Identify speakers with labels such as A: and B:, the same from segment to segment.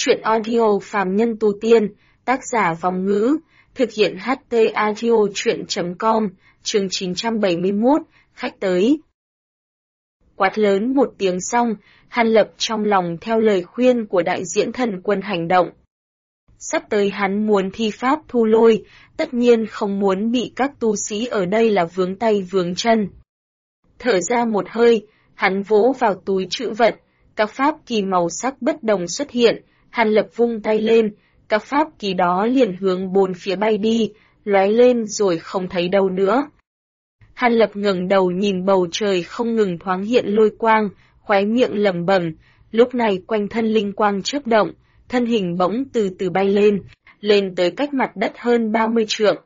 A: Truyện audio phàm nhân tu tiên, tác giả Vong Ngữ, thực hiện HT audio truyện.com, chương 971, khách tới. Quát lớn một tiếng xong, Hàn Lập trong lòng theo lời khuyên của đại diễn thần quân hành động. Sắp tới hắn muốn thi pháp thu lôi, tất nhiên không muốn bị các tu sĩ ở đây là vướng tay vướng chân. Thở ra một hơi, hắn vỗ vào túi trữ vật, các pháp kỳ màu sắc bất đồng xuất hiện, Hàn Lập vung tay lên, các pháp kỳ đó liền hướng bốn phía bay đi, lóe lên rồi không thấy đâu nữa. Hàn Lập ngẩng đầu nhìn bầu trời không ngừng thoáng hiện lôi quang, khóe miệng lẩm bẩm, lúc này quanh thân linh quang chớp động, thân hình bỗng từ từ bay lên tới cách mặt đất hơn 30 trượng.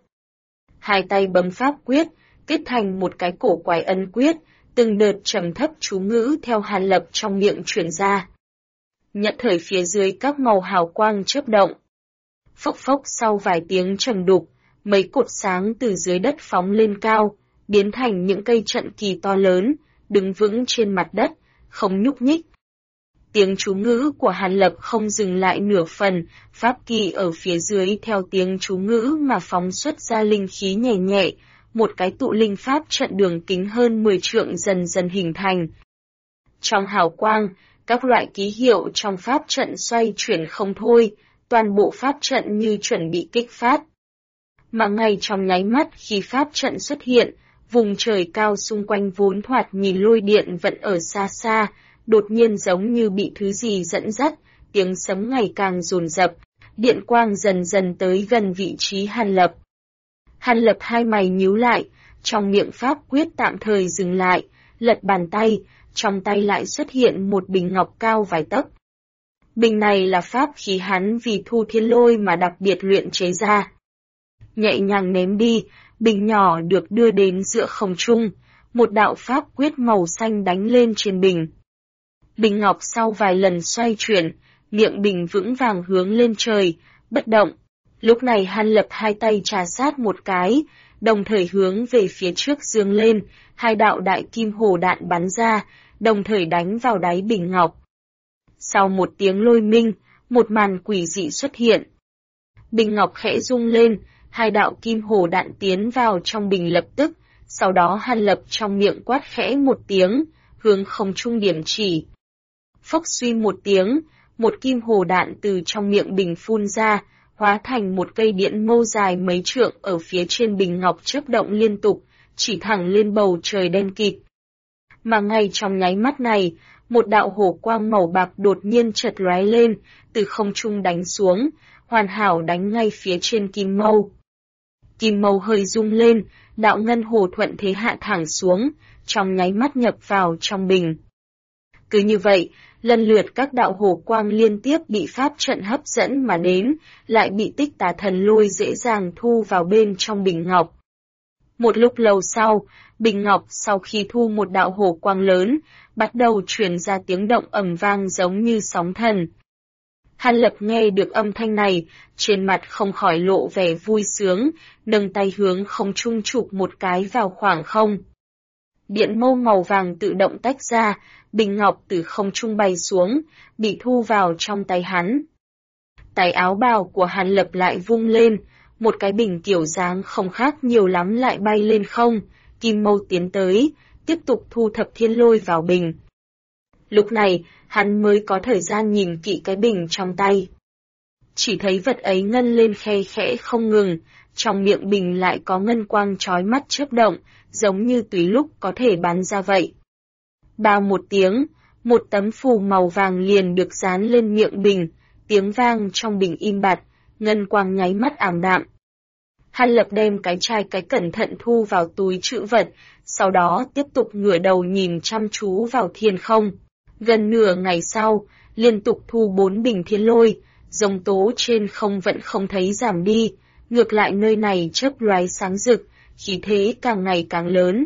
A: Hai tay bấm pháp quyết, kết thành một cái cổ quái ấn quyết, từng đợt trầm thấp chú ngữ theo Hàn Lập trong miệng truyền ra. Nhận thời phía dưới các màu hào quang chớp động. Phốc phốc sau vài tiếng trầm đục, mấy cột sáng từ dưới đất phóng lên cao, biến thành những cây trận kỳ to lớn, đứng vững trên mặt đất, không nhúc nhích. Tiếng chú ngữ của Hàn Lập không dừng lại nửa phần, pháp kỳ ở phía dưới theo tiếng chú ngữ mà phóng xuất ra linh khí nhẹ nhẹ, một cái tụ linh pháp trận đường kính hơn 10 trượng dần dần hình thành. Trong hào quang, các loại ký hiệu trong pháp trận xoay chuyển không thôi, toàn bộ pháp trận như chuẩn bị kích phát. Mà ngay trong nháy mắt khi pháp trận xuất hiện, vùng trời cao xung quanh vốn thoạt nhìn lôi điện vẫn ở xa xa, đột nhiên giống như bị thứ gì dẫn dắt, tiếng sấm ngày càng dồn dập, điện quang dần dần tới gần vị trí Hàn Lập. Hàn Lập hai mày nhíu lại, trong miệng pháp quyết tạm thời dừng lại, lật bàn tay, trong tay lại xuất hiện một bình ngọc cao vài tấc. Bình này là pháp khí hắn vì thu thiên lôi mà đặc biệt luyện chế ra. Nhẹ nhàng ném đi, bình nhỏ được đưa đến giữa không trung, một đạo pháp quyết màu xanh đánh lên trên bình. Bình ngọc sau vài lần xoay chuyển, miệng bình vững vàng hướng lên trời, bất động. Lúc này Hàn Lập hai tay trà sát một cái, đồng thời hướng về phía trước dương lên, hai đạo đại kim hồ đạn bắn ra, đồng thời đánh vào đáy bình ngọc. Sau một tiếng lôi minh, một màn quỷ dị xuất hiện. Bình ngọc khẽ rung lên, hai đạo kim hồ đạn tiến vào trong bình lập tức, sau đó Hàn Lập trong miệng quát khẽ một tiếng, hướng không trung điểm chỉ. Phốc suy một tiếng, một kim hồ đạn từ trong miệng bình phun ra, hóa thành một cây điện mâu dài mấy trượng ở phía trên bình ngọc chớp động liên tục, chỉ thẳng lên bầu trời đen kịt. Mà ngay trong nháy mắt này, một đạo hổ quang màu bạc đột nhiên chợt lóe lên, từ không trung đánh xuống, hoàn hảo đánh ngay phía trên kim mâu. Kim mâu hơi rung lên, đạo ngân hồ thuận thế hạ thẳng xuống, trong nháy mắt nhập vào trong bình. Cứ như vậy, lần lượt các đạo hổ quang liên tiếp bị pháp trận hấp dẫn mà đến, lại bị Tích Tà Thần Lôi dễ dàng thu vào bên trong bình ngọc. Một lúc lâu sau, bình ngọc sau khi thu một đạo hổ quang lớn, bắt đầu truyền ra tiếng động ầm vang giống như sóng thần. Hàn Lập nghe được âm thanh này, trên mặt không khỏi lộ vẻ vui sướng, nâng tay hướng không trung chụp một cái vào khoảng không. Điện mâu màu vàng tự động tách ra, bình ngọc từ không trung bay xuống, bị thu vào trong tay hắn. Tay áo bào của Hàn Lập lại vung lên, một cái bình kiểu dáng không khác nhiều lắm lại bay lên không, kim mâu tiến tới, tiếp tục thu thập thiên lôi vào bình. Lúc này, hắn mới có thời gian nhìn kỹ cái bình trong tay. Chỉ thấy vật ấy ngân lên khe khẽ không ngừng, trong miệng bình lại có ngân quang chói mắt chớp động, giống như tùy lúc có thể bắn ra vậy. Bao một tiếng, một tấm phù màu vàng liền được dán lên miệng bình, tiếng vang trong bình im bặt, ngân quang nháy mắt ảm đạm. Hàn Lập đem cái chai cái cẩn thận thu vào túi trữ vật, sau đó tiếp tục ngửa đầu nhìn chăm chú vào thiên không. Gần nửa ngày sau, liên tục thu 4 bình thiên lôi, dòng tố trên không vẫn không thấy giảm đi, ngược lại nơi này chớp lóe sáng rực, khí thế càng ngày càng lớn.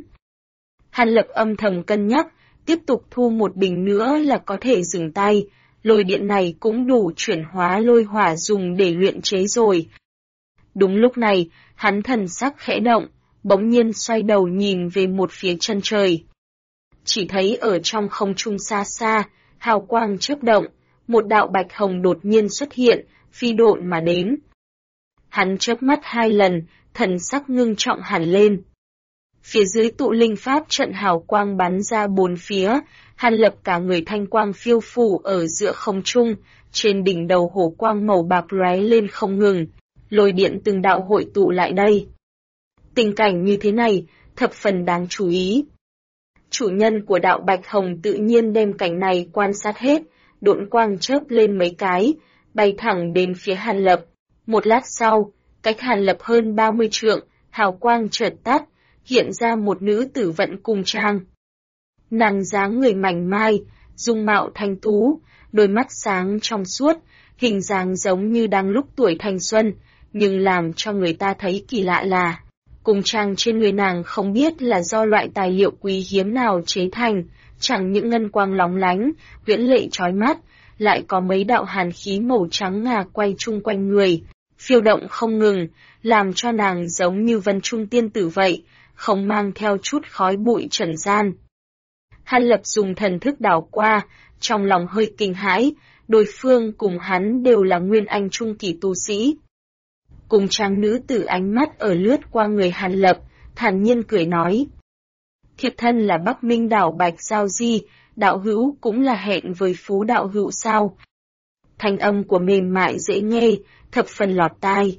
A: Hàn Lập âm thầm cân nhắc, tiếp tục thu một bình nữa là có thể dừng tay, lôi điện này cũng đủ chuyển hóa lôi hỏa dùng để luyện chế rồi. Đúng lúc này, hắn thần sắc khẽ động, bỗng nhiên xoay đầu nhìn về một phía chân trời. Chỉ thấy ở trong không trung xa xa, hào quang chớp động, một đạo bạch hồng đột nhiên xuất hiện, phi độn mà đến. Hắn chớp mắt 2 lần, thần sắc ngưng trọng hẳn lên. Phía dưới tụ linh pháp trận hào quang bắn ra 4 phía, Hàn Lập cả người thanh quang phiêu phù ở giữa không trung, trên đỉnh đầu hổ quang màu bạc lóe lên không ngừng, lôi điện từng đạo hội tụ lại đây. Tình cảnh như thế này, thập phần đáng chú ý. Chủ nhân của đạo Bạch Hồng tự nhiên đem cảnh này quan sát hết, độn quang chớp lên mấy cái, bay thẳng đến phía Hàn Lập. Một lát sau, cách Hàn Lập hơn 30 trượng, hào quang chợt tắt, hiện ra một nữ tử vận cung trang. Nàng dáng người mảnh mai, dung mạo thanh tú, đôi mắt sáng trong suốt, hình dáng giống như đang lúc tuổi thanh xuân, nhưng làm cho người ta thấy kỳ lạ là cung trang trên người nàng không biết là do loại tài liệu quý hiếm nào chế thành, chẳng những ngân quang lóng lánh, huyễn lệ chói mắt, lại có mấy đạo hàn khí màu trắng ngà quay chung quanh người, phiêu động không ngừng, làm cho nàng giống như vân trung tiên tử vậy, không mang theo chút khói bụi trần gian. Hàn Lập dùng thần thức đảo qua, trong lòng hơi kinh hãi, đối phương cùng hắn đều là nguyên anh trung kỳ tu sĩ. Cùng trang nữ tử ánh mắt ở lướt qua người Hàn Lập, thản nhiên cười nói. Thiếp thân là Bắc Minh đảo Bạch Giao Di, đạo hữu cũng là hẹn với Phú đạo hữu sao. Thanh âm của mềm mại dễ nghe, thập phần lọt tai.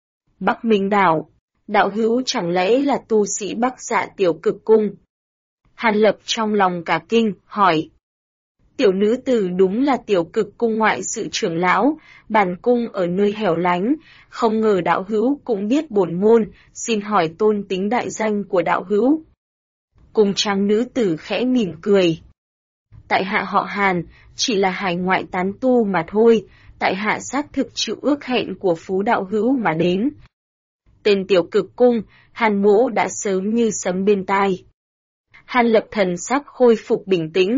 A: Bắc Minh đảo, đạo hữu chẳng lẽ là tu sĩ Bắc Dạ Tiểu Cực Cung? Hàn Lập trong lòng cả kinh, hỏi. Tiểu nữ tử đúng là Tiểu Cực Cung ngoại sự trưởng lão, bản cung ở nơi hẻo lánh, không ngờ đạo hữu cũng biết bổn môn, xin hỏi tôn tính đại danh của đạo hữu. Cung trang nữ tử khẽ mỉm cười. Tại hạ họ Hàn, chỉ là hải ngoại tán tu mà thôi, tại hạ xác thực chịu ước hẹn của Phú đạo hữu mà đến. Tên Tiểu Cực Cung, Hàn mỗ đã sớm như sấm bên tai. Hàn Lập thần sắc khôi phục bình tĩnh.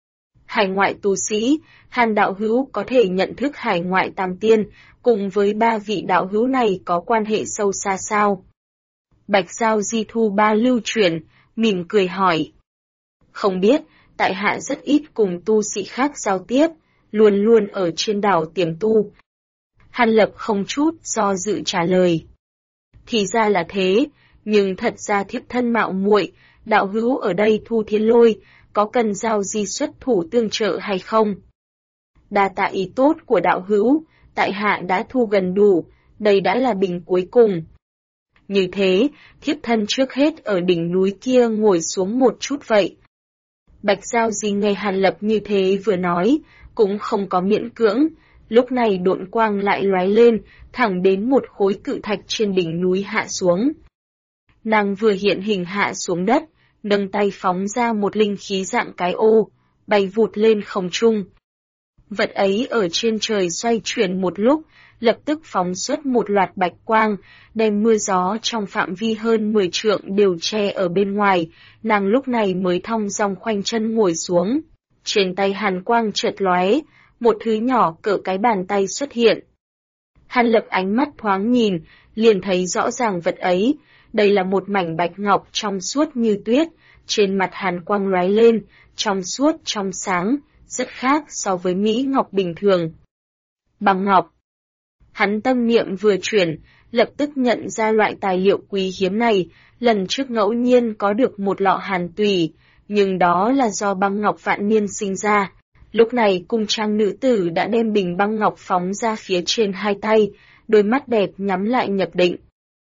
A: Hải ngoại tu sĩ, Hàn đạo hữu có thể nhận thức hải ngoại tam tiên, cùng với 3 vị đạo hữu này có quan hệ sâu xa sao? Bạch Giao Di thu ba lưu truyền, mỉm cười hỏi. Không biết, tại hạ rất ít cùng tu sĩ khác giao tiếp, luôn luôn ở trên đảo tiềm tu. Hàn Lập không chút do dự trả lời. Thì ra là thế, nhưng thật ra thiếp thân mạo muội, đạo hữu ở đây Thu Thiên Lôi, có cần Giao Di xuất thủ tương trợ hay không? Đa tạ ý tốt của đạo hữu, tại hạ đã thu gần đủ, đây đã là bình cuối cùng. Như thế, thiếp thân trước hết ở đỉnh núi kia ngồi xuống một chút vậy. Bạch Giao Di nghe Hàn Lập như thế vừa nói, cũng không có miễn cưỡng, lúc này độn quang lại lóe lên, thẳng đến một khối cự thạch trên đỉnh núi hạ xuống. Nàng vừa hiện hình hạ xuống đất, nâng tay phóng ra một linh khí dạng cái ô, bay vụt lên không trung. Vật ấy ở trên trời xoay chuyển một lúc, lập tức phóng xuất một loạt bạch quang, đem mưa gió trong phạm vi hơn 10 trượng đều che ở bên ngoài, nàng lúc này mới thong dong khoanh chân ngồi xuống. Trên tay hàn quang chợt lóe, một thứ nhỏ cỡ cái bàn tay xuất hiện. Hàn Lập ánh mắt thoáng nhìn, liền thấy rõ ràng vật ấy, đây là một mảnh bạch ngọc trong suốt như tuyết, trên mặt hàn quang lóe lên, trong suốt trong sáng, rất khác so với mỹ ngọc bình thường. Bằng ngọc. Hắn tâm niệm vừa chuyển, lập tức nhận ra loại tài liệu quý hiếm này, lần trước ngẫu nhiên có được một lọ hàn tùy, nhưng đó là do băng ngọc vạn niên sinh ra. Lúc này cung trang nữ tử đã đem bình băng ngọc phóng ra phía trên hai tay, đôi mắt đẹp nhắm lại nhập định.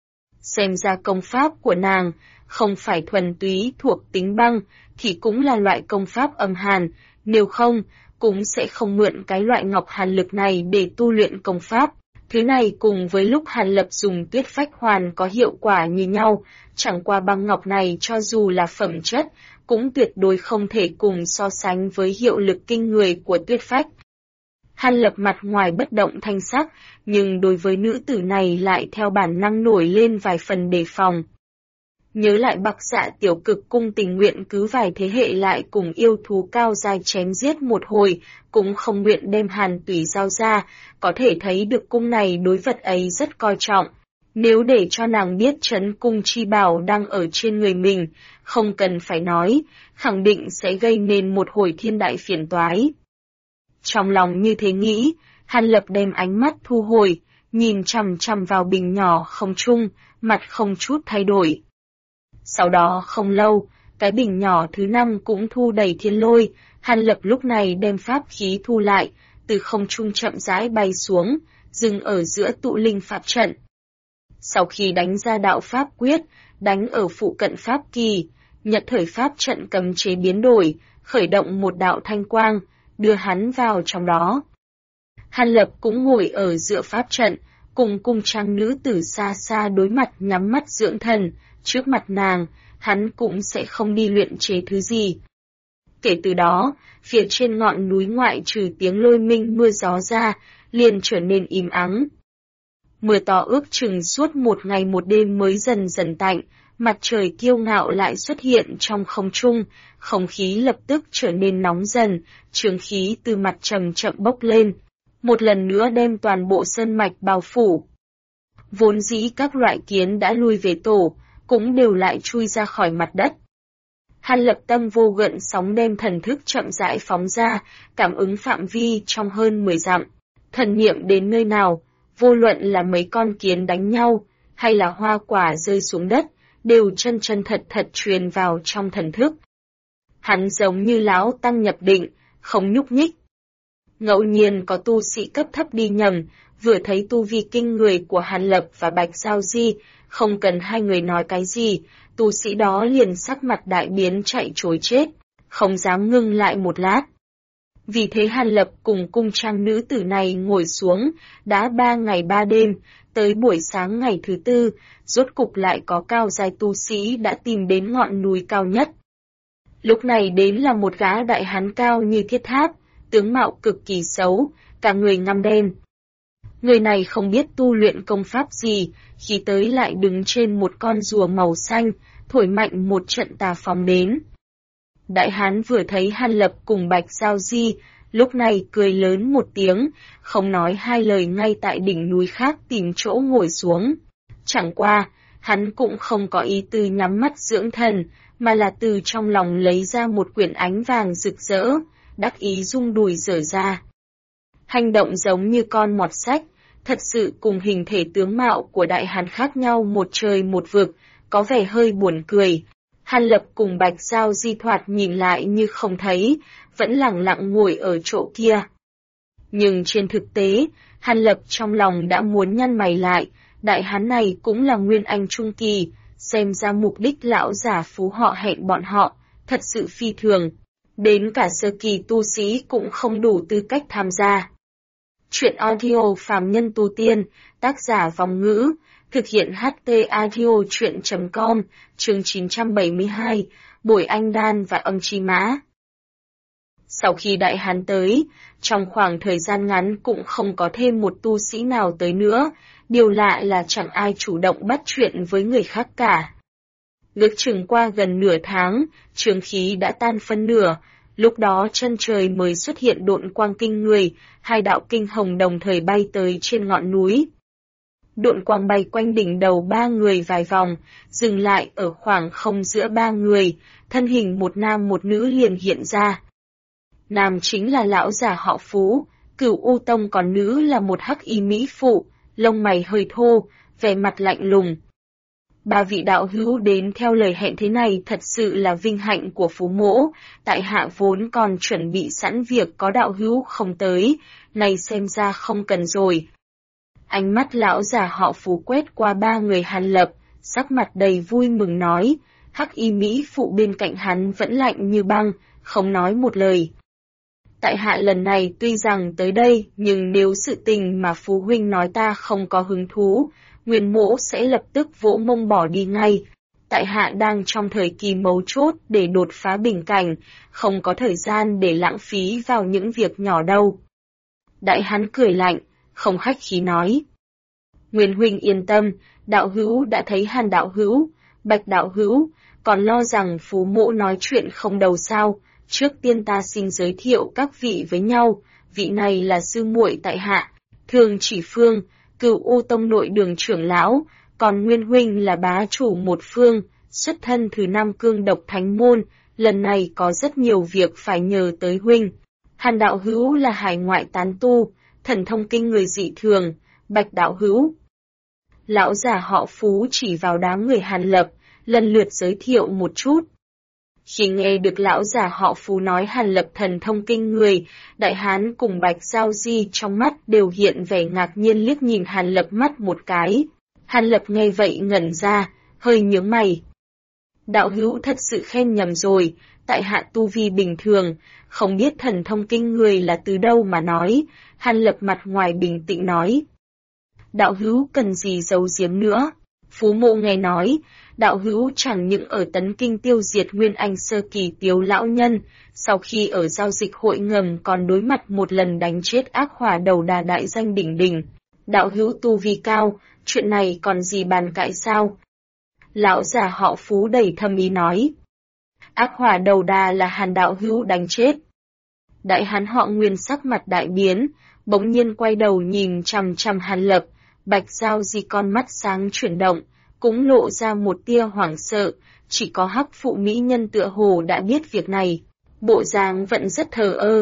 A: Xem ra công pháp của nàng, không phải thuần túy thuộc tính băng, thì cũng là loại công pháp âm hàn, nếu không, cũng sẽ không mượn cái loại ngọc hàn lực này để tu luyện công pháp. Thứ này cùng với lúc Hàn Lập dùng tuyết phách hoàn có hiệu quả như nhau, chẳng qua băng ngọc này cho dù là phẩm chất, cũng tuyệt đối không thể cùng so sánh với hiệu lực kinh người của tuyết phách. Hàn Lập mặt ngoài bất động thanh sắc, nhưng đối với nữ tử này lại theo bản năng nổi lên vài phần đề phòng. Nhớ lại Bắc Dạ Tiểu Cực Cung tình nguyện cứ vài thế hệ lại cùng yêu thú cao giai chém giết một hồi, cũng không nguyện đem hàn tùy giao ra, có thể thấy được cung này đối vật ấy rất coi trọng. Nếu để cho nàng biết trấn cung chi bảo đang ở trên người mình, không cần phải nói, khẳng định sẽ gây nên một hồi thiên đại phiền toái. Trong lòng như thế nghĩ, Hàn Lập đem ánh mắt thu hồi, nhìn chằm chằm vào bình nhỏ không trung, mặt không chút thay đổi. Sau đó không lâu, cái bình nhỏ thứ 5 cũng thu đầy thiên lôi, Hàn Lập lúc này đem pháp khí thu lại, từ không trung chậm rãi bay xuống, dừng ở giữa tụ linh pháp trận. Sau khi đánh ra đạo pháp quyết, đánh ở phụ cận pháp kỳ, Nhật Thời pháp trận cấm chế biến đổi, khởi động một đạo thanh quang, đưa hắn vào trong đó. Hàn Lập cũng ngồi ở giữa pháp trận, cùng cung trang nữ tử xa xa đối mặt nhắm mắt dưỡng thần, trước mặt nàng, hắn cũng sẽ không đi luyện chế thứ gì. Kể từ đó, phía trên ngọn núi ngoại trừ tiếng lôi minh mưa gió ra, liền trở nên im ắng. Mưa to ước chừng suốt một ngày một đêm mới dần dần tạnh, mặt trời kiêu ngạo lại xuất hiện trong không trung, không khí lập tức trở nên nóng dần, trường khí từ mặt chậm chậm bốc lên, một lần nữa đem toàn bộ sơn mạch bao phủ. Vốn dĩ các loại kiến đã lui về tổ, cũng đều lại chui ra khỏi mặt đất. Hàn Lập tâm vô gợn sóng đem thần thức chậm rãi phóng ra, cảm ứng phạm vi trong hơn 10 dặm. Thần niệm đến nơi nào, vô luận là mấy con kiến đánh nhau, hay là hoa quả rơi xuống đất, đều chân chân thật thật truyền vào trong thần thức. Hắn giống như lão tăng nhập định, không nhúc nhích. Ngẫu nhiên có tu sĩ cấp thấp đi nhầm, vừa thấy tu vi kinh người của Hàn Lập và Bạch Giao Di, không cần hai người nói cái gì, tu sĩ đó liền sắc mặt đại biến chạy trối chết, không dám ngưng lại một lát. Vì thế Hàn Lập cùng cung trang nữ tử này ngồi xuống, đã 3 ngày 3 đêm, tới buổi sáng ngày thứ 4, rốt cục lại có cao giai tu sĩ đã tìm đến ngọn núi cao nhất. Lúc này đến là một gã đại hán cao như thiết tháp, tướng mạo cực kỳ xấu, cả người ngăm đen. Người này không biết tu luyện công pháp gì, khi tới lại đứng trên một con rùa màu xanh, thổi mạnh một trận tà phong đến. Đại hán vừa thấy Hàn Lập cùng Bạch Giao Di, lúc này cười lớn một tiếng, không nói hai lời ngay tại đỉnh núi khác tìm chỗ ngồi xuống. Chẳng qua, hắn cũng không có ý tư nhắm mắt dưỡng thần, mà là từ trong lòng lấy ra một quyển ánh vàng rực rỡ, đắc ý rung đùi dở ra. Hành động giống như con mọt sách, thật sự cùng hình thể tướng mạo của đại hán khác nhau một trời một vực, có vẻ hơi buồn cười. Hàn Lập cùng Bạch Giao Di thoạt nhìn lại như không thấy, vẫn lẳng lặng ngồi ở chỗ kia. Nhưng trên thực tế, Hàn Lập trong lòng đã muốn nhăn mày lại, đại hán này cũng là nguyên anh trung kỳ, xem ra mục đích lão giả phú họ hẹn bọn họ, thật sự phi thường. Đến cả sơ kỳ tu sĩ cũng không đủ tư cách tham gia. Chuyện audio phàm nhân tu tiên, tác giả Vong Ngữ, thực hiện HT audio chuyện.com, chương 972, Bồi Anh Đan và Âm Chi Mã. Sau khi đại hán tới, trong khoảng thời gian ngắn cũng không có thêm một tu sĩ nào tới nữa, điều lạ là chẳng ai chủ động bắt chuyện với người khác cả. Ước chừng qua gần nửa tháng, trường khí đã tan phân nửa, lúc đó chân trời mới xuất hiện độn quang kinh người, hai đạo kinh hồng đồng thời bay tới trên ngọn núi. Độn quang bay quanh đỉnh đầu ba người vài vòng, dừng lại ở khoảng không giữa ba người, thân hình một nam một nữ liền hiện ra. Nam chính là lão già họ Phú, Cửu U Tông, còn nữ là một hắc y mỹ phụ, lông mày hơi thô, vẻ mặt lạnh lùng. Ba vị đạo hữu đến theo lời hẹn thế này thật sự là vinh hạnh của Phú mỗ, tại hạ vốn còn chuẩn bị sẵn việc có đạo hữu không tới, này xem ra không cần rồi. Ánh mắt lão già họ Phú quét qua ba người Hàn Lập, sắc mặt đầy vui mừng nói, hắc y mỹ phụ bên cạnh hắn vẫn lạnh như băng, không nói một lời. Tại hạ lần này tuy rằng tới đây, nhưng nếu sự tình mà Phú huynh nói ta không có hứng thú, Nguyên mỗ sẽ lập tức vỗ mông bỏ đi ngay. Tại hạ đang trong thời kỳ mấu chốt để đột phá bình cảnh, không có thời gian để lãng phí vào những việc nhỏ đâu. Đại hán cười lạnh, không khách khí nói. Nguyên huynh yên tâm, đạo hữu đã thấy Hàn đạo hữu, Bạch đạo hữu, còn lo rằng Phú mỗ nói chuyện không đầu sao. Trước tiên ta xin giới thiệu các vị với nhau, vị này là sư muội tại hạ, Thường Chỉ Phương, Cửu U Tông nội đường trưởng lão, còn Nguyên huynh là bá chủ một phương, xuất thân từ Nam Cương Độc Thánh môn, lần này có rất nhiều việc phải nhờ tới huynh. Hàn đạo hữu là hải ngoại tán tu, thần thông kinh người dị thường, Bạch đạo hữu. Lão già họ Phú chỉ vào đám người Hàn Lập, lần lượt giới thiệu một chút. Khi nghe được lão già họ Phú nói Hàn Lập thần thông kinh người, Đại Hán cùng Bạch Giao Di trong mắt đều hiện vẻ ngạc nhiên liếc nhìn Hàn Lập mắt một cái. Hàn Lập nghe vậy ngẩn ra, hơi nhướng mày. Đạo hữu thật sự khen nhầm rồi, tại hạ tu vi bình thường, không biết thần thông kinh người là từ đâu mà nói. Hàn Lập mặt ngoài bình tĩnh nói. Đạo hữu cần gì giấu giếm nữa? Phú Mộ nghe nói, đạo hữu chẳng những ở Tấn Kinh tiêu diệt Nguyên Anh sơ kỳ Tiếu lão nhân, sau khi ở giao dịch hội ngầm còn đối mặt một lần đánh chết ác hỏa đầu đà đại danh đỉnh đỉnh. Đạo hữu tu vi cao, chuyện này còn gì bàn cãi sao? Lão già họ Phú đầy thâm ý nói. Ác hỏa đầu đà là Hàn đạo hữu đánh chết. Đại hán họ Nguyên sắc mặt đại biến, bỗng nhiên quay đầu nhìn chằm chằm Hàn Lập. Bạch Giao Di con mắt sáng chuyển động, cũng lộ ra một tia hoảng sợ, chỉ có Hắc phụ mỹ nhân tựa hồ đã biết việc này, bộ dáng vẫn rất thờ ơ.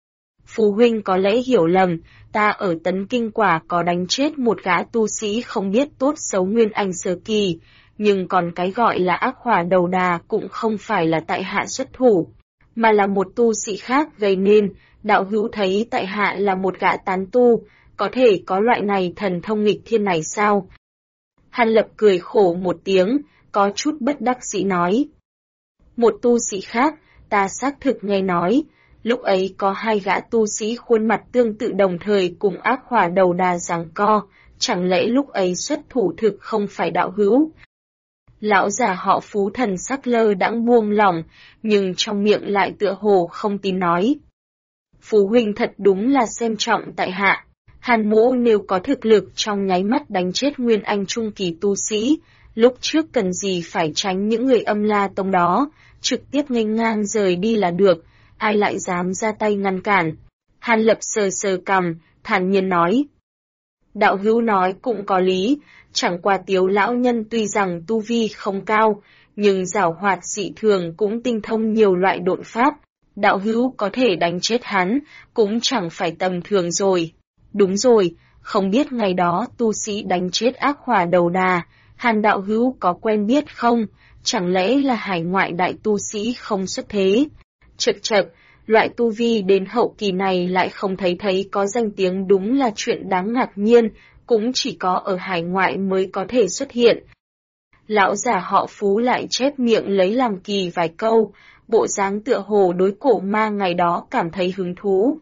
A: Phú huynh có lẽ hiểu lầm, ta ở Tấn Kinh quả có đánh chết một gã tu sĩ không biết tốt xấu Nguyên Anh sơ kỳ, nhưng còn cái gọi là ác hỏa đầu đà cũng không phải là tại hạ xuất thủ, mà là một tu sĩ khác gây nên. Đạo hữu thấy tại hạ là một gã tán tu, có thể có loại này thần thông nghịch thiên này sao? Hàn Lập cười khổ một tiếng, có chút bất đắc dĩ nói. Một tu sĩ khác, ta xác thực nghe nói, lúc ấy có hai gã tu sĩ khuôn mặt tương tự đồng thời cùng ác hỏa đầu đà giằng co, chẳng lẽ lúc ấy xuất thủ thực không phải đạo hữu? Lão già họ Phú thần sắc lơ đãng buông lỏng, nhưng trong miệng lại tựa hồ không tin nói. Phú huynh thật đúng là xem trọng tại hạ. Hàn Mỗ nếu có thực lực trong nháy mắt đánh chết Nguyên Anh trung kỳ tu sĩ, lúc trước cần gì phải tránh những người Âm La Tông đó, trực tiếp nghênh ngang rời đi là được, ai lại dám ra tay ngăn cản. Hàn Lập sờ sờ cằm, thản nhiên nói. Đạo hữu nói cũng có lý, chẳng qua Tiếu lão nhân tuy rằng tu vi không cao, nhưng giảo hoạt dị thường cũng tinh thông nhiều loại độn pháp, đạo hữu có thể đánh chết hắn, cũng chẳng phải tầm thường rồi. Đúng rồi, không biết ngày đó tu sĩ đánh chết ác hỏa đầu đà, Hàn đạo hữu có quen biết không, chẳng lẽ là hải ngoại đại tu sĩ không xuất thế? Chật chật, loại tu vi đến hậu kỳ này lại không thấy có danh tiếng đúng là chuyện đáng ngạc nhiên, cũng chỉ có ở hải ngoại mới có thể xuất hiện. Lão già họ Phú lại chép miệng lấy làm kỳ vài câu, bộ dáng tựa hồ đối cổ ma ngày đó cảm thấy hứng thú.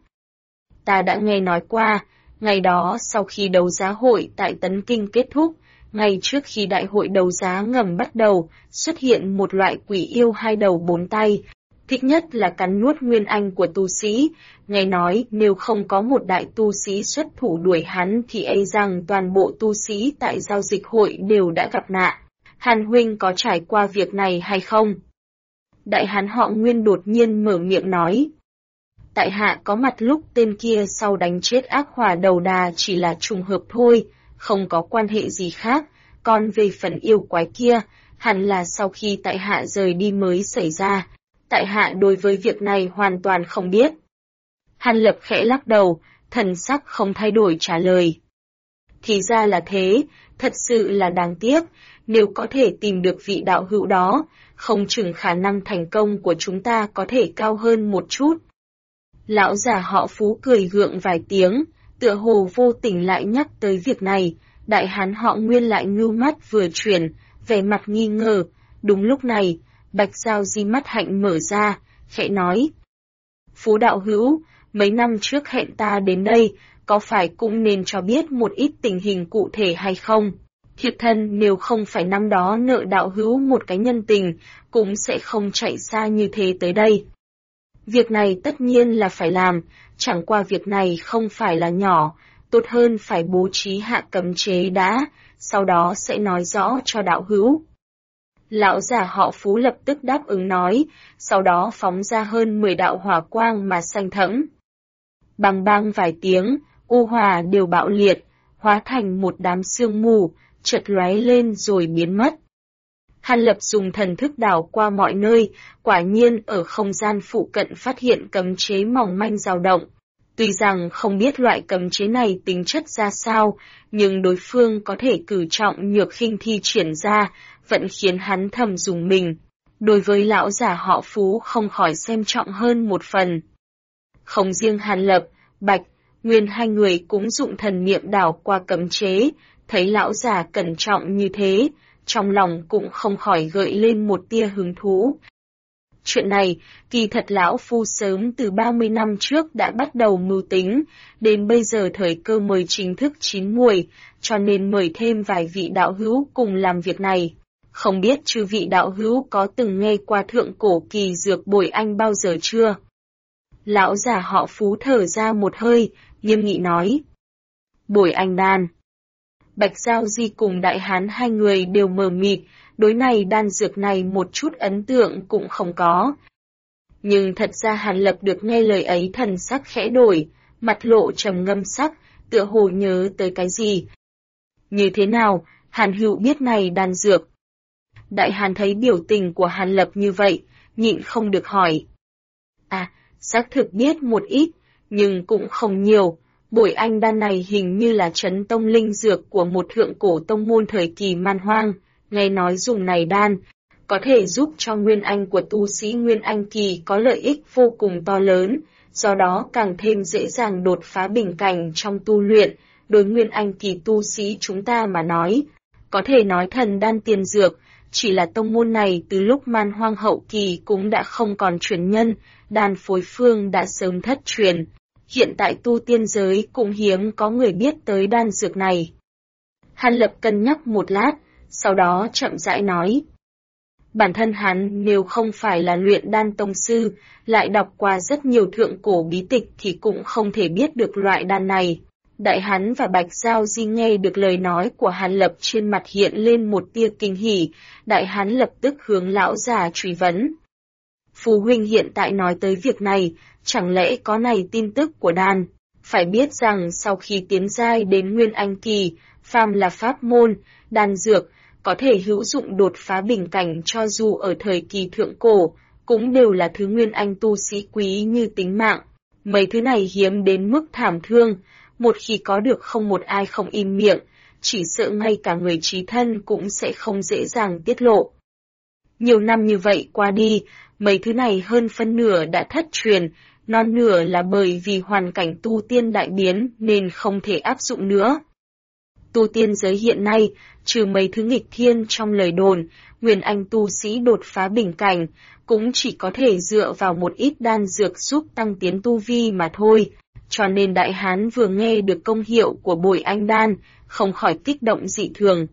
A: Ta đã nghe nói qua, ngày đó sau khi đấu giá hội tại Tấn Kinh kết thúc, ngay trước khi đại hội đấu giá ngầm bắt đầu, xuất hiện một loại quỷ yêu hai đầu bốn tay, thích nhất là cắn nuốt nguyên anh của tu sĩ, nghe nói nếu không có một đại tu sĩ xuất thủ đuổi hắn thì e rằng toàn bộ tu sĩ tại giao dịch hội đều đã gặp nạn. Hàn huynh có trải qua việc này hay không? Đại hán họ Nguyên đột nhiên mở miệng nói. Tại hạ có mặt lúc tên kia sau đánh chết ác hỏa đầu đà chỉ là trùng hợp thôi, không có quan hệ gì khác, còn về phần yêu quái kia, hẳn là sau khi tại hạ rời đi mới xảy ra, tại hạ đối với việc này hoàn toàn không biết. Hàn Lập khẽ lắc đầu, thần sắc không thay đổi trả lời. Thì ra là thế, thật sự là đáng tiếc, nếu có thể tìm được vị đạo hữu đó, không chừng khả năng thành công của chúng ta có thể cao hơn một chút. Lão già họ Phú cười gượng vài tiếng, tựa hồ vô tình lại nhắc tới việc này, đại hán họ Nguyên lại ngưu mắt vừa chuyển, vẻ mặt nghi ngờ. Đúng lúc này, Bạch Giao Di mắt hạnh mở ra, khẽ nói. Phú đạo hữu, mấy năm trước hẹn ta đến đây, có phải cũng nên cho biết một ít tình hình cụ thể hay không? Thiệp thân nếu không phải năm đó nợ đạo hữu một cái nhân tình, cũng sẽ không chạy xa như thế tới đây. Việc này tất nhiên là phải làm, chẳng qua việc này không phải là nhỏ, tốt hơn phải bố trí hạ cấm chế đã, sau đó sẽ nói rõ cho đạo hữu. Lão già họ Phú lập tức đáp ứng nói, sau đó phóng ra hơn 10 đạo hỏa quang mà xanh thẫm. Bang bang vài tiếng, u hỏa đều bạo liệt, hóa thành một đám sương mù, chợt lóe lên rồi biến mất. Hàn Lập dùng thần thức đảo qua mọi nơi, quả nhiên ở không gian phụ cận phát hiện cấm chế mỏng manh dao động. Tuy rằng không biết loại cấm chế này tính chất ra sao, nhưng đối phương có thể cử trọng nhược khinh thi triển ra, vẫn khiến hắn thầm dùng mình. Đối với lão giả họ Phú không khỏi xem trọng hơn một phần. Không riêng Hàn Lập, Bạch, Nguyên hai người cũng dụng thần niệm đảo qua cấm chế, thấy lão giả cẩn trọng như thế, trong lòng cũng không khỏi gợi lên một tia hứng thú. Chuyện này, kỳ thật lão phu sớm từ 30 năm trước đã bắt đầu mưu tính, đến bây giờ thời cơ mới chính thức chín muồi, cho nên mời thêm vài vị đạo hữu cùng làm việc này. Không biết chư vị đạo hữu có từng nghe qua thượng cổ kỳ dược bồi anh bao giờ chưa? Lão già họ Phú thở ra một hơi, nghiêm nghị nói. Bồi anh đan. Bạch Giao Di cùng Đại Hán hai người đều mờ mịt, đối này đan dược này một chút ấn tượng cũng không có. Nhưng thật ra Hàn Lập được nghe lời ấy thần sắc khẽ đổi, mặt lộ trầm ngâm sắc, tựa hồ nhớ tới cái gì. Như thế nào, Hàn Hữu biết này đan dược? Đại Hán thấy biểu tình của Hàn Lập như vậy, nhịn không được hỏi. Xác thực biết một ít, nhưng cũng không nhiều. Bồi anh đan này hình như là trấn tông linh dược của một thượng cổ tông môn thời kỳ man hoang, nghe nói dùng này đan, có thể giúp cho nguyên anh của tu sĩ nguyên anh kỳ có lợi ích vô cùng to lớn, do đó càng thêm dễ dàng đột phá bình cảnh trong tu luyện, đối nguyên anh kỳ tu sĩ chúng ta mà nói. Có thể nói thần đan tiền dược, chỉ là tông môn này từ lúc man hoang hậu kỳ cũng đã không còn truyền nhân, đan phối phương đã sớm thất truyền. Hiện tại tu tiên giới cũng hiếm có người biết tới đan dược này. Hàn Lập cân nhắc một lát, sau đó chậm rãi nói. Bản thân hắn nếu không phải là luyện đan tông sư, lại đọc qua rất nhiều thượng cổ bí tịch thì cũng không thể biết được loại đan này. Đại Hán và Bạch Giao Di nghe được lời nói của Hàn Lập trên mặt hiện lên một tia kinh hỉ, Đại Hán lập tức hướng lão già truy vấn. Phù huynh hiện tại nói tới việc này, chẳng lẽ có này tin tức của đan? Phải biết rằng sau khi tiến giai đến Nguyên Anh kỳ, phàm là pháp môn, đan dược, có thể hữu dụng đột phá bình cảnh cho dù ở thời kỳ thượng cổ, cũng đều là thứ Nguyên Anh tu sĩ quý như tính mạng. Mấy thứ này hiếm đến mức thảm thương, một khi có được không một ai không im miệng, chỉ sợ ngay cả người trí thân cũng sẽ không dễ dàng tiết lộ. Nhiều năm như vậy qua đi, mấy thứ này hơn phân nửa đã thất truyền, non nửa là bởi vì hoàn cảnh tu tiên đại biến nên không thể áp dụng nữa. Tu tiên giới hiện nay, trừ mấy thứ nghịch thiên trong lời đồn, Nguyên Anh tu sĩ đột phá bình cảnh, cũng chỉ có thể dựa vào một ít đan dược giúp tăng tiến tu vi mà thôi. Cho nên Đại Hán vừa nghe được công hiệu của bồi anh đan, không khỏi kích động dị thường.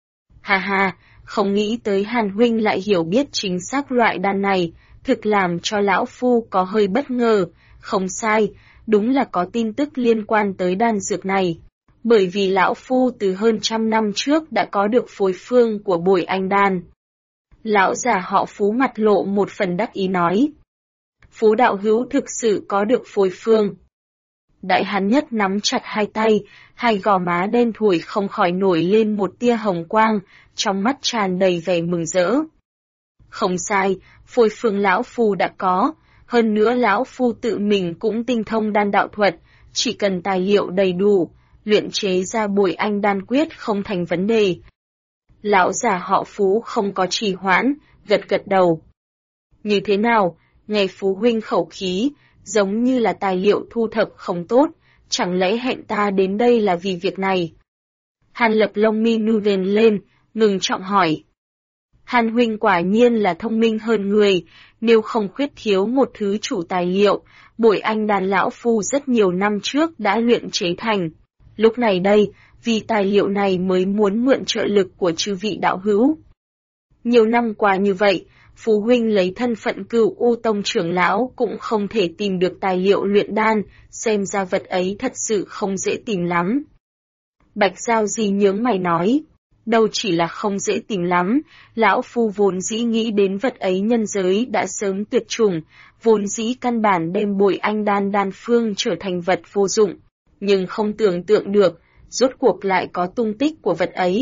A: Ha, không nghĩ tới Hàn huynh lại hiểu biết chính xác loại đan này, thực làm cho lão phu có hơi bất ngờ. Không sai, đúng là có tin tức liên quan tới đan dược này. Bởi vì lão phu từ hơn 100 năm trước đã có được phối phương của bồi anh đan. Lão già họ Phú mặt lộ một phần đắc ý nói. Phú đạo hữu thực sự có được phối phương. Đại Hán nhất nắm chặt hai tay, hai gò má đen thui không khỏi nổi lên một tia hồng quang, trong mắt tràn đầy vẻ mừng rỡ. Không sai, phối phương lão phu đã có, hơn nữa lão phu tự mình cũng tinh thông đan đạo thuật, chỉ cần tài liệu đầy đủ, luyện chế ra bồi anh đan quyết không thành vấn đề. Lão già họ Phú không có trì hoãn, gật gật đầu. Như thế nào, nghe Phú huynh khẩu khí, giống như là tài liệu thu thập không tốt, chẳng lẽ hẹn ta đến đây là vì việc này? Hàn Lập lông mi nu lên, ngừng trọng hỏi. Hàn huynh quả nhiên là thông minh hơn người, nếu không khuyết thiếu một thứ chủ tài liệu, bồi anh đàn lão phu rất nhiều năm trước đã luyện chế thành. Lúc này đây, vì tài liệu này mới muốn mượn trợ lực của chư vị đạo hữu. Nhiều năm qua như vậy, Phú huynh lấy thân phận Cửu U Tông trưởng lão cũng không thể tìm được tài liệu luyện đan, xem ra vật ấy thật sự không dễ tìm lắm. Bạch Giao Di nhướng mày nói, đâu chỉ là không dễ tìm lắm, lão phu vốn dĩ nghĩ đến vật ấy nhân giới đã sớm tuyệt chủng, vốn dĩ căn bản đem bồi anh đan phương trở thành vật vô dụng, nhưng không tưởng tượng được, rốt cuộc lại có tung tích của vật ấy,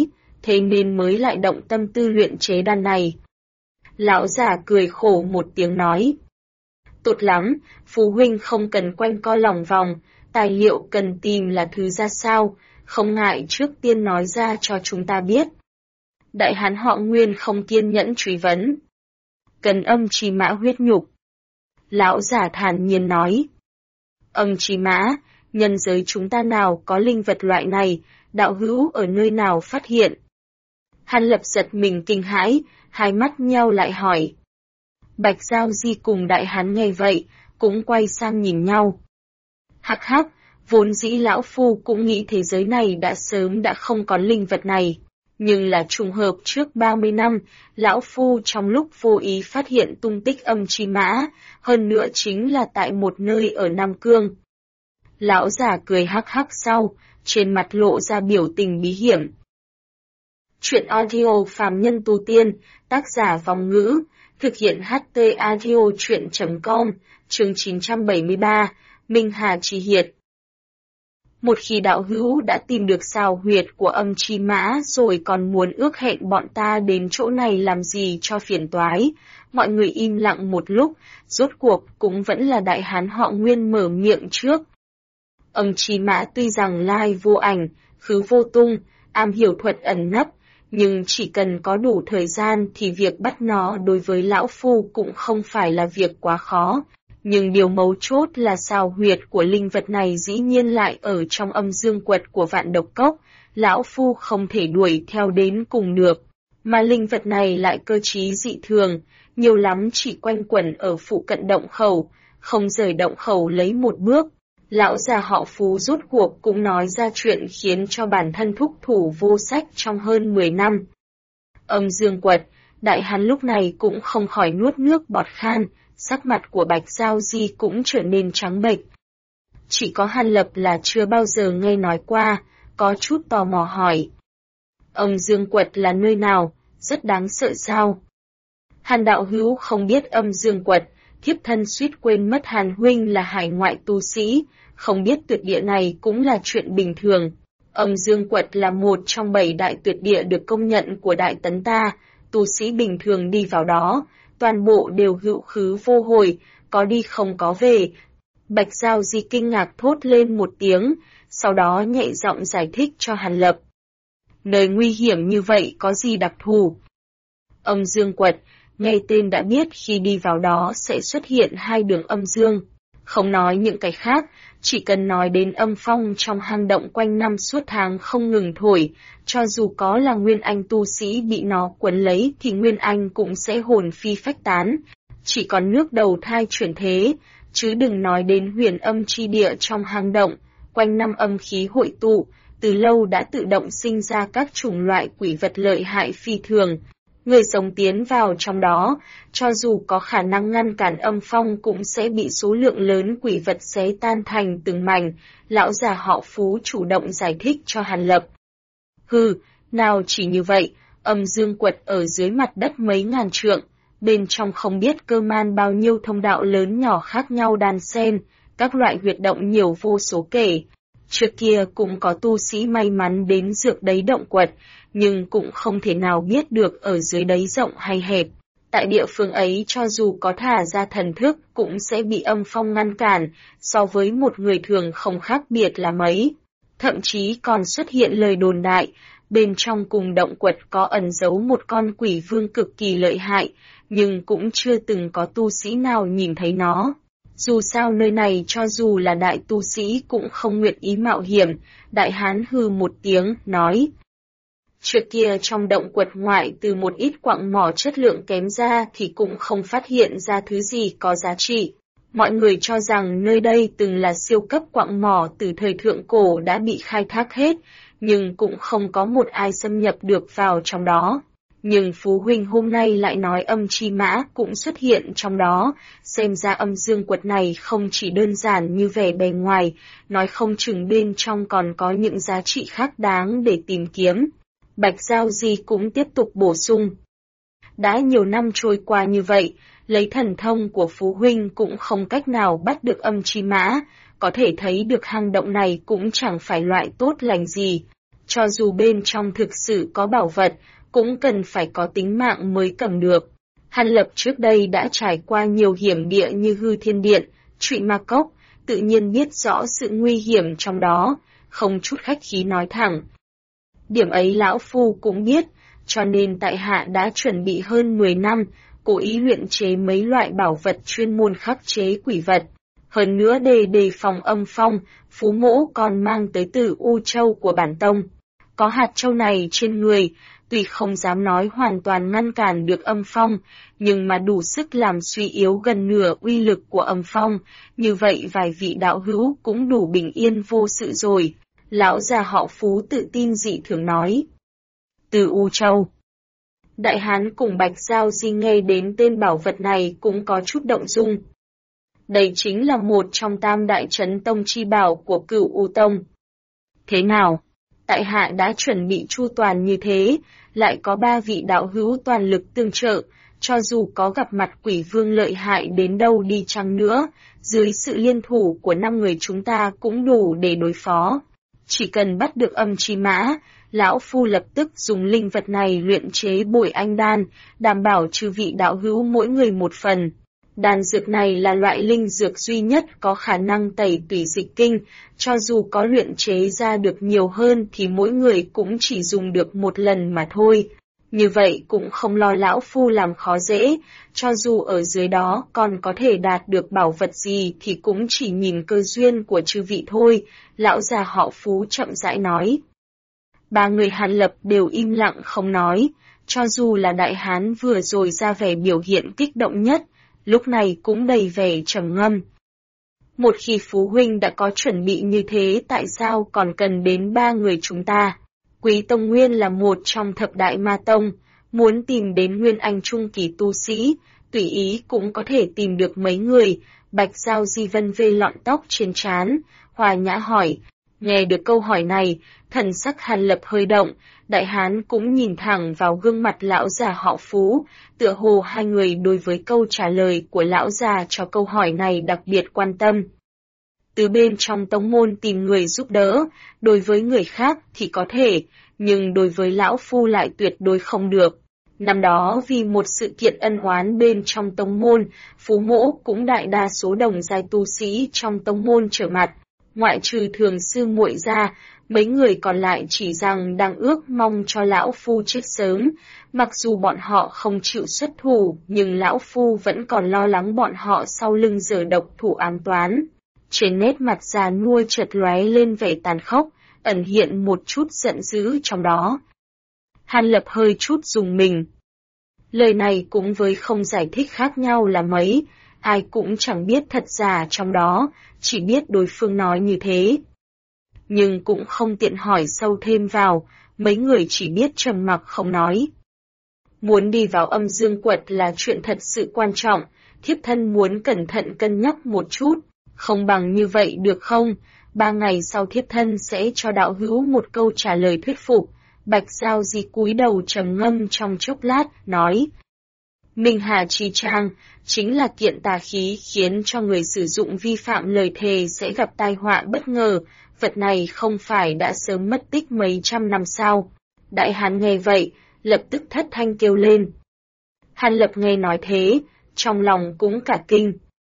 A: thế nên mới lại động tâm tư luyện chế đan này. Lão già cười khổ một tiếng nói. Tốt lắm, Phú huynh không cần quanh co lòng vòng, tài liệu cần tìm là thứ ra sao, không ngại trước tiên nói ra cho chúng ta biết. Đại hán họ Nguyên không kiên nhẫn truy vấn. Cần âm chi mã huyết nhục. Lão giả thản nhiên nói. Âm chi mã, nhân giới chúng ta nào có linh vật loại này, đạo hữu ở nơi nào phát hiện? Hàn Lập giật mình kinh hãi, hai mắt nheo lại hỏi. Bạch Giao Di cùng đại hán nghe vậy, cũng quay sang nhìn nhau. Hắc hắc, vốn dĩ lão phu cũng nghĩ thế giới này đã sớm đã không có linh vật này. Nhưng là trùng hợp trước 30 năm, lão phu trong lúc vô ý phát hiện tung tích âm chi mã, hơn nữa chính là tại một nơi ở Nam Cương. Lão già cười hắc hắc sau, trên mặt lộ ra biểu tình bí hiểm. Chuyện audio phàm nhân tu tiên, tác giả Vòng Ngữ, thực hiện HT audio chuyện.com, chương 973, Minh Hà Chi Hiệt. Một khi đạo hữu đã tìm được sao huyệt của âm chi mã rồi còn muốn ước hẹn bọn ta đến chỗ này làm gì cho phiền toái, mọi người im lặng một lúc, rốt cuộc cũng vẫn là đại hán họ Nguyên mở miệng trước. Âm chi mã tuy rằng lai vô ảnh, khứ vô tung, am hiểu thuật ẩn nấp, nhưng chỉ cần có đủ thời gian thì việc bắt nó đối với lão phu cũng không phải là việc quá khó. Nhưng điều mấu chốt là sao huyệt của linh vật này dĩ nhiên lại ở trong âm dương quật của Vạn Độc Cốc, lão phu không thể đuổi theo đến cùng được. Mà linh vật này lại cơ trí dị thường, nhiều lắm chỉ quanh quẩn ở phụ cận động khẩu, không rời động khẩu lấy một bước. Lão già họ Phú rốt cuộc cũng nói ra chuyện khiến cho bản thân thúc thủ vô sách trong hơn 10 năm. Âm dương quật, đại hán lúc này cũng không khỏi nuốt nước bọt khan, sắc mặt của Bạch Giao Di cũng trở nên trắng bệch. Chỉ có Hàn Lập là chưa bao giờ nghe nói qua, có chút tò mò hỏi. Âm dương quật là nơi nào, rất đáng sợ sao? Hàn đạo hữu không biết âm dương quật, thiếp thân suýt quên mất Hàn huynh là hải ngoại tu sĩ, không biết tuyệt địa này cũng là chuyện bình thường. Âm dương quật là một trong 7 đại tuyệt địa được công nhận của Đại Tấn ta, tu sĩ bình thường đi vào đó, toàn bộ đều hữu khứ vô hồi, có đi không có về. Bạch Giao Di kinh ngạc thốt lên một tiếng, sau đó nhẹ giọng giải thích cho Hàn Lập. Nơi nguy hiểm như vậy có gì đặc thù? Âm dương quật, nghe tên đã biết khi đi vào đó sẽ xuất hiện 2 đường âm dương. Không nói những cái khác, chỉ cần nói đến âm phong trong hang động quanh năm suốt tháng không ngừng thổi, cho dù có là Nguyên Anh tu sĩ bị nó quấn lấy thì Nguyên Anh cũng sẽ hồn phi phách tán. Chỉ còn nước đầu thai chuyển thế, chứ đừng nói đến huyền âm chi địa trong hang động, quanh năm âm khí hội tụ, từ lâu đã tự động sinh ra các chủng loại quỷ vật lợi hại phi thường. Người sống tiến vào trong đó, cho dù có khả năng ngăn cản âm phong cũng sẽ bị số lượng lớn quỷ vật xé tan thành từng mảnh, lão già họ Phú chủ động giải thích cho Hàn Lập. Hừ, nào chỉ như vậy, âm dương quật ở dưới mặt đất mấy ngàn trượng, bên trong không biết cơ man bao nhiêu thông đạo lớn nhỏ khác nhau đan xen, các loại huyệt động nhiều vô số kể. Trước kia cũng có tu sĩ may mắn đến dược đấy động quật, nhưng cũng không thể nào biết được ở dưới đấy rộng hay hẹp. Tại địa phương ấy cho dù có thả ra thần thức cũng sẽ bị âm phong ngăn cản, so với một người thường không khác biệt là mấy. Thậm chí còn xuất hiện lời đồn đại, bên trong cùng động quật có ẩn giấu một con quỷ vương cực kỳ lợi hại, nhưng cũng chưa từng có tu sĩ nào nhìn thấy nó. Dù sao nơi này cho dù là đại tu sĩ cũng không nguyện ý mạo hiểm, đại hán hừ một tiếng, nói. Trước kia trong động quật ngoại từ một ít quặng mỏ chất lượng kém ra thì cũng không phát hiện ra thứ gì có giá trị. Mọi người cho rằng nơi đây từng là siêu cấp quặng mỏ từ thời thượng cổ đã bị khai thác hết, nhưng cũng không có một ai xâm nhập được vào trong đó. Nhưng Phú huynh hôm nay lại nói âm chi mã cũng xuất hiện trong đó, xem ra âm dương quật này không chỉ đơn giản như vẻ bề ngoài, nói không chừng bên trong còn có những giá trị khác đáng để tìm kiếm. Bạch Giao Di cũng tiếp tục bổ sung. Đã nhiều năm trôi qua như vậy, lấy thần thông của Phú huynh cũng không cách nào bắt được âm chi mã, có thể thấy được hang động này cũng chẳng phải loại tốt lành gì. cho dù bên trong thực sự có bảo vật, cũng cần phải có tính mạng mới cầm được. Hàn Lập trước đây đã trải qua nhiều hiểm địa như Hư Thiên Điện, Trụy Ma Cốc, tự nhiên biết rõ sự nguy hiểm trong đó, không chút khách khí nói thẳng. Điểm ấy lão phu cũng biết, cho nên tại hạ đã chuẩn bị hơn 10 năm, cố ý luyện chế mấy loại bảo vật chuyên môn khắc chế quỷ vật. Hơn nữa để đề phòng âm phong, Phú Mỗ còn mang tới từ U Châu của bản tông. Có hạt châu này trên người, tuy không dám nói hoàn toàn ngăn cản được âm phong, nhưng mà đủ sức làm suy yếu gần nửa uy lực của âm phong, như vậy vài vị đạo hữu cũng đủ bình yên vô sự rồi. Lão già họ Phú tự tin dị thường nói. Từ U Châu. Đại hán cùng Bạch Giao Di nghe đến tên bảo vật này cũng có chút động dung. Đây chính là một trong tam đại trấn tông chi bảo của Cửu U Tông. Thế nào? Tại hạ đã chuẩn bị chu toàn như thế, lại có 3 vị đạo hữu toàn lực tương trợ, cho dù có gặp mặt quỷ vương lợi hại đến đâu đi chăng nữa, dưới sự liên thủ của 5 người chúng ta cũng đủ để đối phó. Chỉ cần bắt được âm chi mã, lão phu lập tức dùng linh vật này luyện chế bồi anh đan, đảm bảo chư vị đạo hữu mỗi người một phần. Đan dược này là loại linh dược duy nhất có khả năng tẩy tủy dịch kinh, cho dù có luyện chế ra được nhiều hơn thì mỗi người cũng chỉ dùng được một lần mà thôi. Như vậy cũng không lo lão phu làm khó dễ, cho dù ở dưới đó còn có thể đạt được bảo vật gì thì cũng chỉ nhìn cơ duyên của chư vị thôi, lão già họ Phú chậm rãi nói. 3 người Hàn Lập đều im lặng không nói, cho dù là đại hán vừa rồi ra vẻ biểu hiện kích động nhất, lúc này cũng đầy vẻ trầm ngâm. Một khi Phú Huynh đã có chuẩn bị như thế tại sao còn cần đến 3 người chúng ta? Quý Tông Nguyên là một trong thập đại ma tông, muốn tìm đến Nguyên Anh Trung kỳ tu sĩ, tùy ý cũng có thể tìm được mấy người. Bạch Giao Di vân vê lọn tóc trên trán, hòa nhã hỏi. Nghe được câu hỏi này, thần sắc Hàn Lập hơi động, đại hán cũng nhìn thẳng vào gương mặt lão già họ Phú, tựa hồ hai người đối với câu trả lời của lão già cho câu hỏi này đặc biệt quan tâm. Từ bên trong tông môn tìm người giúp đỡ, đối với người khác thì có thể, nhưng đối với lão phu lại tuyệt đối không được. Năm đó vì một sự kiện ân oán bên trong tông môn, Phú Mỗ cũng đại đa số đồng giai tu sĩ trong tông môn trở mặt, ngoại trừ thường sư muội ra, mấy người còn lại chỉ rằng đang ước mong cho lão phu chết sớm, mặc dù bọn họ không chịu xuất thủ, nhưng lão phu vẫn còn lo lắng bọn họ sau lưng giở độc thủ ám toán. Trên nét mặt già nua chợt lóe lên vẻ tàn khốc, ẩn hiện một chút giận dữ trong đó. Hàn Lập hơi chút rùng mình. Lời này cũng với không giải thích khác nhau là mấy, ai cũng chẳng biết thật giả trong đó, chỉ biết đối phương nói như thế. Nhưng cũng không tiện hỏi sâu thêm vào, mấy người chỉ biết trầm mặc không nói. Muốn đi vào âm dương quật là chuyện thật sự quan trọng, thiếp thân muốn cẩn thận cân nhắc một chút, không bằng như vậy được không? 3 ngày sau thiếp thân sẽ cho đạo hữu một câu trả lời thuyết phục. Bạch Giao Di cúi đầu trầm ngâm trong chốc lát, nói. Minh Hà Chi Trang, chính là kiện tà khí khiến cho người sử dụng vi phạm lời thề sẽ gặp tai họa bất ngờ, vật này không phải đã sớm mất tích mấy trăm năm sao? Đại hán nghe vậy, lập tức thất thanh kêu lên. Hàn Lập nghe nói thế, trong lòng cũng cả kinh.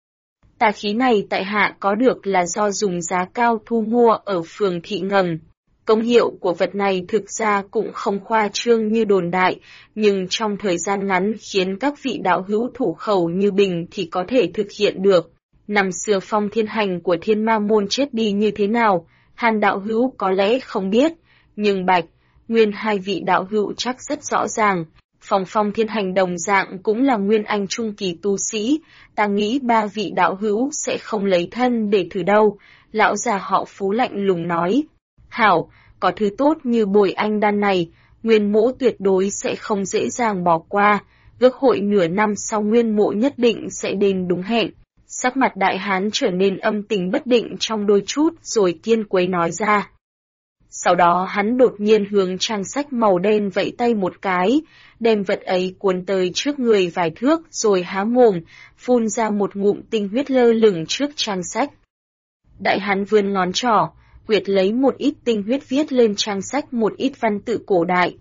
A: Tà khí này tại hạ có được là do dùng giá cao thu mua ở phường thị ngầm. Công hiệu của vật này thực ra cũng không khoa trương như đồn đại, nhưng trong thời gian ngắn khiến các vị đạo hữu thủ khẩu như Bình thì có thể thực hiện được. Năm xưa Phong Thiên Hành của Thiên Ma Môn chết đi như thế nào, Hàn đạo hữu có lẽ không biết, nhưng Bạch, Nguyên hai vị đạo hữu chắc rất rõ ràng. Phong Thiên Hành đồng dạng cũng là Nguyên Anh Trung kỳ tu sĩ, ta nghĩ 3 vị đạo hữu sẽ không lấy thân để thử đâu. Lão già họ Phú lạnh lùng nói. Hảo, có thứ tốt như bồi anh đan này, Nguyên Mỗ tuyệt đối sẽ không dễ dàng bỏ qua, ước hội nửa năm sau Nguyên Mỗ nhất định sẽ đến đúng hẹn. Sắc mặt đại hán trở nên âm tình bất định trong đôi chút rồi kiên quyết nói ra. Sau đó hắn đột nhiên hướng trang sách màu đen vẫy tay một cái, đem vật ấy cuốn tới trước người vài thước rồi há mồm, phun ra một ngụm tinh huyết lơ lửng trước trang sách. Đại hán vươn ngón trỏ, quyệt lấy một ít tinh huyết viết lên trang sách một ít văn tự cổ đại.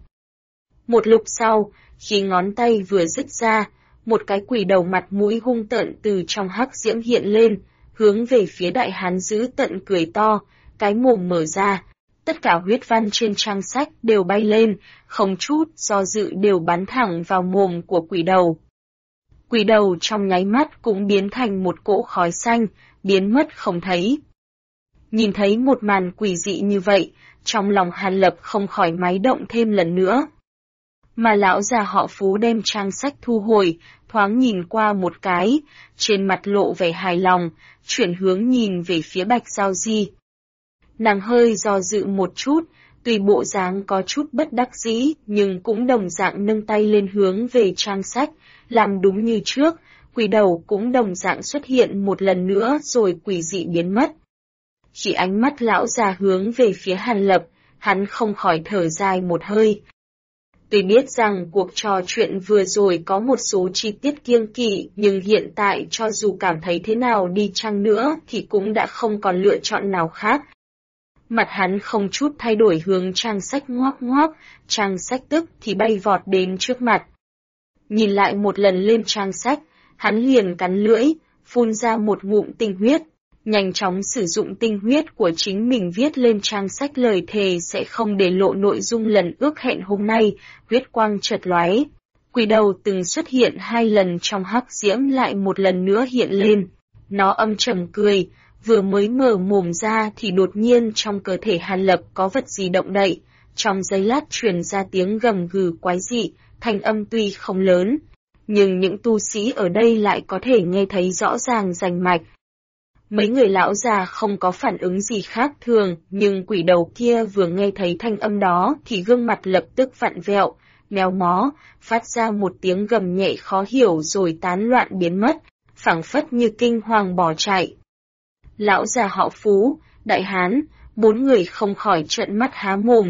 A: Một lúc sau, khi ngón tay vừa dứt ra, một cái quỷ đầu mặt mũi hung tợn từ trong hắc diễm hiện lên, hướng về phía đại hán dữ tợn cười to, cái mồm mở ra, tất cả huyết văn trên trang sách đều bay lên, không chút do dự đều bắn thẳng vào mồm của quỷ đầu. Quỷ đầu trong nháy mắt cũng biến thành một cỗ khói xanh, biến mất không thấy. Nhìn thấy một màn quỷ dị như vậy, trong lòng Hàn Lập không khỏi máy động thêm lần nữa. Mà lão già họ Phú đem trang sách thu hồi, thoáng nhìn qua một cái, trên mặt lộ vẻ hài lòng, chuyển hướng nhìn về phía Bạch Giao Di. Nàng hơi do dự một chút, tuy bộ dáng có chút bất đắc dĩ, nhưng cũng đồng dạng nâng tay lên hướng về trang sách, làm đúng như trước, quỷ đầu cũng đồng dạng xuất hiện một lần nữa rồi quỷ dị biến mất. Khi ánh mắt lão già hướng về phía Hàn Lập, hắn không khỏi thở dài một hơi. Tuy biết rằng cuộc trò chuyện vừa rồi có một số chi tiết kiêng kỵ, nhưng hiện tại cho dù cảm thấy thế nào đi chăng nữa thì cũng đã không còn lựa chọn nào khác. Mặt hắn không chút thay đổi hướng trang sách ngoác ngoác, trang sách tức thì bay vọt đến trước mặt. Nhìn lại một lần lên trang sách, hắn liền cắn lưỡi, phun ra một ngụm tinh huyết, nhanh chóng sử dụng tinh huyết của chính mình viết lên trang sách lời thề sẽ không để lộ nội dung lần ước hẹn hôm nay, huyết quang chợt lóe. Quỷ đầu từng xuất hiện 2 lần trong hắc diễm lại một lần nữa hiện lên. Nó âm trầm cười, vừa mới mở mồm ra thì đột nhiên trong cơ thể Hàn Lập có vật gì động đậy, trong giây lát truyền ra tiếng gầm gừ quái dị, thanh âm tuy không lớn, nhưng những tu sĩ ở đây lại có thể nghe thấy rõ ràng rành mạch. Mấy người lão già không có phản ứng gì khác thường, nhưng quỷ đầu kia vừa nghe thấy thanh âm đó thì gương mặt lập tức vặn vẹo, méo mó, phát ra một tiếng gầm nhẹ khó hiểu rồi tán loạn biến mất, phảng phất như kinh hoàng bỏ chạy. Lão già họ Phú, đại hán, 4 người không khỏi trợn mắt há mồm.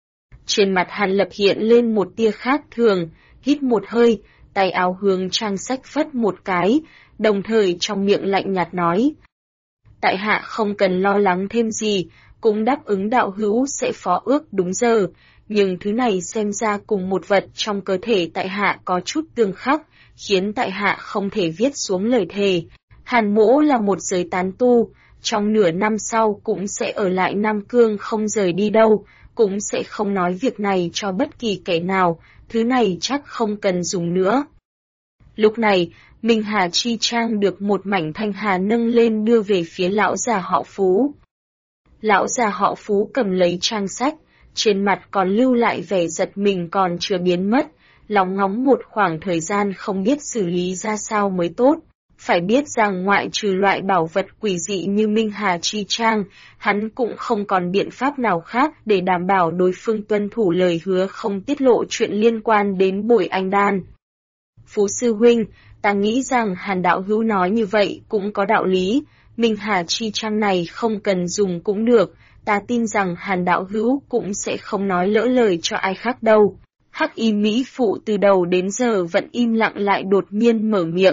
A: Trên mặt Hàn Lập hiện lên một tia khác thường, hít một hơi, tay áo hướng trang sách phất một cái, đồng thời trong miệng lạnh nhạt nói. Tại hạ không cần lo lắng thêm gì, cũng đáp ứng đạo hữu sẽ phó ước đúng giờ, nhưng thứ này xem ra cùng một vật trong cơ thể tại hạ có chút tương khắc, khiến tại hạ không thể viết xuống lời thề. Hàn Mỗ là một giới tán tu, trong nửa năm sau cũng sẽ ở lại Nam Cương không rời đi đâu, cũng sẽ không nói việc này cho bất kỳ kẻ nào, thứ này chắc không cần dùng nữa. Lúc này, Minh Hà Chi Trang được một mảnh thanh hà nâng lên đưa về phía lão già họ Phú. Lão già họ Phú cầm lấy trang sách, trên mặt còn lưu lại vẻ giật mình còn chưa biến mất, lóng ngóng một khoảng thời gian không biết xử lý ra sao mới tốt. Phải biết rằng ngoại trừ loại bảo vật quỷ dị như Minh Hà Chi Trang, hắn cũng không còn biện pháp nào khác để đảm bảo đối phương tuân thủ lời hứa không tiết lộ chuyện liên quan đến Bồi Anh Đan. Phú sư huynh, ta nghĩ rằng Hàn đạo hữu nói như vậy cũng có đạo lý, Minh Hà Chi Trang này không cần dùng cũng được, ta tin rằng Hàn đạo hữu cũng sẽ không nói lỡ lời cho ai khác đâu. Hắc Y Mỹ phụ từ đầu đến giờ vẫn im lặng lại đột nhiên mở miệng.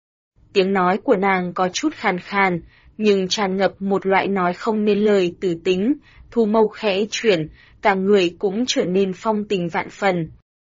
A: Tiếng nói của nàng có chút khàn khàn, nhưng tràn ngập một loại nói không nên lời từ tính, thu mâu khẽ chuyển, cả người cũng trở nên phong tình vạn phần.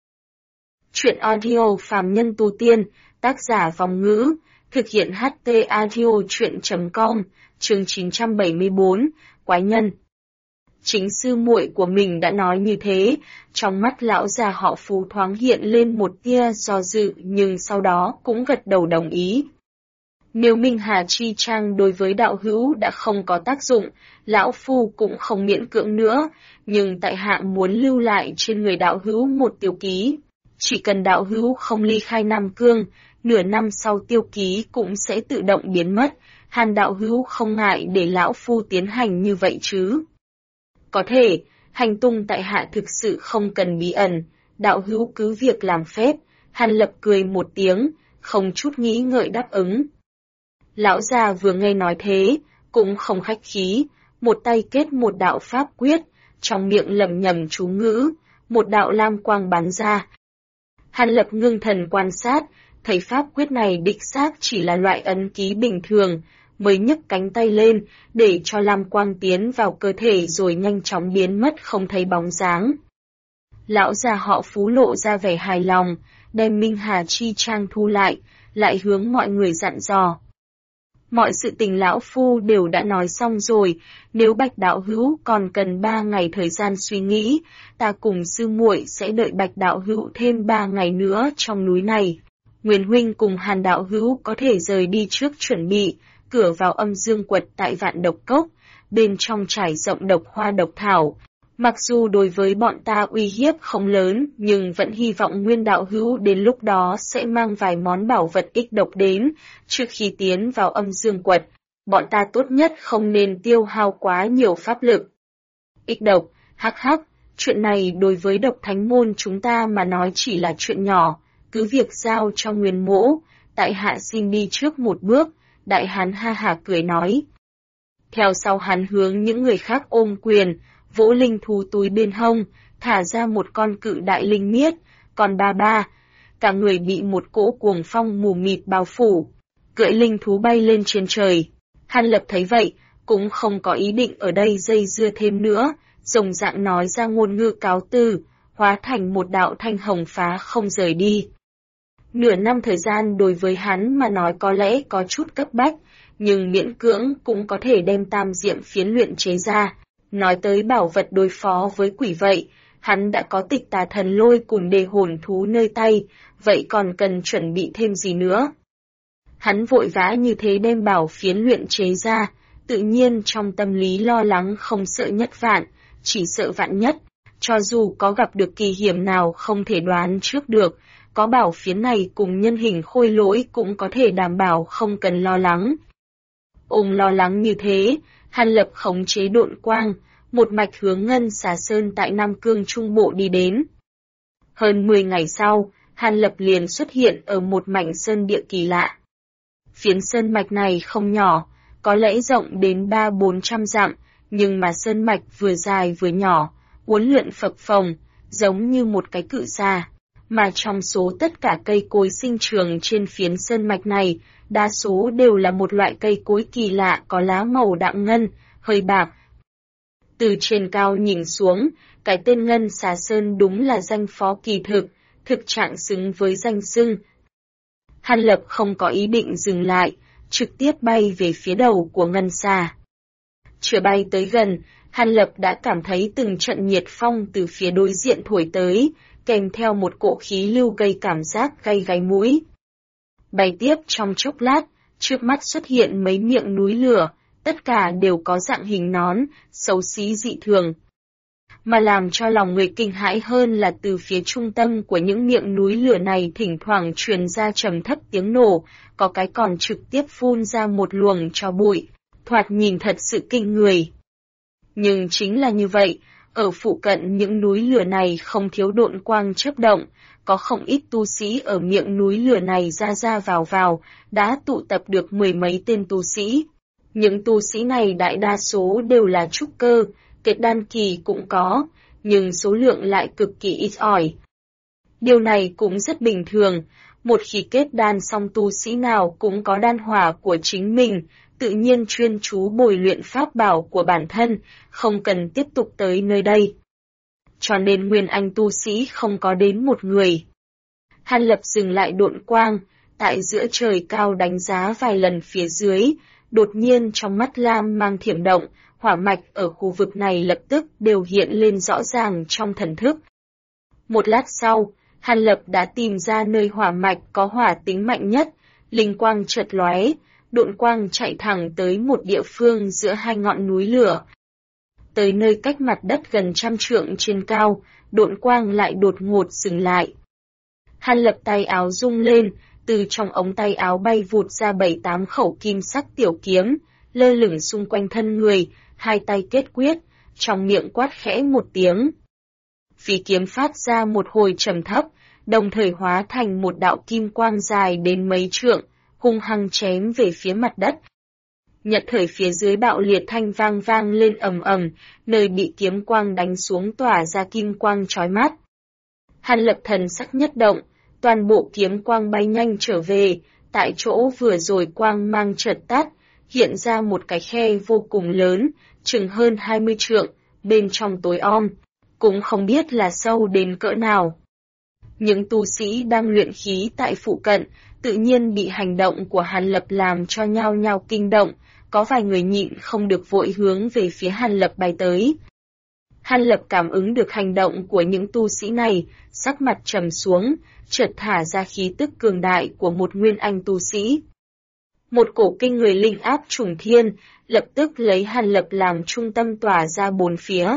A: Chuyện audio phàm nhân tu tiên, tác giả Vòng Ngữ, thực hiện HT audio chuyện.com, chương 974, Quái Nhân. Chính sư muội của mình đã nói như thế, trong mắt lão già họ Phú thoáng hiện lên một tia do dự nhưng sau đó cũng gật đầu đồng ý. Nếu Minh Hà Chi Trang đối với đạo hữu đã không có tác dụng, lão phu cũng không miễn cưỡng nữa, nhưng tại hạ muốn lưu lại trên người đạo hữu một tiêu ký. Chỉ cần đạo hữu không ly khai Nam Cương, nửa năm sau tiêu ký cũng sẽ tự động biến mất, Hàn đạo hữu không ngại để lão phu tiến hành như vậy chứ. Có thể, hành tung tại hạ thực sự không cần bí ẩn, đạo hữu cứ việc làm phép, Hàn Lập cười một tiếng, không chút nghĩ ngợi đáp ứng. Lão già vừa nghe nói thế, cũng không khách khí, một tay kết một đạo pháp quyết, trong miệng lẩm nhẩm chú ngữ, một đạo lam quang bắn ra. Hàn Lập ngưng thần quan sát, thấy pháp quyết này đích xác chỉ là loại ấn ký bình thường, mới nhấc cánh tay lên, để cho lam quang tiến vào cơ thể rồi nhanh chóng biến mất không thấy bóng dáng. Lão già họ Phú lộ ra vẻ hài lòng, đem Minh Hà chi trang thu lại hướng mọi người dặn dò. Mọi sự tình lão phu đều đã nói xong rồi, nếu Bạch đạo hữu còn cần 3 ngày thời gian suy nghĩ, ta cùng sư muội sẽ đợi Bạch đạo hữu thêm 3 ngày nữa trong núi này. Nguyên huynh cùng Hàn đạo hữu có thể rời đi trước chuẩn bị, cửa vào âm dương quật tại Vạn Độc Cốc, bên trong trải rộng độc hoa độc thảo. Mặc dù đối với bọn ta uy hiếp không lớn, nhưng vẫn hy vọng Nguyên đạo hữu đến lúc đó sẽ mang vài món bảo vật ích độc đến, trước khi tiến vào âm dương quật. Bọn ta tốt nhất không nên tiêu hao quá nhiều pháp lực. Ích độc, hắc hắc, chuyện này đối với độc thánh môn chúng ta mà nói chỉ là chuyện nhỏ, cứ việc giao cho Nguyên mỗ, tại hạ xin đi trước một bước, đại hán ha hả cười nói. Theo sau hắn hướng những người khác ôm quyền, vỗ linh thú túi bên hông, thả ra một con cự đại linh miết, còn ba, cả người bị một cỗ cuồng phong mù mịt bao phủ, cưỡi linh thú bay lên trên trời. Hàn Lập thấy vậy, cũng không có ý định ở đây dây dưa thêm nữa, rồng rạng nói ra ngôn ngữ cáo từ, hóa thành một đạo thanh hồng phá không rời đi. Nửa năm thời gian đối với hắn mà nói có lẽ có chút cấp bách, nhưng miễn cưỡng cũng có thể đem tam diệm phiến luyện chế ra. Nói tới bảo vật đối phó với quỷ vậy, hắn đã có tịch tà thần lôi cùng đề hồn thú nơi tay, vậy còn cần chuẩn bị thêm gì nữa? Hắn vội vã như thế đem bảo phiến luyện chế ra, tự nhiên trong tâm lý lo lắng không sợ nhất vạn, chỉ sợ vạn nhất. Cho dù có gặp được kỳ hiểm nào không thể đoán trước được, có bảo phiến này cùng nhân hình khôi lỗi cũng có thể đảm bảo không cần lo lắng. Lo lắng như thế, Hàn Lập khống chế độn quang, một mạch hướng Ngân Xà Sơn tại Nam Cương Trung Bộ đi đến. Hơn 10 ngày sau, Hàn Lập liền xuất hiện ở một mảnh sơn địa kỳ lạ. Phiến sơn mạch này không nhỏ, có lẽ rộng đến 300-400 dặm, nhưng mà sơn mạch vừa dài vừa nhỏ, uốn lượn phập phồng, giống như một cái cự xà. Mà trong số tất cả cây cối sinh trường trên phiến sơn mạch này, đa số đều là một loại cây cối kỳ lạ có lá màu đạm ngân, hơi bạc. Từ trên cao nhìn xuống, cái tên Ngân Xà Sơn đúng là danh phó kỳ thực trạng xứng với danh xưng. Hàn Lập không có ý định dừng lại, trực tiếp bay về phía đầu của Ngân Xà. Chưa bay tới gần, Hàn Lập đã cảm thấy từng trận nhiệt phong từ phía đối diện thổi tới, kèm theo một cỗ khí lưu gây cảm giác gay gáy mũi. Bay tiếp trong chốc lát, trước mắt xuất hiện mấy miệng núi lửa, tất cả đều có dạng hình nón, xấu xí dị thường. Mà làm cho lòng người kinh hãi hơn là từ phía trung tâm của những miệng núi lửa này thỉnh thoảng truyền ra trầm thấp tiếng nổ, có cái còn trực tiếp phun ra một luồng tro bụi, thoạt nhìn thật sự kinh người. Nhưng chính là như vậy, ở phụ cận những núi lửa này không thiếu độn quang chớp động, có không ít tu sĩ ở miệng núi lửa này ra vào, đã tụ tập được 10 mấy tên tu sĩ. Những tu sĩ này đại đa số đều là trúc cơ, kết đan kỳ cũng có, nhưng số lượng lại cực kỳ ít ỏi. Điều này cũng rất bình thường, một khi kết đan xong tu sĩ nào cũng có đan hỏa của chính mình, tự nhiên chuyên chú bồi luyện pháp bảo của bản thân, không cần tiếp tục tới nơi đây. Cho nên nguyên anh tu sĩ không có đến một người. Hàn Lập dừng lại độn quang, tại giữa trời cao đánh giá vài lần phía dưới, đột nhiên trong mắt lam mang thiểm động, hỏa mạch ở khu vực này lập tức đều hiện lên rõ ràng trong thần thức. Một lát sau, Hàn Lập đã tìm ra nơi hỏa mạch có hỏa tính mạnh nhất, linh quang chợt lóe, độn quang chạy thẳng tới một địa phương giữa hai ngọn núi lửa. Tới nơi cách mặt đất gần 100 trượng trên cao, độn quang lại đột ngột dừng lại. Hàn Lập tay áo rung lên, từ trong ống tay áo bay vụt ra 7-8 khẩu kim sắc tiểu kiếm, lơ lửng xung quanh thân người, hai tay kết quyết, trong miệng quát khẽ một tiếng. Phi kiếm phát ra một hồi trầm thấp, đồng thời hóa thành một đạo kim quang dài đến mấy trượng, hung hăng chém về phía mặt đất. Nhật thời phía dưới bạo liệt thanh vang lên ầm ầm, nơi bị kiếm quang đánh xuống tỏa ra kim quang chói mắt. Hàn Lập thần sắc nhất động, toàn bộ kiếm quang bay nhanh trở về, tại chỗ vừa rồi quang mang chợt tắt, hiện ra một cái khe vô cùng lớn, chừng hơn 20 trượng, bên trong tối om, cũng không biết là sâu đến cỡ nào. Những tu sĩ đang luyện khí tại phụ cận, tự nhiên bị hành động của Hàn Lập làm cho nhao nhao kinh động, có vài người nhịn không được vội hướng về phía Hàn Lập bay tới. Hàn Lập cảm ứng được hành động của những tu sĩ này, sắc mặt trầm xuống, chợt thả ra khí tức cường đại của một nguyên anh tu sĩ. Một cổ kinh người linh áp trùng thiên, lập tức lấy Hàn Lập làm trung tâm tỏa ra bốn phía.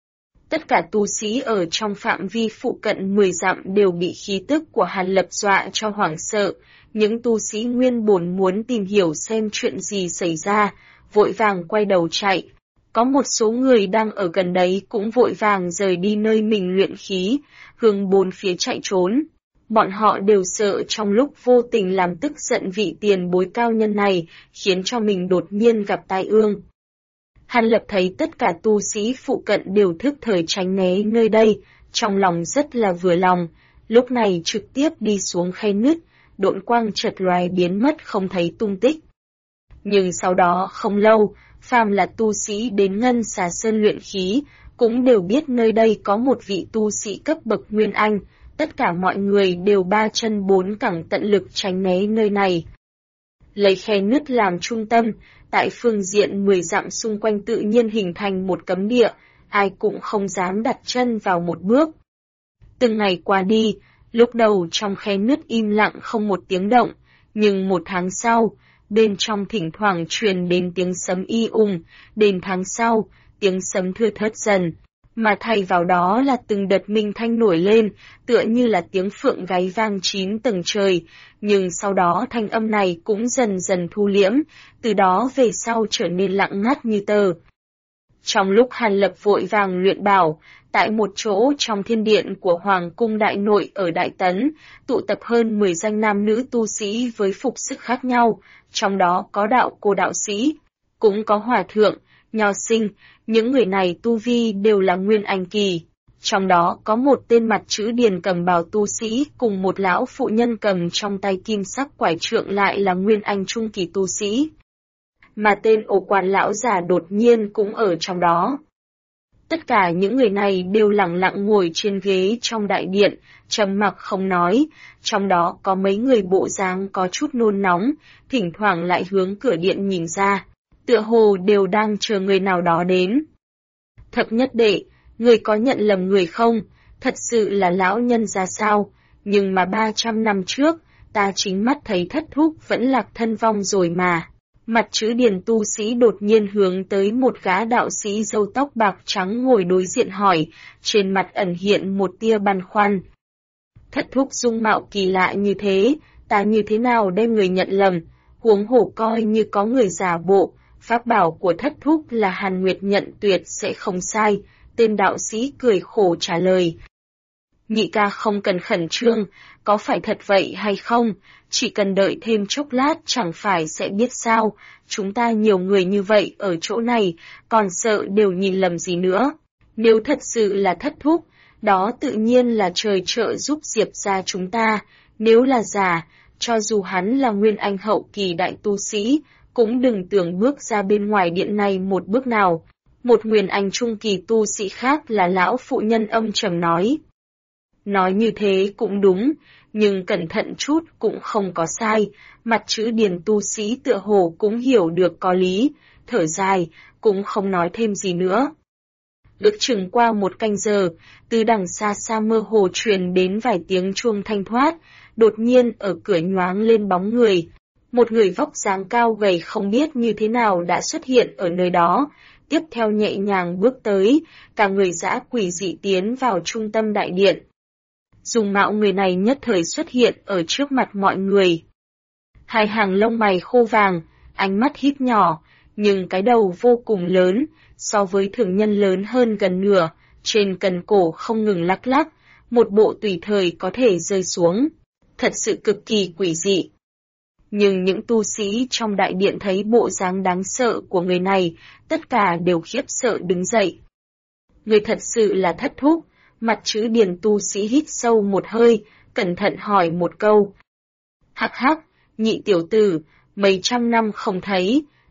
A: Tất cả tu sĩ ở trong phạm vi phụ cận 10 dặm đều bị khí tức của Hàn Lập dọa cho hoảng sợ. Những tu sĩ nguyên bổn muốn tìm hiểu xem chuyện gì xảy ra, vội vàng quay đầu chạy. Có một số người đang ở gần đấy cũng vội vàng rời đi nơi mình luyện khí, hướng bốn phía chạy trốn. Bọn họ đều sợ trong lúc vô tình làm tức giận vị tiền bối cao nhân này, khiến cho mình đột nhiên gặp tai ương. Hàn Lập thấy tất cả tu sĩ phụ cận đều thức thời tránh né nơi đây, trong lòng rất là vừa lòng, lúc này trực tiếp đi xuống khe nứt, độn quang chợt lóe biến mất không thấy tung tích. Nhưng sau đó không lâu, phàm là tu sĩ đến Ngân Xà Sơn luyện khí, cũng đều biết nơi đây có một vị tu sĩ cấp bậc Nguyên Anh, tất cả mọi người đều ba chân bốn cẳng tận lực tránh né nơi này. Lấy khe nứt làm trung tâm, tại phương diện 10 dặm xung quanh tự nhiên hình thành một cấm địa, ai cũng không dám đặt chân vào một bước. Từng ngày qua đi, lúc đầu trong khe nứt im lặng không một tiếng động, nhưng một tháng sau, bên trong thỉnh thoảng truyền đến tiếng sấm y đến tháng sau, tiếng sấm thưa thớt dần, mà thay vào đó là từng đợt minh thanh nổi lên, tựa như là tiếng phượng gáy vang 9 tầng trời, nhưng sau đó thanh âm này cũng dần dần thu liễm, từ đó về sau trở nên lặng ngắt như tờ. Trong lúc Hàn Lập vội vàng luyện bảo, tại một chỗ trong thiên điện của Hoàng cung Đại Nội ở Đại Tấn, tụ tập hơn 10 danh nam nữ tu sĩ với phục sức khác nhau, trong đó có đạo cô đạo sĩ, cũng có hòa thượng, nho sinh, những người này tu vi đều là nguyên anh kỳ. Trong đó có một tên mặt chữ điền cầm bào tu sĩ cùng một lão phụ nhân cầm trong tay kim sắc quải trượng lại là nguyên anh trung kỳ tu sĩ. Mà tên ổ quan lão già đột nhiên cũng ở trong đó. Tất cả những người này đều lặng lặng ngồi trên ghế trong đại điện, trầm mặc không nói, trong đó có mấy người bộ dáng có chút nôn nóng, thỉnh thoảng lại hướng cửa điện nhìn ra, tựa hồ đều đang chờ người nào đó đến. Thập nhất đệ, người có nhận lầm người không? Thật sự là lão nhân ra sao? Nhưng mà 300 năm trước, ta chính mắt thấy thất thúc vẫn lạc thân vong rồi mà. Mặt chữ điền tu sĩ đột nhiên hướng tới một gã đạo sĩ râu tóc bạc trắng ngồi đối diện hỏi, trên mặt ẩn hiện một tia băn khoăn. Thất thúc dung mạo kỳ lạ như thế, ta như thế nào đem người nhận lầm, huống hổ coi như có người giả bộ, pháp bảo của thất thúc là Hàn Nguyệt nhận tuyệt sẽ không sai, tên đạo sĩ cười khổ trả lời. Nhị ca không cần khẩn trương, có phải thật vậy hay không, chỉ cần đợi thêm chốc lát chẳng phải sẽ biết sao, chúng ta nhiều người như vậy ở chỗ này, còn sợ đều nhìn lầm gì nữa. Nếu thật sự là thất thúc, đó tự nhiên là trời trợ giúp Diệp gia chúng ta, nếu là giả, cho dù hắn là nguyên anh hậu kỳ đại tu sĩ, cũng đừng tưởng bước ra bên ngoài điện này một bước nào. Một nguyên anh trung kỳ tu sĩ khác là lão phụ nhân âm trầm nói. Nói như thế cũng đúng, nhưng cẩn thận chút cũng không có sai, mặt chữ điền tu sĩ tựa hồ cũng hiểu được có lý, thở dài, cũng không nói thêm gì nữa. Ước chừng qua một canh giờ, từ đằng xa xa mơ hồ truyền đến vài tiếng chuông thanh thoát, đột nhiên ở cửa nhoáng lên bóng người. Một người vóc dáng cao gầy không biết như thế nào đã xuất hiện ở nơi đó, tiếp theo nhẹ nhàng bước tới, cả người dã quỷ dị tiến vào trung tâm đại điện. Dung mạo người này nhất thời xuất hiện ở trước mặt mọi người. Hai hàng lông mày khô vàng, ánh mắt híp nhỏ, nhưng cái đầu vô cùng lớn, so với thường nhân lớn hơn gần nửa, trên cần cổ không ngừng lắc lắc, một bộ tùy thời có thể rơi xuống. Thật sự cực kỳ quỷ dị. Nhưng những tu sĩ trong đại điện thấy bộ dáng đáng sợ của người này, tất cả đều khiếp sợ đứng dậy. Người thật sự là thất thúc, mặt chữ điền tu sĩ hít sâu một hơi, cẩn thận hỏi một câu. Hắc hắc, nhị tiểu tử, mấy trăm năm không thấy,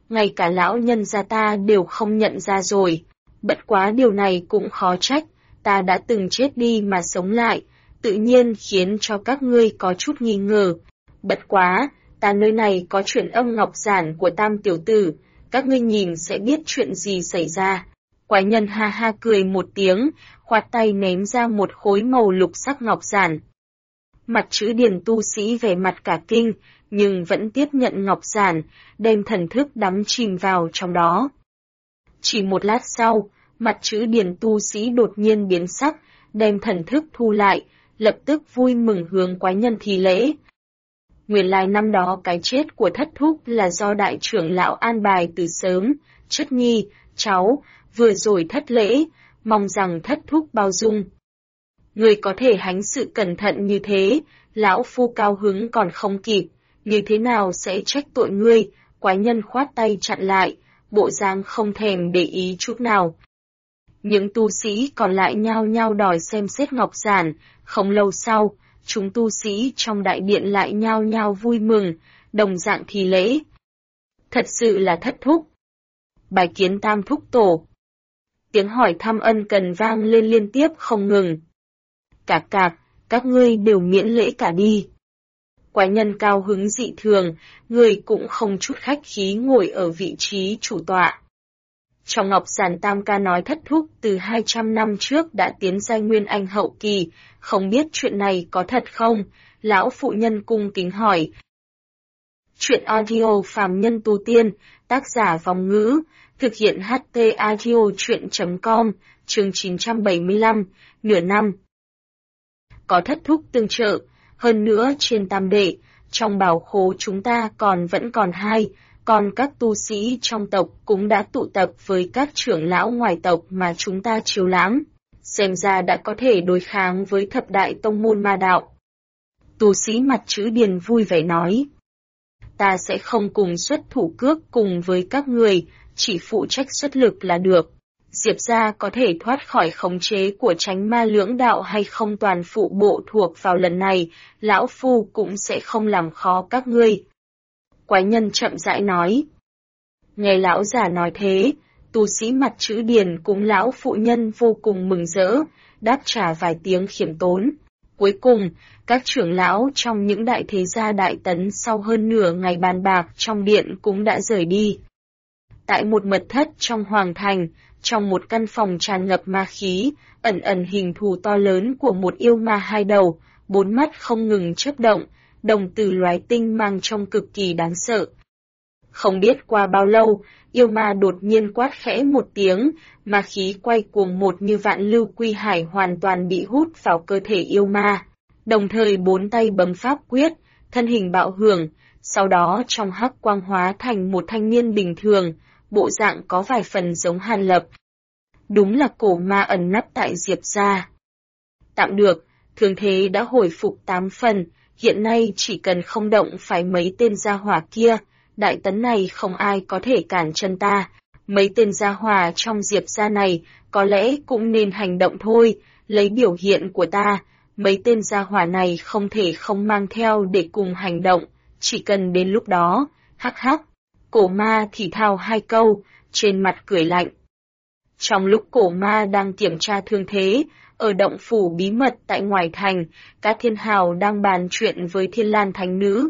A: ngay cả lão nhân gia ta đều không nhận ra rồi. Bất quá điều này cũng khó trách, ta đã từng chết đi mà sống lại, tự nhiên khiến cho các ngươi có chút nghi ngờ. Bất quá, ta nơi này có chuyện âm ngọc giản của Tam tiểu tử, các ngươi nhìn sẽ biết chuyện gì xảy ra. Quái nhân ha ha cười một tiếng, khoát tay ném ra một khối màu lục sắc ngọc giản. Mặt chữ điền tu sĩ vẻ mặt cả kinh, nhưng vẫn tiếp nhận ngọc giản, đem thần thức đắm chìm vào trong đó. Chỉ một lát sau, mặt chữ điền tu sĩ đột nhiên biến sắc, đem thần thức thu lại, lập tức vui mừng hướng quái nhân thi lễ. Nguyên lai năm đó cái chết của thất thúc là do đại trưởng lão an bài từ sớm, chất nhi, cháu, vừa rồi thất lễ, mong rằng thất thúc bao dung. Người có thể hành sự cẩn thận như thế, lão phu cao hứng còn không kịp, như thế nào sẽ trách tội ngươi, quái nhân khoát tay chặn lại, bộ dáng không thèm để ý chút nào. Những tu sĩ còn lại nhao nhao đòi xem xét ngọc giản, không lâu sau, chúng tu sĩ trong đại điện lại nhao nhao vui mừng, đồng dạng thi lễ. Thật sự là thất thúc. Bài kiến Tam thúc tổ. Tiếng hỏi thăm ân cần vang lên liên tiếp không ngừng. Cạc, các ngươi đều miễn lễ cả đi. Quái nhân cao hứng dị thường, người cũng không chút khách khí ngồi ở vị trí chủ tọa. Trong ngọc giản Tam ca nói thất thúc từ 200 năm trước đã tiến giai Nguyên Anh hậu kỳ, không biết chuyện này có thật không? Lão phụ nhân cung kính hỏi. Chuyện audio phàm nhân tu tiên, tác giả Vòng Ngữ, thực hiện HT audio chuyện.com, chương 975, nửa năm. Có thất thúc tương trợ, hơn nữa trên tam đệ, trong bảo khố chúng ta vẫn còn hai, còn các tu sĩ trong tộc cũng đã tụ tập với các trưởng lão ngoài tộc mà chúng ta chiếu lãm, xem ra đã có thể đối kháng với thập đại tông môn ma đạo. Tu sĩ mặt chữ điền vui vẻ nói, ta sẽ không cùng xuất thủ cước cùng với các người, chỉ phụ trách xuất lực là được. Diệp gia có thể thoát khỏi khống chế của Chánh Ma Lưỡng Đạo hay không toàn phụ bộ thuộc vào lần này, lão phu cũng sẽ không làm khó các ngươi. Quái nhân chậm rãi nói. Nghe lão già nói thế, tu sĩ mặt chữ điền cùng lão phụ nhân vô cùng mừng rỡ, đáp trả vài tiếng khiêm tốn. Cuối cùng, các trưởng lão trong những đại thế gia đại tấn sau hơn nửa ngày bàn bạc trong điện cũng đã rời đi. Tại một mật thất trong hoàng thành, trong một căn phòng tràn ngập ma khí, ẩn hình thù to lớn của một yêu ma hai đầu, bốn mắt không ngừng chớp động, đồng tử lóe tinh mang trông cực kỳ đáng sợ. Không biết qua bao lâu, yêu ma đột nhiên quát khẽ một tiếng, ma khí quay cuồng một như vạn lưu quy hải hoàn toàn bị hút vào cơ thể yêu ma. Đồng thời bốn tay bấm pháp quyết, thân hình bạo hưởng, sau đó trong hắc quang hóa thành một thanh niên bình thường, bộ dạng có vài phần giống Hàn Lập. Đúng là cổ ma ẩn nấp tại Diệp gia. Tạm được, thương thế đã hồi phục 8 phần, hiện nay chỉ cần không động phải mấy tên gia hỏa kia, đại tấn này không ai có thể cản chân ta. Mấy tên gia hỏa trong Diệp gia này có lẽ cũng nên hành động thôi, lấy biểu hiện của ta, mấy tên gia hỏa này không thể không mang theo để cùng hành động, chỉ cần đến lúc đó, hắc hắc. Cổ ma thì thào hai câu, trên mặt cười lạnh. Trong lúc cổ ma đang kiểm tra thương thế, ở động phủ bí mật tại ngoài thành, Cát Thiên Hào đang bàn chuyện với Thiên Lan Thánh Nữ.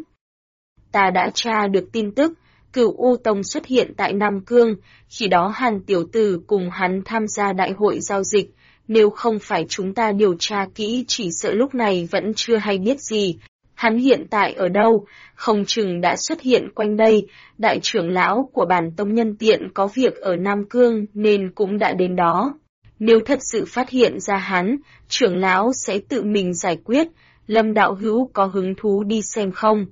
A: Ta đã tra được tin tức, Cửu U Tông xuất hiện tại Nam Cương, khi đó Hàn tiểu tử cùng hắn tham gia đại hội giao dịch, nếu không phải chúng ta điều tra kỹ chỉ sợ lúc này vẫn chưa hay biết gì. Hắn hiện tại ở đâu, không chừng đã xuất hiện quanh đây, đại trưởng lão của bản tông nhân tiện có việc ở Nam Cương nên cũng đã đến đó. Nếu thật sự phát hiện ra hắn, trưởng lão sẽ tự mình giải quyết, Lâm đạo hữu có hứng thú đi xem không?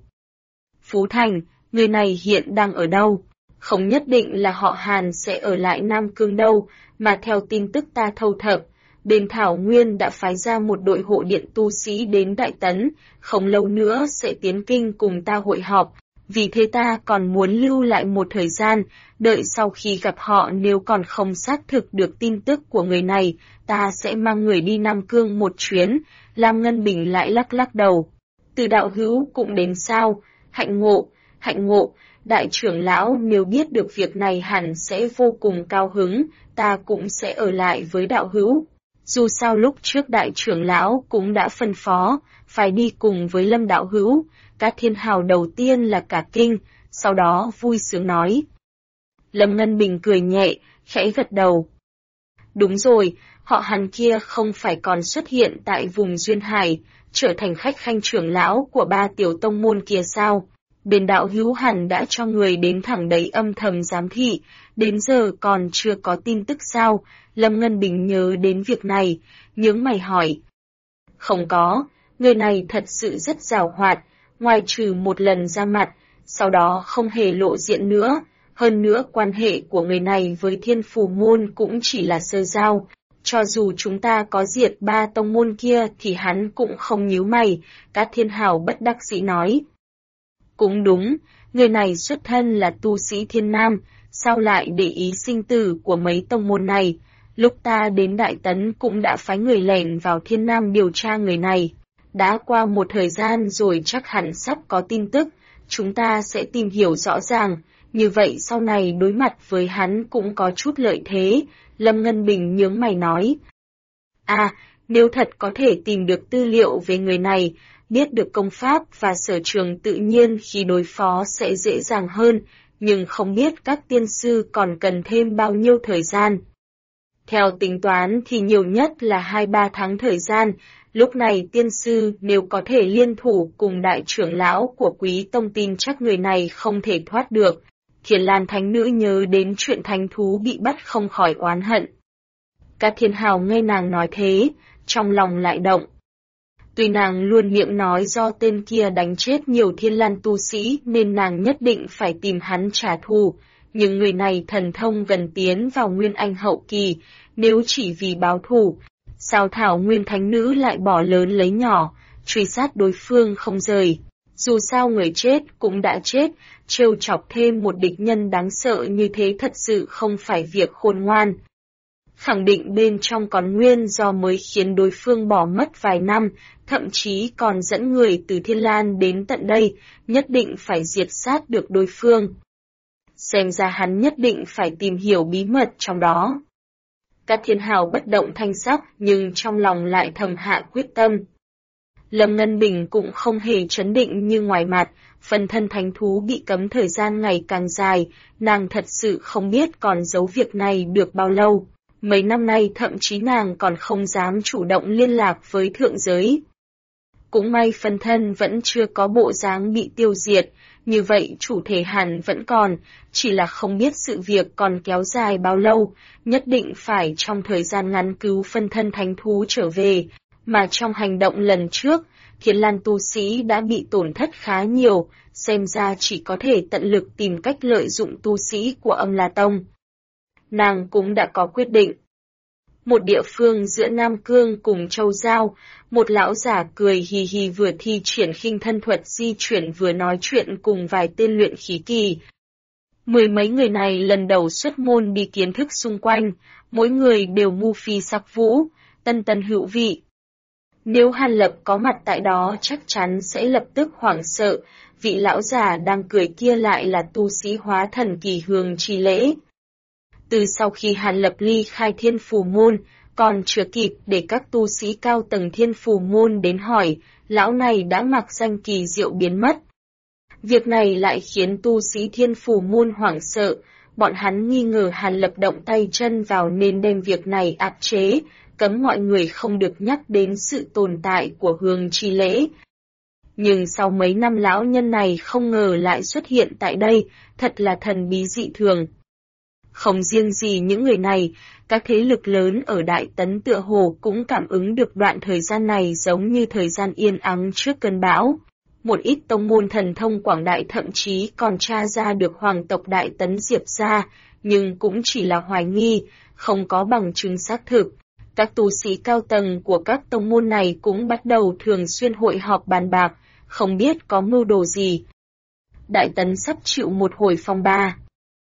A: Phú Thành, người này hiện đang ở đâu? Không nhất định là họ Hàn sẽ ở lại Nam Cương đâu, mà theo tin tức ta thâu thập, bên Thảo Nguyên đã phái ra một đội hộ điện tu sĩ đến Đại Tấn, không lâu nữa sẽ tiến kinh cùng ta hội họp, vì thế ta còn muốn lưu lại một thời gian, đợi sau khi gặp họ nếu còn không xác thực được tin tức của người này, ta sẽ mang người đi Nam Cương một chuyến. Lam Ngân Bình lại lắc lắc đầu. Từ đạo hữu cũng đến sao? Hạnh ngộ, đại trưởng lão nếu biết được việc này hẳn sẽ vô cùng cao hứng, ta cũng sẽ ở lại với đạo hữu. Dù sao lúc trước đại trưởng lão cũng đã phân phó, phải đi cùng với Lâm đạo hữu. Cát Thiên Hào đầu tiên là cả kinh, sau đó vui sướng nói. Lâm Ngân Bình cười nhẹ, khẽ gật đầu. Đúng rồi, họ Hàn kia không phải còn xuất hiện tại vùng Duyên Hải, trở thành khách khanh trưởng lão của 3 tiểu tông môn kia sao? Bên đạo hữu hẳn đã cho người đến thẳng đấy âm thầm giám thị, đến giờ còn chưa có tin tức sao? Lâm Ngân Bình nhớ đến việc này, nhướng mày hỏi. Không có, người này thật sự rất giàu hoạt, ngoài trừ một lần ra mặt, sau đó không hề lộ diện nữa. Hơn nữa quan hệ của người này với Thiên Phù Môn cũng chỉ là sơ giao. Cho dù chúng ta có diệt 3 tông môn kia thì hắn cũng không nhíu mày, Cát Thiên Hào bất đắc dĩ nói. Cũng đúng, người này xuất thân là tu sĩ Thiên Nam, sao lại để ý sinh tử của mấy tông môn này? Lúc ta đến Đại Tấn cũng đã phái người lẻn vào Thiên Nam điều tra người này. Đã qua một thời gian rồi chắc hẳn sắp có tin tức, chúng ta sẽ tìm hiểu rõ ràng, như vậy sau này đối mặt với hắn cũng có chút lợi thế, Lâm Ngân Bình nhướng mày nói. Nếu thật có thể tìm được tư liệu về người này, biết được công pháp và sở trường tự nhiên khi đối phó sẽ dễ dàng hơn, nhưng không biết các tiên sư còn cần thêm bao nhiêu thời gian. Theo tính toán thì nhiều nhất là 2-3 tháng thời gian, lúc này tiên sư nếu có thể liên thủ cùng đại trưởng lão của Quý Tông tin chắc người này không thể thoát được. Thiền Lan Thánh Nữ nhớ đến chuyện thánh thú bị bắt không khỏi oán hận. Cát Thiên Hào nghe nàng nói thế, trong lòng lại động. Tuy nàng luôn miệng nói do tên kia đánh chết nhiều Thiên Lan tu sĩ nên nàng nhất định phải tìm hắn trả thù, nhưng người này thần thông gần tiến vào Nguyên Anh hậu kỳ, nếu chỉ vì báo thù, sao Thảo Nguyên Thánh Nữ lại bỏ lớn lấy nhỏ, truy sát đối phương không rời. Dù sao người chết cũng đã chết, trêu chọc thêm một địch nhân đáng sợ như thế thật sự không phải việc khôn ngoan. Khẳng định bên trong còn nguyên do mới khiến đối phương bỏ mất vài năm, thậm chí còn dẫn người từ Thiên Lan đến tận đây, nhất định phải diệt sát được đối phương. Xem ra hắn nhất định phải tìm hiểu bí mật trong đó. Cát Thiên Hào bất động thanh sắc nhưng trong lòng lại thầm hạ quyết tâm. Lâm Ngân Bình cũng không hề chấn định như ngoài mặt, phần thân thánh thú bị cấm thời gian ngày càng dài, nàng thật sự không biết còn giấu việc này được bao lâu. Mấy năm nay thậm chí nàng còn không dám chủ động liên lạc với thượng giới. Cũng may phần thân vẫn chưa có bộ dáng bị tiêu diệt, như vậy chủ thể hẳn vẫn còn, chỉ là không biết sự việc còn kéo dài bao lâu, nhất định phải trong thời gian ngắn cứu phân thân thánh thú trở về, mà trong hành động lần trước, Thiên Lan tu sĩ đã bị tổn thất khá nhiều, xem ra chỉ có thể tận lực tìm cách lợi dụng tu sĩ của Âm La Tông. Nàng cũng đã có quyết định. Một địa phương giữa Nam Cương cùng Châu Giao, một lão giả cười hì hì vừa thi triển khinh thân thuật di chuyển vừa nói chuyện cùng vài tên luyện khí kỳ. Mười mấy người này lần đầu xuất môn đi kiến thức xung quanh, mỗi người đều mưu phi sắc vũ, tân tân hữu vị. Nếu Hàn Lập có mặt tại đó chắc chắn sẽ lập tức hoảng sợ, vị lão già đang cười kia lại là tu sĩ hóa thần kỳ Hương Chi Lễ. Từ sau khi Hàn Lập ly khai Thiên Phù Môn, còn chưa kịp để các tu sĩ cao tầng Thiên Phù Môn đến hỏi, lão này đã mặc danh kỳ diệu biến mất. Việc này lại khiến tu sĩ Thiên Phù Môn hoảng sợ, bọn hắn nghi ngờ Hàn Lập động tay chân vào nên đem việc này áp chế, cấm mọi người không được nhắc đến sự tồn tại của Hương Chi Lễ. Nhưng sau mấy năm lão nhân này không ngờ lại xuất hiện tại đây, thật là thần bí dị thường. Không riêng gì những người này, các thế lực lớn ở Đại Tấn tựa hồ cũng cảm ứng được đoạn thời gian này giống như thời gian yên ắng trước cơn bão. Một ít tông môn thần thông quảng đại thậm chí còn tra ra được hoàng tộc Đại Tấn Diệp gia, nhưng cũng chỉ là hoài nghi, không có bằng chứng xác thực. Các tu sĩ cao tầng của các tông môn này cũng bắt đầu thường xuyên hội họp bàn bạc, không biết có mưu đồ gì. Đại Tấn sắp chịu một hồi phong ba.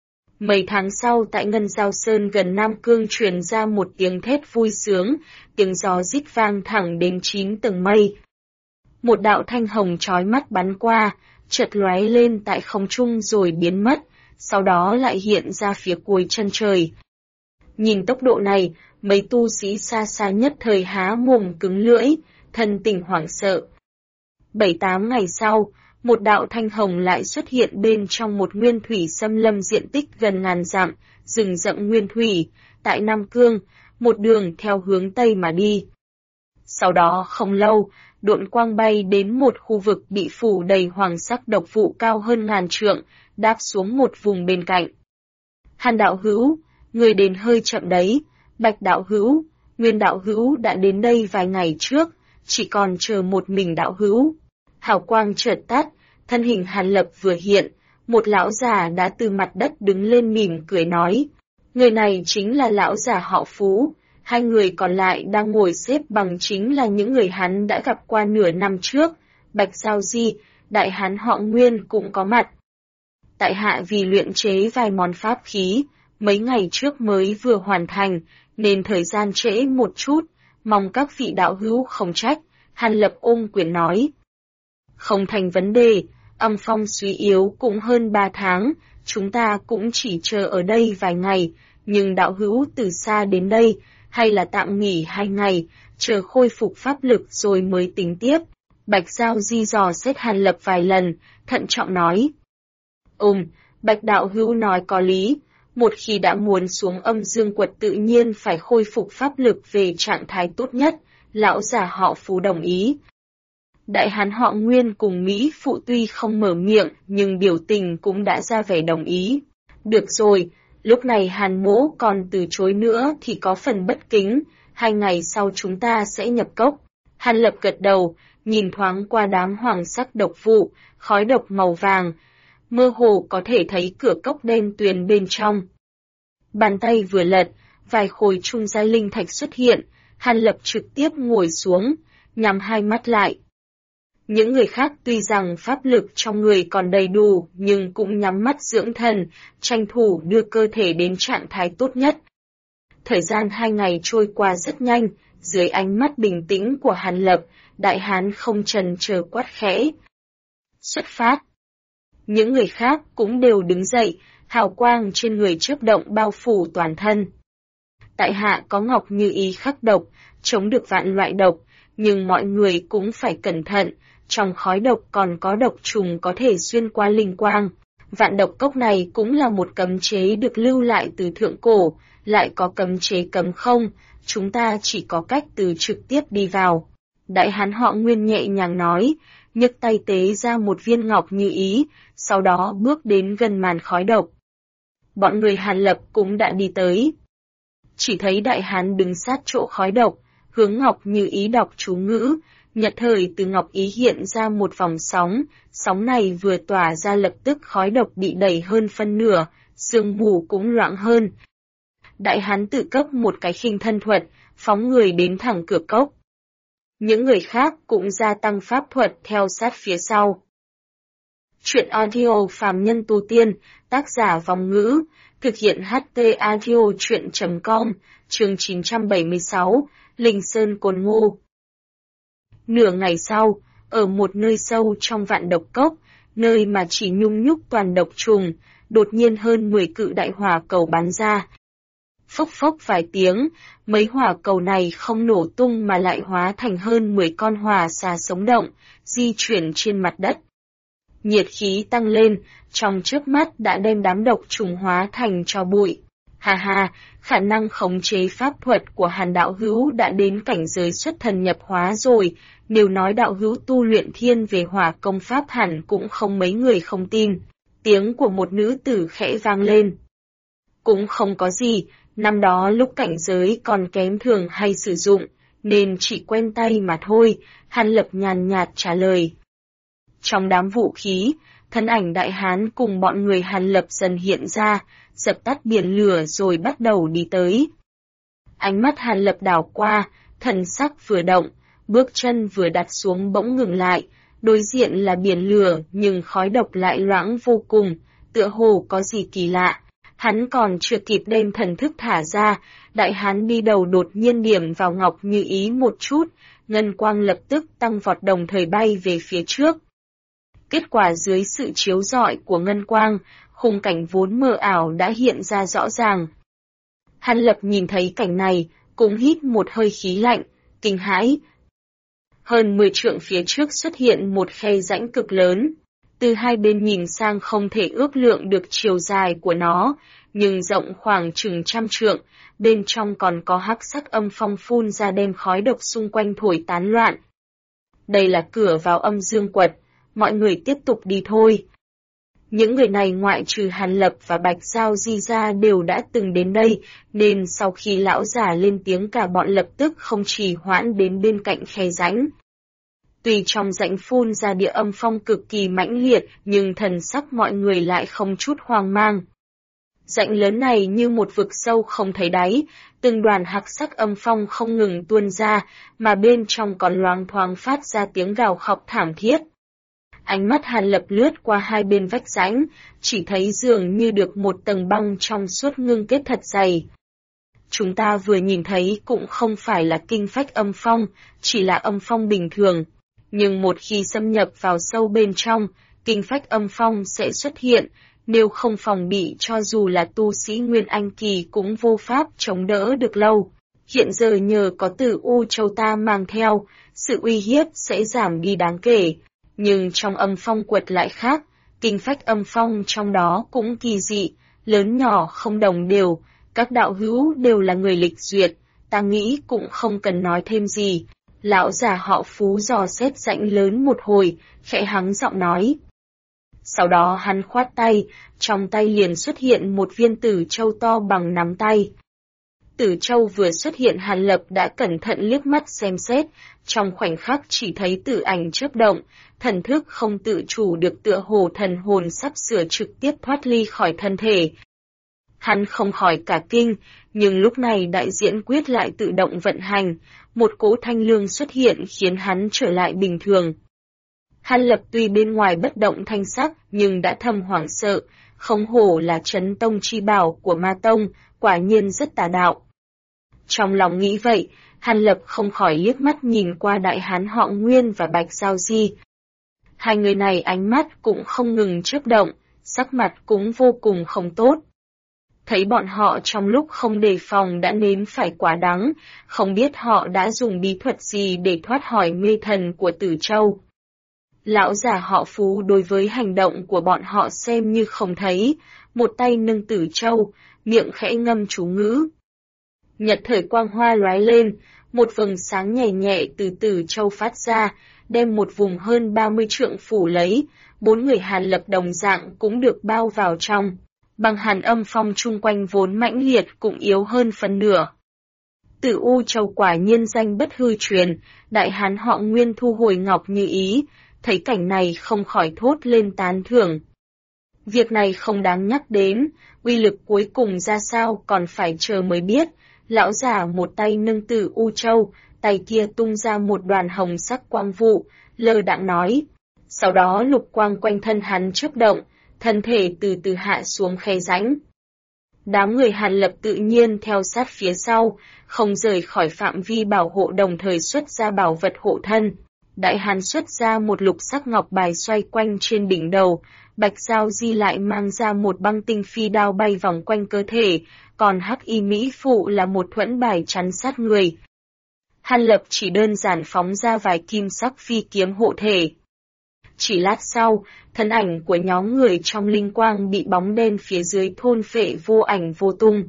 A: Mấy tháng sau tại Ngân Giao Sơn gần Nam Cương truyền ra một tiếng thét vui sướng, tiếng gió rít vang thẳng đến 9 tầng mây. Một đạo thanh hồng chói mắt bắn qua, chợt lóe lên tại không trung rồi biến mất, sau đó lại hiện ra phía cuối chân trời. Nhìn tốc độ này, mấy tu sĩ xa xa nhất thời há mồm cứng lưỡi, thân tình hoảng sợ. 7-8 ngày sau, một đạo thanh hồng lại xuất hiện bên trong một nguyên thủy xâm lâm diện tích gần ngàn dặm, rừng rậm nguyên thủy, tại Nam Cương, một đường theo hướng Tây mà đi. Sau đó không lâu, độn quang bay đến một khu vực bị phủ đầy hoàng sắc độc vụ cao hơn ngàn trượng, đáp xuống một vùng bên cạnh. Hàn đạo hữu, người đến hơi chậm đấy. Bạch đạo hữu, Nguyên đạo hữu đã đến đây vài ngày trước, chỉ còn chờ một mình đạo hữu. Hào quang chợt tắt, thân hình Hàn Lập vừa hiện, một lão già đã từ mặt đất đứng lên mỉm cười nói. Người này chính là lão già họ Phú, hai người còn lại đang ngồi xếp bằng chính là những người hắn đã gặp qua nửa năm trước. Bạch Giao Di, đại hán họ Nguyên cũng có mặt. Tại hạ vì luyện chế vài món pháp khí, mấy ngày trước mới vừa hoàn thành, nên thời gian trễ một chút, mong các vị đạo hữu không trách. Hàn Lập ôm quyền nói. Không thành vấn đề, âm phong suy yếu cũng hơn 3 tháng, chúng ta cũng chỉ chờ ở đây vài ngày, nhưng đạo hữu từ xa đến đây, hay là tạm nghỉ 2 ngày, chờ khôi phục pháp lực rồi mới tính tiếp. Bạch Giao Di dò xét Hàn Lập vài lần, thận trọng nói. Bạch đạo hữu nói có lý, một khi đã muốn xuống âm dương quật tự nhiên phải khôi phục pháp lực về trạng thái tốt nhất, lão già họ Phú đồng ý. Đại hán họ Nguyên cùng Mỹ phụ tuy không mở miệng nhưng biểu tình cũng đã ra vẻ đồng ý. Được rồi, lúc này Hàn mỗ còn từ chối nữa thì có phần bất kính, 2 ngày sau chúng ta sẽ nhập cốc. Hàn Lập gật đầu, nhìn thoáng qua đám hoàng sắc độc vụ, khói độc màu vàng, mơ hồ có thể thấy cửa cốc đen tuyền bên trong. Bàn tay vừa lật, vài khối trung giai linh thạch xuất hiện, Hàn Lập trực tiếp ngồi xuống, nhắm hai mắt lại. Những người khác tuy rằng pháp lực trong người còn đầy đủ nhưng cũng nhắm mắt dưỡng thần, tranh thủ đưa cơ thể đến trạng thái tốt nhất. Thời gian 2 ngày trôi qua rất nhanh, dưới ánh mắt bình tĩnh của Hàn Lập, đại hán không chần chờ quát khẽ. Xuất phát! Những người khác cũng đều đứng dậy, hào quang trên người chớp động bao phủ toàn thân. Tại hạ có ngọc như ý khắc độc, chống được vạn loại độc, nhưng mọi người cũng phải cẩn thận, trong khói độc còn có độc trùng có thể xuyên qua linh quang. Vạn độc cốc này cũng là một cấm chế được lưu lại từ thượng cổ, lại có cấm chế cấm không, chúng ta chỉ có cách từ trực tiếp đi vào. Đại hán họ Nguyên nhẹ nhàng nói, nhấc tay tế ra một viên ngọc như ý, sau đó bước đến gần màn khói độc. Bọn người Hàn Lập cũng đã đi tới. Chỉ thấy đại hán đứng sát chỗ khói độc, hướng ngọc như ý đọc chú ngữ, nhật thời từ ngọc ý hiện ra một vòng sóng, sóng này vừa tỏa ra lập tức khói độc bị đẩy hơn phân nửa, sương mù cũng loãng hơn. Đại hán tự cấp một cái khinh thân thuật, phóng người đến thẳng cửa cốc. Những người khác cũng gia tăng pháp thuật theo sát phía sau. Chuyện audio phàm nhân tu tiên, tác giả Vong Ngữ, thực hiện HT audio chuyện.com, chương 976, Linh Sơn Cồn Ngô. Nửa ngày sau, ở một nơi sâu trong vạn độc cốc, nơi mà chỉ nhung nhúc toàn độc trùng, đột nhiên hơn 10 cự đại hỏa cầu bắn ra. Phốc phốc vài tiếng, mấy hỏa cầu này không nổ tung mà lại hóa thành hơn 10 con hỏa xà sống động, di chuyển trên mặt đất. Nhiệt khí tăng lên, trong chớp mắt đã đem đám độc trùng hóa thành tro bụi. Ha ha, khả năng khống chế pháp thuật của Hàn đạo hữu đã đến cảnh giới xuất thần nhập hóa rồi, nếu nói đạo hữu tu luyện thiên về hỏa công pháp hẳn cũng không mấy người không tin. Tiếng của một nữ tử khẽ vang lên. Cũng không có gì, năm đó lúc cảnh giới còn kém thường hay sử dụng, nên chỉ quen tay mà thôi, Hàn Lập nhàn nhạt trả lời. Trong đám vũ khí, thân ảnh đại hán cùng bọn người Hàn Lập dần hiện ra, dập tắt biển lửa rồi bắt đầu đi tới. Ánh mắt Hàn Lập đảo qua, thần sắc vừa động, bước chân vừa đặt xuống bỗng ngừng lại, đối diện là biển lửa nhưng khói độc lại loãng vô cùng, tựa hồ có gì kỳ lạ. Hắn còn chưa kịp đem thần thức thả ra, đại hán đi đầu đột nhiên điểm vào ngọc như ý một chút, ngân quang lập tức tăng vọt đồng thời bay về phía trước. Kết quả dưới sự chiếu rọi của ngân quang, khung cảnh vốn mờ ảo đã hiện ra rõ ràng. Hàn Lập nhìn thấy cảnh này, cũng hít một hơi khí lạnh, kinh hãi. Hơn 10 trượng phía trước xuất hiện một khe rãnh cực lớn. Từ hai bên nhìn sang không thể ước lượng được chiều dài của nó, nhưng rộng khoảng chừng 100 trượng, bên trong còn có hắc sắc âm phong phun ra đem khói độc xung quanh thổi tán loạn. Đây là cửa vào âm dương quật, mọi người tiếp tục đi thôi. Những người này ngoại trừ Hàn Lập và Bạch Giao Di ra đều đã từng đến đây, nên sau khi lão giả lên tiếng cả bọn lập tức không trì hoãn đến bên cạnh khe rãnh. Tuy trong rãnh phun ra địa âm phong cực kỳ mãnh liệt, nhưng thần sắc mọi người lại không chút hoang mang. Rãnh lớn này như một vực sâu không thấy đáy, từng đoàn hắc sắc âm phong không ngừng tuôn ra, mà bên trong còn loáng thoáng phát ra tiếng gào khóc thảm thiết. Ánh mắt Hàn Lập lướt qua hai bên vách rãnh, chỉ thấy dường như được một tầng băng trong suốt ngưng kết thật dày. Chúng ta vừa nhìn thấy cũng không phải là kinh phách âm phong, chỉ là âm phong bình thường. Nhưng một khi xâm nhập vào sâu bên trong, kinh phách âm phong sẽ xuất hiện, nếu không phòng bị cho dù là tu sĩ Nguyên Anh kỳ cũng vô pháp chống đỡ được lâu. Hiện giờ nhờ có Tử U Châu ta mang theo, sự uy hiếp sẽ giảm đi đáng kể. Nhưng trong âm phong quật lại khác, kinh phách âm phong trong đó cũng kỳ dị, lớn nhỏ không đồng đều, các đạo hữu đều là người lịch duyệt, ta nghĩ cũng không cần nói thêm gì. Lão già họ Phú dò xét rãnh lớn một hồi, khẽ hắng giọng nói. Sau đó hắn khoát tay, trong tay liền xuất hiện một viên tử châu to bằng nắm tay. Tử châu vừa xuất hiện Hàn Lập đã cẩn thận liếc mắt xem xét, trong khoảnh khắc chỉ thấy tử ảnh chớp động, thần thức không tự chủ được tựa hồ thần hồn sắp sửa trực tiếp thoát ly khỏi thân thể. Hắn không khỏi cả kinh, nhưng lúc này đại diễn quyết lại tự động vận hành, một cỗ thanh lương xuất hiện khiến hắn trở lại bình thường. Hàn Lập tuy bên ngoài bất động thanh sắc nhưng đã thầm hoảng sợ, không hổ là trấn tông chi bảo của ma tông, quả nhiên rất tà đạo. Trong lòng nghĩ vậy, Hàn Lập không khỏi liếc mắt nhìn qua đại hán họ Nguyên và Bạch Giao Di. Hai người này ánh mắt cũng không ngừng chớp động, sắc mặt cũng vô cùng không tốt. Thấy bọn họ trong lúc không đề phòng đã nếm phải quả đắng, không biết họ đã dùng bí thuật gì để thoát khỏi mê thần của Tử Châu. Lão già họ Phú đối với hành động của bọn họ xem như không thấy, một tay nâng Tử Châu, miệng khẽ ngâm chú ngữ. Nhật thời quang hoa lóe lên, một vầng sáng nhẹ nhẹ từ Tử Châu phát ra, đem một vùng hơn 30 trượng phủ lấy, bốn người Hàn Lập đồng dạng cũng được bao vào trong. Bằng hàn âm phong chung quanh vốn mãnh liệt cũng yếu hơn phần nửa. Tử U Châu quả nhiên danh bất hư truyền, đại hán họ Nguyên thu hồi ngọc như ý, thấy cảnh này không khỏi thốt lên tán thưởng. Việc này không đáng nhắc đến, uy lực cuối cùng ra sao còn phải chờ mới biết. Lão già một tay nâng Tử U Châu, tay kia tung ra một đoàn hồng sắc quang vụ, lơ đãng nói. Sau đó lục quang quanh thân hắn chớp động, thân thể từ từ hạ xuống khe rãnh. Đám người Hàn Lập tự nhiên theo sát phía sau, không rời khỏi phạm vi bảo hộ đồng thời xuất ra bảo vật hộ thân. Đại Hàn xuất ra một lục sắc ngọc bài xoay quanh trên đỉnh đầu, Bạch Giao Di lại mang ra một băng tinh phi đao bay vòng quanh cơ thể, còn Hắc Y Mỹ Phụ là một thuẫn bài chắn sát người. Hàn Lập chỉ đơn giản phóng ra vài kim sắc phi kiếm hộ thể. Chỉ lát sau, thân ảnh của nhóm người trong linh quang bị bóng đen phía dưới thôn phệ vô ảnh vô tung.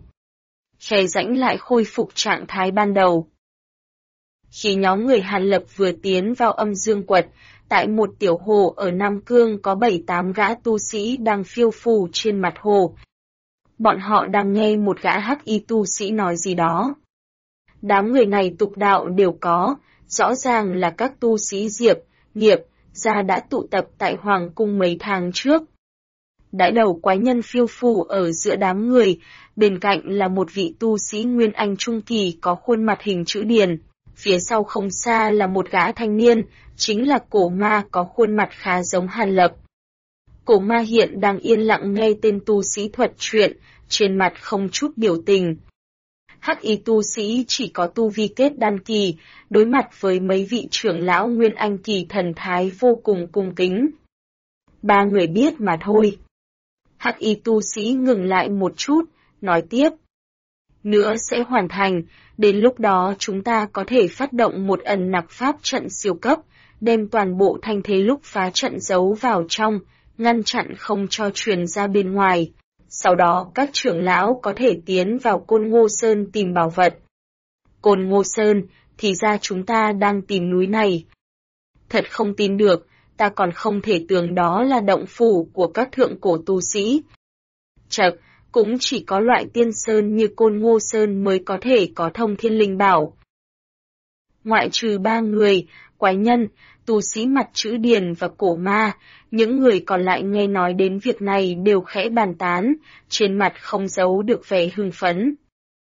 A: Khe rãnh lại khôi phục trạng thái ban đầu. Khi nhóm người Hàn Lập vừa tiến vào âm dương quật, tại một tiểu hồ ở Nam Cương có 7-8 gã tu sĩ đang phiêu phù trên mặt hồ. Bọn họ đang nghe một gã hắc y tu sĩ nói gì đó. Đám người này tục đạo đều có, rõ ràng là các tu sĩ Diệp, Nghiệp, gia đã tụ tập tại Hoàng Cung mấy tháng trước. Đại đầu quái nhân phiêu phù ở giữa đám người, bên cạnh là một vị tu sĩ Nguyên Anh Trung Kỳ có khuôn mặt hình chữ điền. Phía sau không xa là một gã thanh niên, chính là Cổ Ma có khuôn mặt khá giống Hàn Lập. Cổ Ma hiện đang yên lặng nghe tên tu sĩ thuật chuyện, trên mặt không chút biểu tình. Hắc y tu sĩ chỉ có tu vi kết đan kỳ, đối mặt với mấy vị trưởng lão Nguyên Anh kỳ thần thái vô cùng cung kính. Ba người biết mà thôi. Hắc y tu sĩ ngừng lại một chút, nói tiếp. Nữa sẽ hoàn thành, đến lúc đó chúng ta có thể phát động một ẩn nặc pháp trận siêu cấp, đem toàn bộ thanh thế lúc phá trận giấu vào trong, ngăn chặn không cho truyền ra bên ngoài. Sau đó các trưởng lão có thể tiến vào Côn Ngô Sơn tìm bảo vật. Côn Ngô Sơn, thì ra chúng ta đang tìm núi này. Thật không tin được, ta còn không thể tưởng đó là động phủ của các thượng cổ tu sĩ. Chậc, cũng chỉ có loại tiên sơn như Côn Ngô Sơn mới có thể có thông thiên linh bảo. Ngoại trừ ba người, quái nhân, tu sĩ mặt chữ điền và cổ ma, những người còn lại nghe nói đến việc này đều khẽ bàn tán, trên mặt không giấu được vẻ hưng phấn.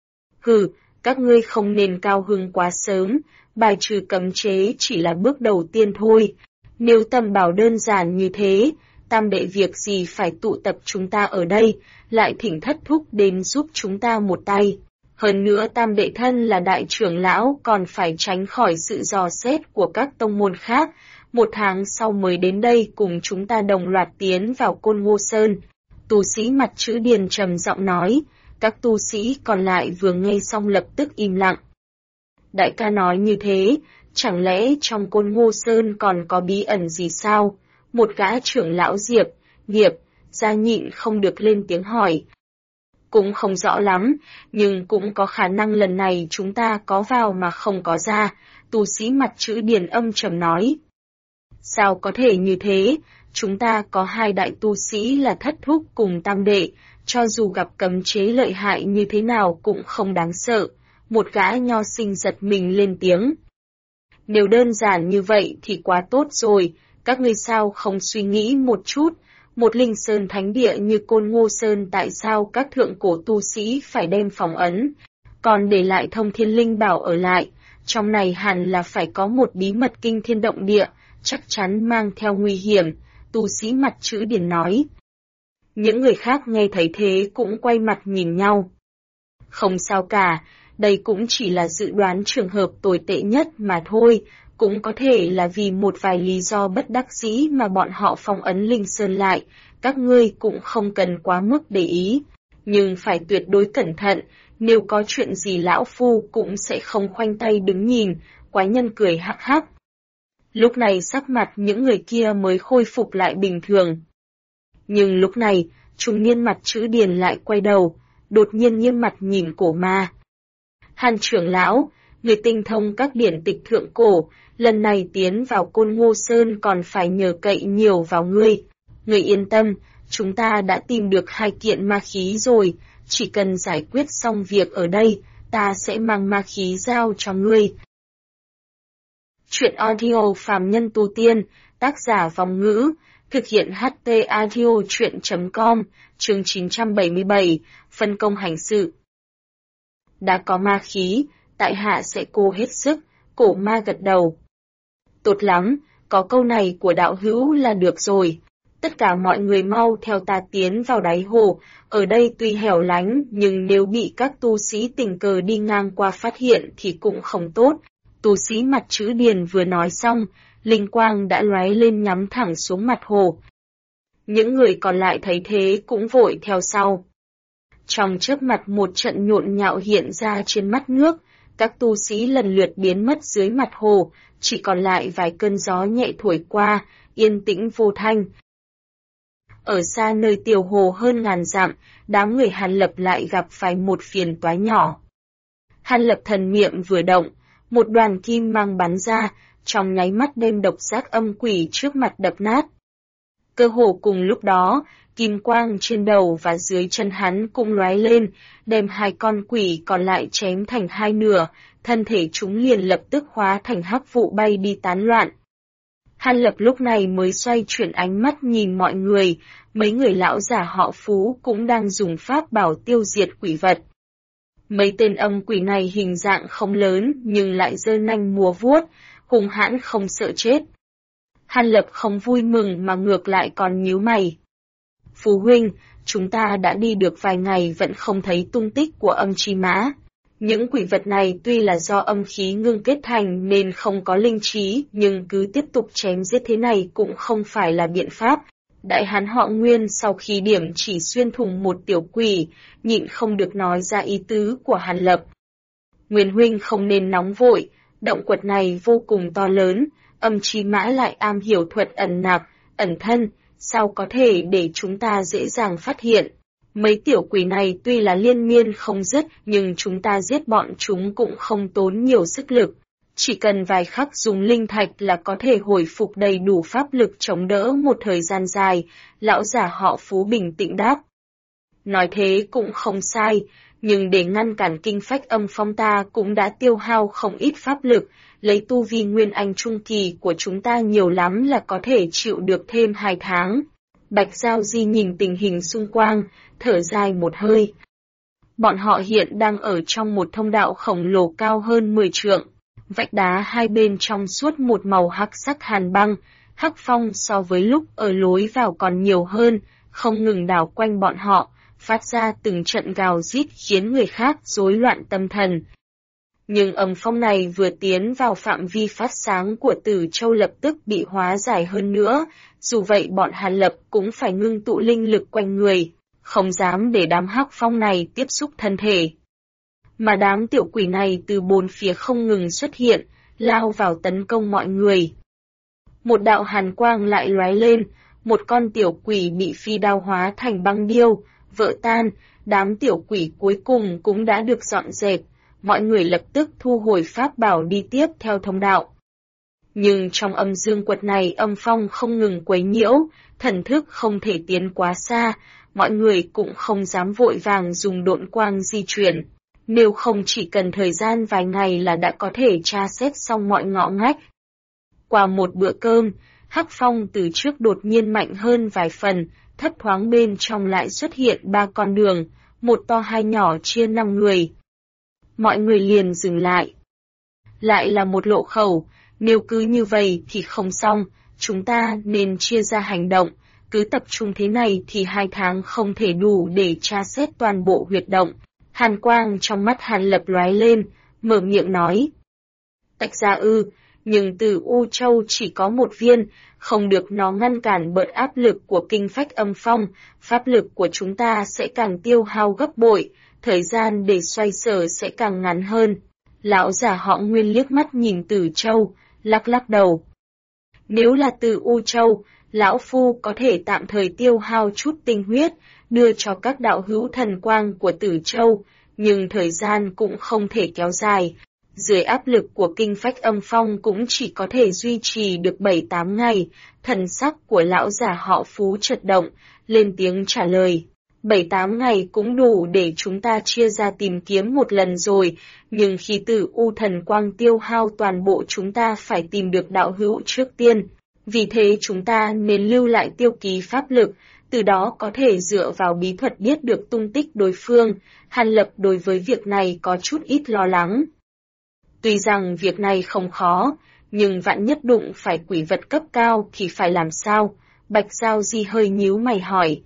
A: Hừ, các ngươi không nên cao hứng quá sớm, bài trừ cấm chế chỉ là bước đầu tiên thôi. Nếu tầm bảo đơn giản như thế, tam đệ việc gì phải tụ tập chúng ta ở đây, lại thỉnh thất thúc đến giúp chúng ta một tay. Hơn nữa tam đệ thân là đại trưởng lão còn phải tránh khỏi sự dò xét của các tông môn khác, 1 tháng sau mới đến đây cùng chúng ta đồng loạt tiến vào Côn Ngô Sơn. Tu sĩ mặt chữ điền trầm giọng nói, các tu sĩ còn lại vừa nghe xong lập tức im lặng. Đại ca nói như thế, chẳng lẽ trong Côn Ngô Sơn còn có bí ẩn gì sao? Một gã trưởng lão Diệp ra nhịn không được lên tiếng hỏi. Cũng không rõ lắm, nhưng cũng có khả năng lần này chúng ta có vào mà không có ra, tu sĩ mặt chữ điền âm trầm nói. Sao có thể như thế, chúng ta có 2 đại tu sĩ là thất thúc cùng tam đệ, cho dù gặp cấm chế lợi hại như thế nào cũng không đáng sợ, một gã nho sinh giật mình lên tiếng. Nếu đơn giản như vậy thì quá tốt rồi, các ngươi sao không suy nghĩ một chút, một linh sơn thánh địa như Côn Ngô Sơn tại sao các thượng cổ tu sĩ phải đem phòng ấn, còn để lại thông thiên linh bảo ở lại, trong này hẳn là phải có một bí mật kinh thiên động địa, chắc chắn mang theo nguy hiểm, tu sĩ mặt chữ điền nói. Những người khác nghe thấy thế cũng quay mặt nhìn nhau. Không sao cả, đây cũng chỉ là dự đoán trường hợp tồi tệ nhất mà thôi, cũng có thể là vì một vài lý do bất đắc dĩ mà bọn họ phong ấn Linh Sơn lại, các ngươi cũng không cần quá mức để ý. Nhưng phải tuyệt đối cẩn thận, nếu có chuyện gì lão phu cũng sẽ không khoanh tay đứng nhìn, quái nhân cười hắc hắc. Lúc này sắc mặt những người kia mới khôi phục lại bình thường. Nhưng lúc này, trung niên mặt chữ điền lại quay đầu, đột nhiên nghiêm mặt nhìn cổ ma. Hàn trưởng lão, người tinh thông các điển tịch thượng cổ, lần này tiến vào Côn Ngô Sơn còn phải nhờ cậy nhiều vào ngươi. Ngươi yên tâm, chúng ta đã tìm được 2 kiện ma khí rồi, chỉ cần giải quyết xong việc ở đây, ta sẽ mang ma khí giao cho ngươi. Chuyện audio phàm nhân tu tiên, tác giả Vong Ngữ, thực hiện HT Audio Chuyện.com, chương 977, phân công hành sự. Đã có ma khí, tại hạ sẽ cố hết sức, cổ ma gật đầu. Tốt lắm, có câu này của đạo hữu là được rồi. Tất cả mọi người mau theo ta tiến vào đáy hồ, ở đây tuy hẻo lánh nhưng nếu bị các tu sĩ tình cờ đi ngang qua phát hiện thì cũng không tốt. Tu sĩ mặt chữ điền vừa nói xong, linh quang đã lóe lên nhắm thẳng xuống mặt hồ. Những người còn lại thấy thế cũng vội theo sau. Trong chớp mặt một trận nhộn nhạo hiện ra trên mắt nước, các tu sĩ lần lượt biến mất dưới mặt hồ, chỉ còn lại vài cơn gió nhẹ thổi qua, yên tĩnh vô thanh. Ở xa nơi tiểu hồ hơn ngàn dặm, đám người Hàn Lập lại gặp phải một phiền toái nhỏ. Hàn Lập thần niệm vừa động, một đoàn kim mang bắn ra, trong nháy mắt đem độc giác âm quỷ trước mặt đập nát. Cơ hồ cùng lúc đó, kim quang trên đầu và dưới chân hắn cũng lóe lên, đem 2 con quỷ còn lại chém thành 2 nửa, thân thể chúng liền lập tức hóa thành hắc vụ bay đi tán loạn. Hàn Lập lúc này mới xoay chuyển ánh mắt nhìn mọi người, mấy người lão giả họ Phú cũng đang dùng pháp bảo tiêu diệt quỷ vật. Mấy tên âm quỷ này hình dạng không lớn nhưng lại giơ nanh múa vuốt, hung hãn không sợ chết. Hàn Lập không vui mừng mà ngược lại còn nhíu mày. Phú huynh, chúng ta đã đi được vài ngày vẫn không thấy tung tích của âm chi mã. Những quỷ vật này tuy là do âm khí ngưng kết thành nên không có linh trí, nhưng cứ tiếp tục chém giết thế này cũng không phải là biện pháp. Đại hán họ Nguyên sau khi điểm chỉ xuyên thủng một tiểu quỷ, nhịn không được nói ra ý tứ của Hàn Lập. Nguyên huynh không nên nóng vội, động quật này vô cùng to lớn, âm chi mã lại am hiểu thuật ẩn nặc, ẩn thân, sao có thể để chúng ta dễ dàng phát hiện. Mấy tiểu quỷ này tuy là liên miên không dứt, nhưng chúng ta giết bọn chúng cũng không tốn nhiều sức lực. Chỉ cần vài khắc dùng linh thạch là có thể hồi phục đầy đủ pháp lực chống đỡ một thời gian dài, lão giả họ Phú bình tĩnh đáp. Nói thế cũng không sai, nhưng để ngăn cản kinh phách âm phong ta cũng đã tiêu hao không ít pháp lực, lấy tu vi nguyên anh trung kỳ của chúng ta nhiều lắm là có thể chịu được thêm 2 tháng. Bạch Giao Di nhìn tình hình xung quanh, thở dài một hơi. Bọn họ hiện đang ở trong một thông đạo khổng lồ cao hơn 10 trượng. Vách đá hai bên trong suốt một màu hắc sắc hàn băng, hắc phong so với lúc ở lối vào còn nhiều hơn, không ngừng đảo quanh bọn họ, phát ra từng trận gào rít khiến người khác rối loạn tâm thần. Nhưng âm phong này vừa tiến vào phạm vi phát sáng của Tử Châu lập tức bị hóa giải hơn nữa, dù vậy bọn Hàn Lập cũng phải ngưng tụ linh lực quanh người, không dám để đám hắc phong này tiếp xúc thân thể. Mà đám tiểu quỷ này từ bốn phía không ngừng xuất hiện, lao vào tấn công mọi người. Một đạo hàn quang lại lóe lên, một con tiểu quỷ bị phi đao hóa thành băng điêu, vỡ tan, đám tiểu quỷ cuối cùng cũng đã được dọn dẹp, mọi người lập tức thu hồi pháp bảo đi tiếp theo thông đạo. Nhưng trong âm dương quật này âm phong không ngừng quấy nhiễu, thần thức không thể tiến quá xa, mọi người cũng không dám vội vàng dùng độn quang di chuyển. Nếu không chỉ cần thời gian vài ngày là đã có thể tra xét xong mọi ngõ ngách. Qua một bữa cơm, hắc phong từ trước đột nhiên mạnh hơn vài phần, thấp thoáng bên trong lại xuất hiện 3 con đường, một to hai nhỏ chia 5 người. Mọi người liền dừng lại. Lại là một lộ khẩu, nếu cứ như vậy thì không xong, chúng ta nên chia ra hành động, cứ tập trung thế này thì 2 tháng không thể đủ để tra xét toàn bộ huyệt động. Hàn quang trong mắt Hàn Lập lóe lên, mở miệng nói. Tách ra nhưng từ U Châu chỉ có một viên, không được nó ngăn cản bớt áp lực của kinh phách âm phong, pháp lực của chúng ta sẽ càng tiêu hao gấp bội, thời gian để xoay sở sẽ càng ngắn hơn. Lão giả họ Nguyên liếc mắt nhìn Từ Châu, lắc lắc đầu. Nếu là từ U Châu, lão phu có thể tạm thời tiêu hao chút tinh huyết, đưa cho các đạo hữu thần quang của Tử Châu, nhưng thời gian cũng không thể kéo dài. Dưới áp lực của kinh phách âm phong cũng chỉ có thể duy trì được 7-8 ngày, thần sắc của lão giả họ Phú chợt động, lên tiếng trả lời. 7-8 ngày cũng đủ để chúng ta chia ra tìm kiếm một lần rồi, nhưng khi Tử U thần quang tiêu hao toàn bộ chúng ta phải tìm được đạo hữu trước tiên. Vì thế chúng ta nên lưu lại tiêu ký pháp lực, từ đó có thể dựa vào bí thuật biết được tung tích đối phương. Hàn Lập đối với việc này có chút ít lo lắng. Tuy rằng việc này không khó, nhưng vạn nhất đụng phải quỷ vật cấp cao thì phải làm sao? Bạch Giao Di hơi nhíu mày hỏi.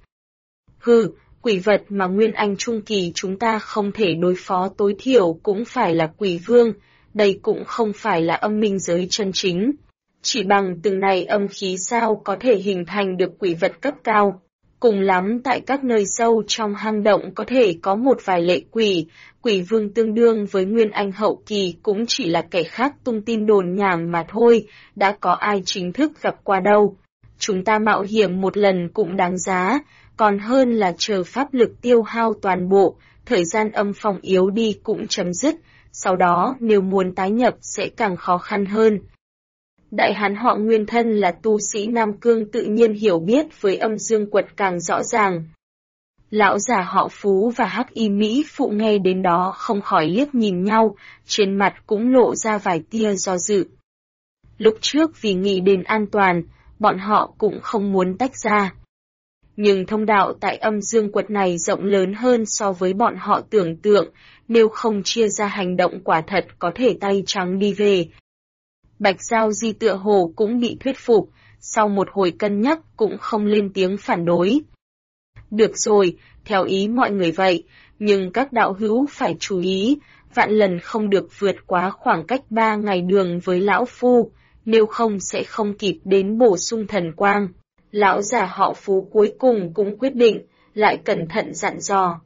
A: Quỷ vật mà Nguyên Anh Trung Kỳ chúng ta không thể đối phó tối thiểu cũng phải là quỷ vương, đây cũng không phải là âm minh giới chân chính. Chỉ bằng từng này âm khí sao có thể hình thành được quỷ vật cấp cao. Cùng lắm tại các nơi sâu trong hang động có thể có một vài lệ quỷ, quỷ vương tương đương với Nguyên Anh hậu kỳ cũng chỉ là kẻ khác tung tin đồn nhảm mà thôi, đã có ai chính thức gặp qua đâu. Chúng ta mạo hiểm một lần cũng đáng giá, còn hơn là chờ pháp lực tiêu hao toàn bộ, thời gian âm phong yếu đi cũng chấm dứt, sau đó nếu muốn tái nhập sẽ càng khó khăn hơn. Đại hán họ Nguyên thân là tu sĩ Nam Cương tự nhiên hiểu biết với âm dương quật càng rõ ràng. Lão già họ Phú và Hắc Y Mỹ phụ nghe đến đó không khỏi liếc nhìn nhau, trên mặt cũng lộ ra vài tia do dự. Lúc trước vì nghĩ đến an toàn, bọn họ cũng không muốn tách ra. Nhưng thông đạo tại âm dương quật này rộng lớn hơn so với bọn họ tưởng tượng, nếu không chia ra hành động quả thật có thể tay trắng đi về. Bạch Giao Di tựa hồ cũng bị thuyết phục, sau một hồi cân nhắc cũng không lên tiếng phản đối. Được rồi, theo ý mọi người vậy, nhưng các đạo hữu phải chú ý, vạn lần không được vượt quá khoảng cách 3 ngày đường với lão phu, nếu không sẽ không kịp đến bổ sung thần quang. Lão già họ Phú cuối cùng cũng quyết định, lại cẩn thận dặn dò.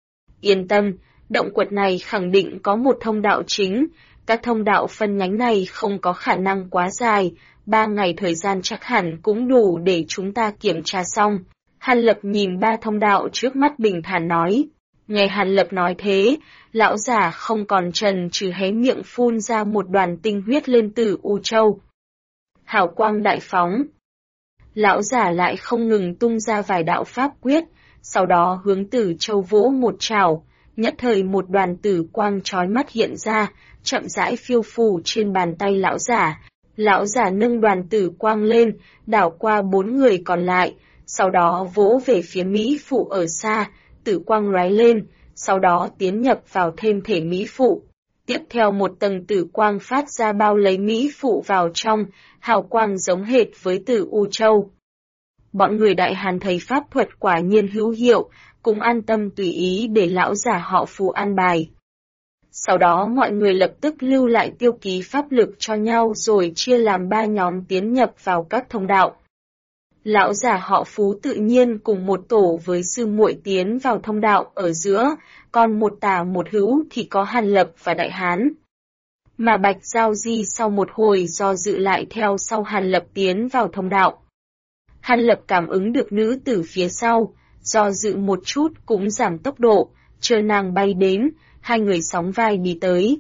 A: Yên tâm, động quật này khẳng định có một thông đạo chính, các thông đạo phân nhánh này không có khả năng quá dài, 3 ngày thời gian chắc hẳn cũng đủ để chúng ta kiểm tra xong. Hàn Lập nhìn 3 thông đạo trước mắt bình thản nói. Nghe Hàn Lập nói thế, lão già không còn chần chừ hé miệng phun ra một đoàn tinh huyết lên từ U Châu. Hào quang đại phóng. Lão già lại không ngừng tung ra vài đạo pháp quyết, sau đó hướng Tử Châu vỗ một trảo, nhất thời một đoàn tử quang chói mắt hiện ra, chậm rãi phiêu phù trên bàn tay lão giả. Lão giả nâng đoàn tử quang lên, đảo qua 4 người còn lại, sau đó vỗ về phía Mỹ Phụ ở xa, tử quang lóe lên, sau đó tiến nhập vào thêm thể Mỹ Phụ. Tiếp theo một tầng tử quang phát ra bao lấy Mỹ Phụ vào trong, hào quang giống hệt với tử U Châu. Bọn người Đại Hàn thấy pháp thuật quả nhiên hữu hiệu, cũng an tâm tùy ý để lão giả họ Phú an bài. Sau đó mọi người lập tức lưu lại tiêu ký pháp lực cho nhau rồi chia làm 3 nhóm tiến nhập vào các thông đạo. Lão già họ Phú tự nhiên cùng một tổ với sư muội tiến vào thông đạo ở giữa, còn một tả một hữu thì có Hàn Lập và Đại Hán. Mà Bạch Giao Di sau một hồi do dự lại theo sau Hàn Lập tiến vào thông đạo. Hàn Lập cảm ứng được nữ tử phía sau, do dự một chút cũng giảm tốc độ, chờ nàng bay đến, hai người sóng vai đi tới.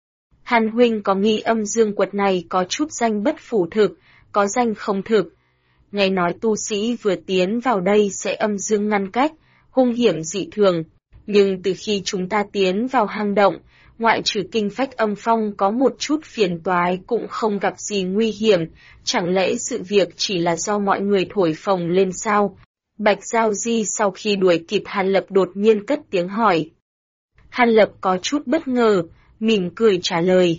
A: Hàn huynh có nghi âm dương quật này có chút danh bất phủ thực, có danh không thực. Nghe nói tu sĩ vừa tiến vào đây sẽ âm dương ngăn cách, hung hiểm dị thường. Nhưng từ khi chúng ta tiến vào hang động, ngoại trừ kinh phách âm phong có một chút phiền toái cũng không gặp gì nguy hiểm, chẳng lẽ sự việc chỉ là do mọi người thổi phồng lên sao? Bạch Giao Di sau khi đuổi kịp Hàn Lập đột nhiên cất tiếng hỏi. Hàn Lập có chút bất ngờ, mỉm cười trả lời.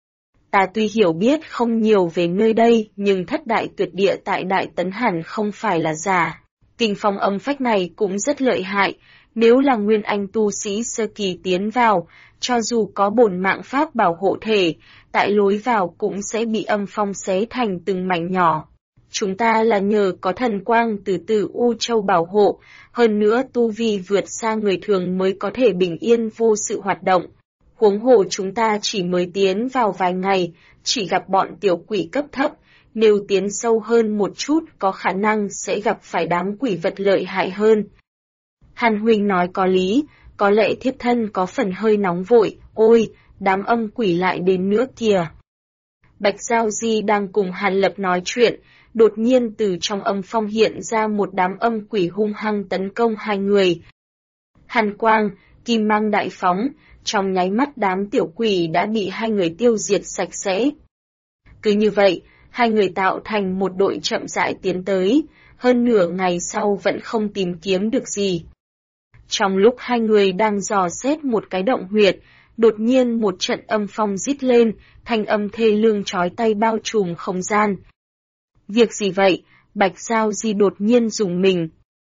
A: Ta tuy hiểu biết không nhiều về nơi đây, nhưng thất đại tuyệt địa tại Đại Tấn hẳn không phải là giả. Kinh phong âm phách này cũng rất lợi hại, nếu là nguyên anh tu sĩ sơ kỳ tiến vào, cho dù có bổn mạng pháp bảo hộ thể, tại lối vào cũng sẽ bị âm phong xé thành từng mảnh nhỏ. Chúng ta là nhờ có thần quang từ từ U Châu bảo hộ, hơn nữa tu vi vượt xa người thường mới có thể bình yên vô sự hoạt động. Huống hồ chúng ta chỉ mới tiến vào vài ngày, chỉ gặp bọn tiểu quỷ cấp thấp, nếu tiến sâu hơn một chút có khả năng sẽ gặp phải đám quỷ vật lợi hại hơn. Hàn huynh nói có lý, có lẽ thiếp thân có phần hơi nóng vội, ôi, đám âm quỷ lại đến nữa kìa. Bạch Giao Di đang cùng Hàn Lập nói chuyện, đột nhiên từ trong âm phong hiện ra một đám âm quỷ hung hăng tấn công hai người. Hàn quang, kim mang đại phóng, trong nháy mắt đám tiểu quỷ đã bị hai người tiêu diệt sạch sẽ. Cứ như vậy, hai người tạo thành một đội chậm rãi tiến tới, hơn nửa ngày sau vẫn không tìm kiếm được gì. Trong lúc hai người đang dò xét một cái động huyệt, đột nhiên một trận âm phong rít lên, thanh âm thê lương chói tai bao trùm không gian. Việc gì vậy? Bạch Giao Di đột nhiên rùng mình.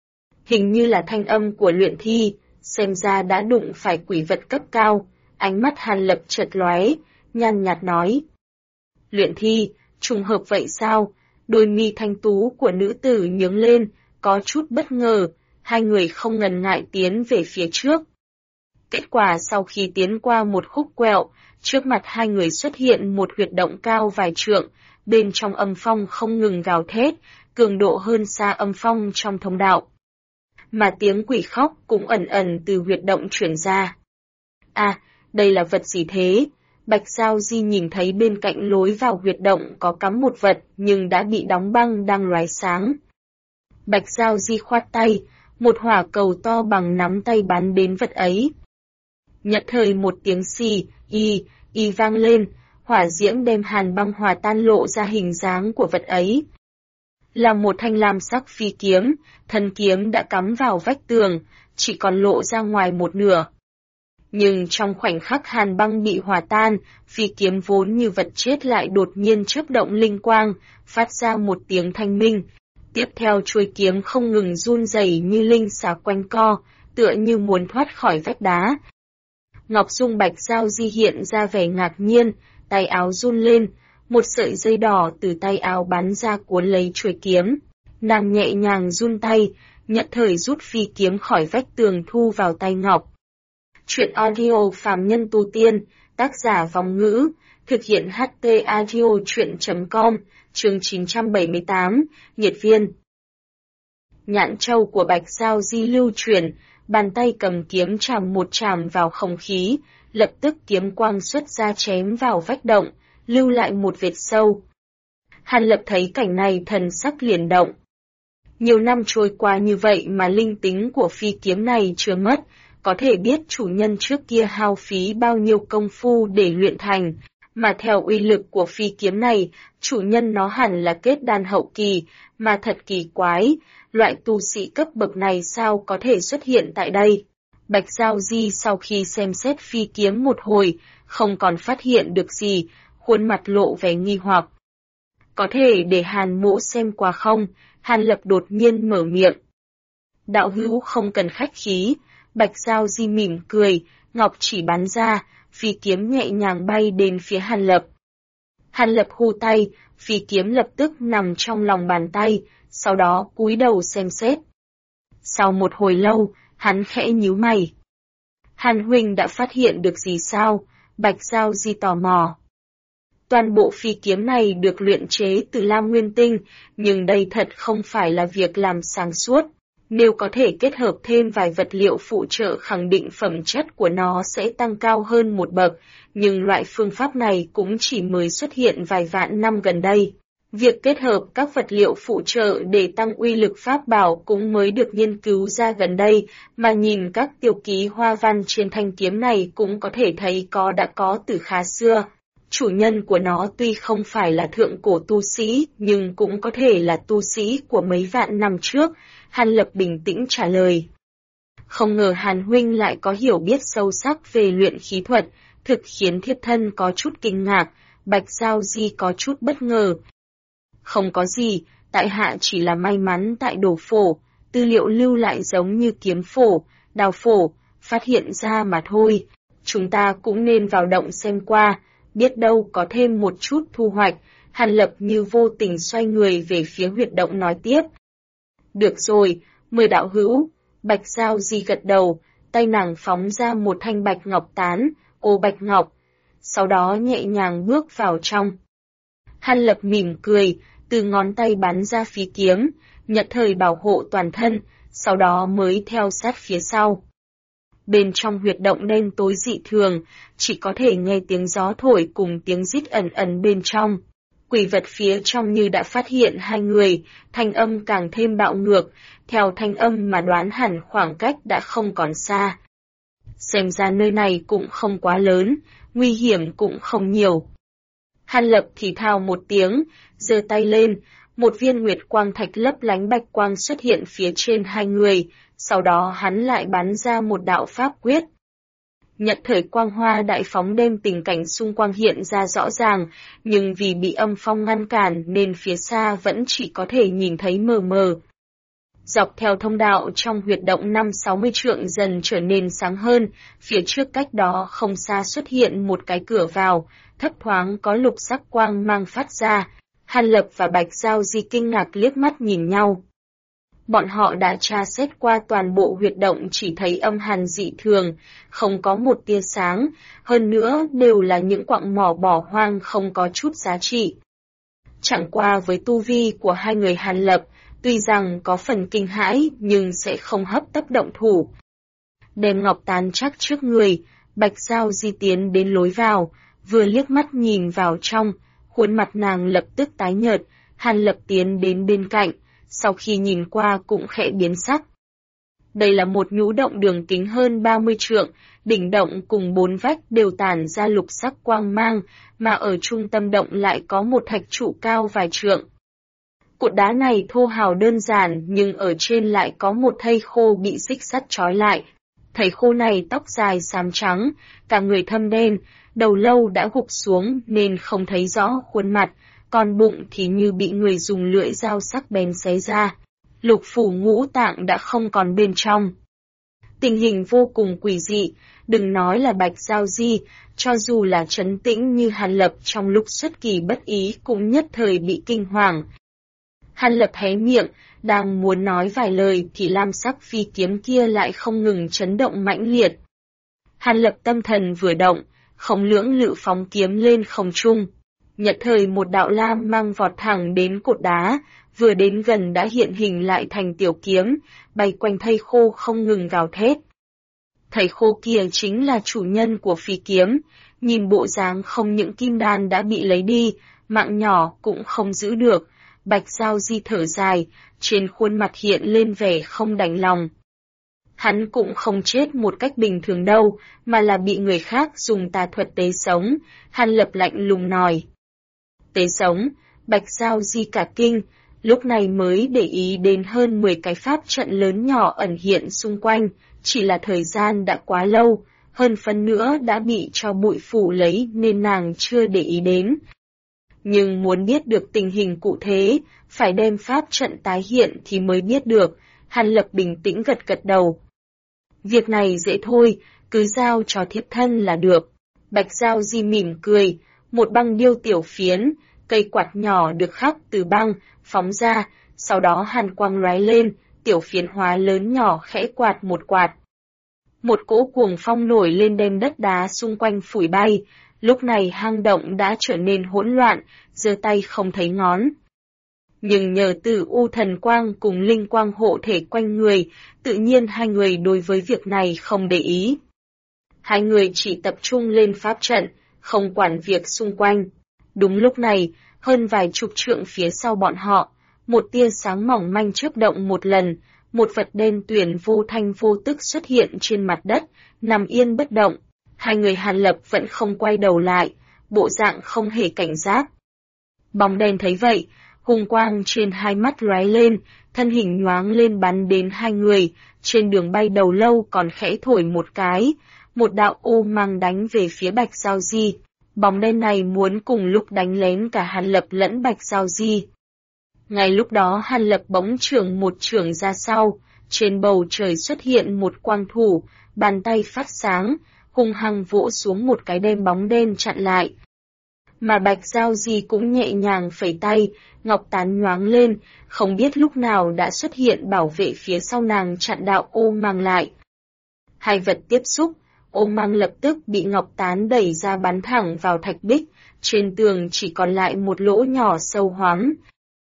A: Hình như là thanh âm của luyện thi, xem ra đã đụng phải quỷ vật cấp cao, ánh mắt Hàn Lập chợt lóe, nhàn nhạt nói. Luyện thi, trùng hợp vậy sao? Đôi mi thanh tú của nữ tử nhướng lên, có chút bất ngờ, hai người không ngần ngại tiến về phía trước. Kết quả sau khi tiến qua một khúc quẹo, trước mặt hai người xuất hiện một huyệt động cao vài trượng, bên trong âm phong không ngừng gào thét, cường độ hơn xa âm phong trong thông đạo. Mà tiếng quỷ khóc cũng ẩn ẩn từ huyệt động truyền ra. À, đây là vật gì thế? Bạch Giao Di nhìn thấy bên cạnh lối vào huyệt động có cắm một vật nhưng đã bị đóng băng đang lóe sáng. Bạch Giao Di khoát tay, một hỏa cầu to bằng nắm tay bắn đến vật ấy. Nhất thời một tiếng xì, y vang lên, hỏa diễm đem hàn băng hòa tan lộ ra hình dáng của vật ấy. Là một thanh lam sắc phi kiếm, thân kiếm đã cắm vào vách tường, chỉ còn lộ ra ngoài một nửa. Nhưng trong khoảnh khắc hàn băng bị hòa tan, phi kiếm vốn như vật chết lại đột nhiên chớp động linh quang, phát ra một tiếng thanh minh. Tiếp theo chuôi kiếm không ngừng run rẩy như linh xà quanh co, tựa như muốn thoát khỏi vách đá. Ngọc Dung Bạch Giao Di hiện ra vẻ ngạc nhiên, tay áo run lên, một sợi dây đỏ từ tay áo bắn ra cuốn lấy chuôi kiếm. Nàng nhẹ nhàng run tay, nhận thời rút phi kiếm khỏi vách tường thu vào tay ngọc. Chuyện audio phàm nhân tu tiên, tác giả Vong Ngữ, thực hiện HT Audio Chuyện.com, chương 978, Nhiệt Viên. Nhãn châu của Bạch Giao Di lưu truyền, bàn tay cầm kiếm chạm một chạm vào không khí, lập tức kiếm quang xuất ra chém vào vách động, lưu lại một vệt sâu. Hàn Lập thấy cảnh này thần sắc liền động. Nhiều năm trôi qua như vậy mà linh tính của phi kiếm này chưa mất, có thể biết chủ nhân trước kia hao phí bao nhiêu công phu để luyện thành, mà theo uy lực của phi kiếm này, chủ nhân nó hẳn là kết đan hậu kỳ, mà thật kỳ quái, loại tu sĩ cấp bậc này sao có thể xuất hiện tại đây. Bạch Giao Di sau khi xem xét phi kiếm một hồi, không còn phát hiện được gì, khuôn mặt lộ vẻ nghi hoặc. Có thể để Hàn Mỗ xem qua không? Hàn Lập đột nhiên mở miệng. Đạo hữu không cần khách khí, Bạch Giao Di mỉm cười, ngọc chỉ bắn ra, phi kiếm nhẹ nhàng bay đến phía Hàn Lập. Hàn Lập hù tay, phi kiếm lập tức nằm trong lòng bàn tay, sau đó cúi đầu xem xét. Sau một hồi lâu, hắn khẽ nhíu mày. Hàn huynh đã phát hiện được gì sao? Bạch Giao Di tò mò. Toàn bộ phi kiếm này được luyện chế từ lam nguyên tinh, nhưng đây thật không phải là việc làm sáng suốt. Nếu có thể kết hợp thêm vài vật liệu phụ trợ khẳng định phẩm chất của nó sẽ tăng cao hơn một bậc, nhưng loại phương pháp này cũng chỉ mới xuất hiện vài vạn năm gần đây. Việc kết hợp các vật liệu phụ trợ để tăng uy lực pháp bảo cũng mới được nghiên cứu ra gần đây, mà nhìn các tiêu ký hoa văn trên thanh kiếm này cũng có thể thấy đã có từ khá xưa. Chủ nhân của nó tuy không phải là thượng cổ tu sĩ, nhưng cũng có thể là tu sĩ của mấy vạn năm trước, Hàn Lập bình tĩnh trả lời. Không ngờ Hàn huynh lại có hiểu biết sâu sắc về luyện khí thuật, thực khiến thiếp thân có chút kinh ngạc, Bạch Giao Di có chút bất ngờ. Không có gì, tại hạ chỉ là may mắn tại đồ phổ, tư liệu lưu lại giống như kiếm phổ, đào phổ, phát hiện ra mà thôi. Chúng ta cũng nên vào động xem qua, biết đâu có thêm một chút thu hoạch. Hàn Lập như vô tình xoay người về phía huyệt động nói tiếp. Được rồi, mời đạo hữu. Bạch Giao Di gật đầu, tay nàng phóng ra một thanh bạch ngọc tán, ô bạch ngọc, sau đó nhẹ nhàng bước vào trong. Hàn Lập mỉm cười, từ ngón tay bắn ra phi kiếm, nhận thời bảo hộ toàn thân, sau đó mới theo sát phía sau. Bên trong huyệt động đen tối dị thường, chỉ có thể nghe tiếng gió thổi cùng tiếng rít ẩn ẩn bên trong. Quỷ vật phía trong như đã phát hiện hai người, thanh âm càng thêm bạo ngược, theo thanh âm mà đoán hẳn khoảng cách đã không còn xa. Xem ra nơi này cũng không quá lớn, nguy hiểm cũng không nhiều. Hàn Lập thì thào một tiếng, giơ tay lên, một viên nguyệt quang thạch lấp lánh bạch quang xuất hiện phía trên hai người, sau đó hắn lại bắn ra một đạo pháp quyết. Nhận thời quang hoa đại phóng đem tình cảnh xung quanh hiện ra rõ ràng, nhưng vì bị âm phong ngăn cản nên phía xa vẫn chỉ có thể nhìn thấy mờ mờ. Dọc theo thông đạo trong huyệt động 5-60 trượng dần trở nên sáng hơn, phía trước cách đó không xa xuất hiện một cái cửa vào, thấp thoáng có lục sắc quang mang phát ra. Hàn Lập và Bạch Giao Di kinh ngạc liếc mắt nhìn nhau. Bọn họ đã tra xét qua toàn bộ huyệt động chỉ thấy âm hàn dị thường, không có một tia sáng, hơn nữa đều là những quặng mỏ bỏ hoang không có chút giá trị. Chẳng qua với tu vi của hai người Hàn Lập, tuy rằng có phần kinh hãi nhưng sẽ không hấp tấp động thủ. Đem ngọc tán chắc trước người, Bạch Giao Di tiến đến lối vào, vừa liếc mắt nhìn vào trong, khuôn mặt nàng lập tức tái nhợt. Hàn Lập tiến đến bên cạnh, sau khi nhìn qua cũng khẽ biến sắc. Đây là một nhũ động đường kính hơn 30 trượng, đỉnh động cùng 4 vách đều tản ra lục sắc quang mang, mà ở trung tâm động lại có một thạch trụ cao vài trượng. Cột đá này thô hào đơn giản nhưng ở trên lại có một thây khô bị xích sắt trói lại. Thầy khô này tóc dài xám trắng, cả người thâm đen, đầu lâu đã gục xuống nên không thấy rõ khuôn mặt, còn bụng thì như bị người dùng lưỡi dao sắc bén xé ra. Lục phủ ngũ tạng đã không còn bên trong. Tình hình vô cùng quỷ dị, đừng nói là Bạch Giao Di, cho dù là trấn tĩnh như Hàn Lập trong lúc xuất kỳ bất ý cũng nhất thời bị kinh hoàng. Hàn Lập hé miệng, đang muốn nói vài lời thì lam sắc phi kiếm kia lại không ngừng chấn động mãnh liệt. Hàn Lập tâm thần vừa động, không lưỡng lự phóng kiếm lên không trung. Nhật thời một đạo lam mang vọt thẳng đến cột đá, vừa đến gần đã hiện hình lại thành tiểu kiếm, bay quanh thây khô không ngừng gào thét. Thầy khô kia chính là chủ nhân của phi kiếm, nhìn bộ dáng không những kim đan đã bị lấy đi, mạng nhỏ cũng không giữ được. Bạch Giao Di thở dài, trên khuôn mặt hiện lên vẻ không đành lòng. Hắn cũng không chết một cách bình thường đâu, mà là bị người khác dùng tà thuật tế sống. Hàn Lập lạnh lùng nói. Tế sống, Bạch Giao Di cả kinh, lúc này mới để ý đến hơn 10 cái pháp trận lớn nhỏ ẩn hiện xung quanh, chỉ là thời gian đã quá lâu, hơn phần nữa đã bị cho bụi phủ lấy nên nàng chưa để ý đến. Nhưng muốn biết được tình hình cụ thể, phải đem pháp trận tái hiện thì mới biết được. Hàn Lập bình tĩnh gật gật đầu. Việc này dễ thôi, cứ giao cho thiếp thân là được. Bạch Giao Di mỉm cười, một băng điêu tiểu phiến, cây quạt nhỏ được khắc từ băng, phóng ra, sau đó hàn quang lóe lên, tiểu phiến hóa lớn nhỏ khẽ quạt một quạt. Một cỗ cuồng phong nổi lên đem đất đá xung quanh phủi bay, lúc này hang động đã trở nên hỗn loạn, giơ tay không thấy ngón. Nhưng nhờ Tử U thần quang cùng linh quang hộ thể quanh người, tự nhiên hai người đối với việc này không để ý. Hai người chỉ tập trung lên pháp trận, không quản việc xung quanh. Đúng lúc này, hơn vài chục trượng phía sau bọn họ, một tia sáng mỏng manh chớp động một lần, một vật đen tuyền vô thanh vô tức xuất hiện trên mặt đất, nằm yên bất động. Hai người Hàn Lập vẫn không quay đầu lại, bộ dạng không hề cảnh giác. Bóng đen thấy vậy, hung quang trên hai mắt lóe lên, thân hình nhoáng lên bắn đến hai người, trên đường bay đầu lâu còn khẽ thổi một cái, một đạo ô mang đánh về phía Bạch Giao Di. Bóng đen này muốn cùng lúc đánh lén cả Hàn Lập lẫn Bạch Giao Di. Ngay lúc đó Hàn Lập bỗng chưởng một chưởng ra sau, trên bầu trời xuất hiện một quang thủ, bàn tay phát sáng, hung hăng vỗ xuống một cái đem bóng đen chặn lại. Mà Bạch Giao Di cũng nhẹ nhàng phẩy tay, ngọc tán nhoáng lên, không biết lúc nào đã xuất hiện bảo vệ phía sau nàng chặn đạo ô mang lại. Hai vật tiếp xúc, ô mang lập tức bị ngọc tán đẩy ra bắn thẳng vào thạch bích, trên tường chỉ còn lại một lỗ nhỏ sâu hoắm.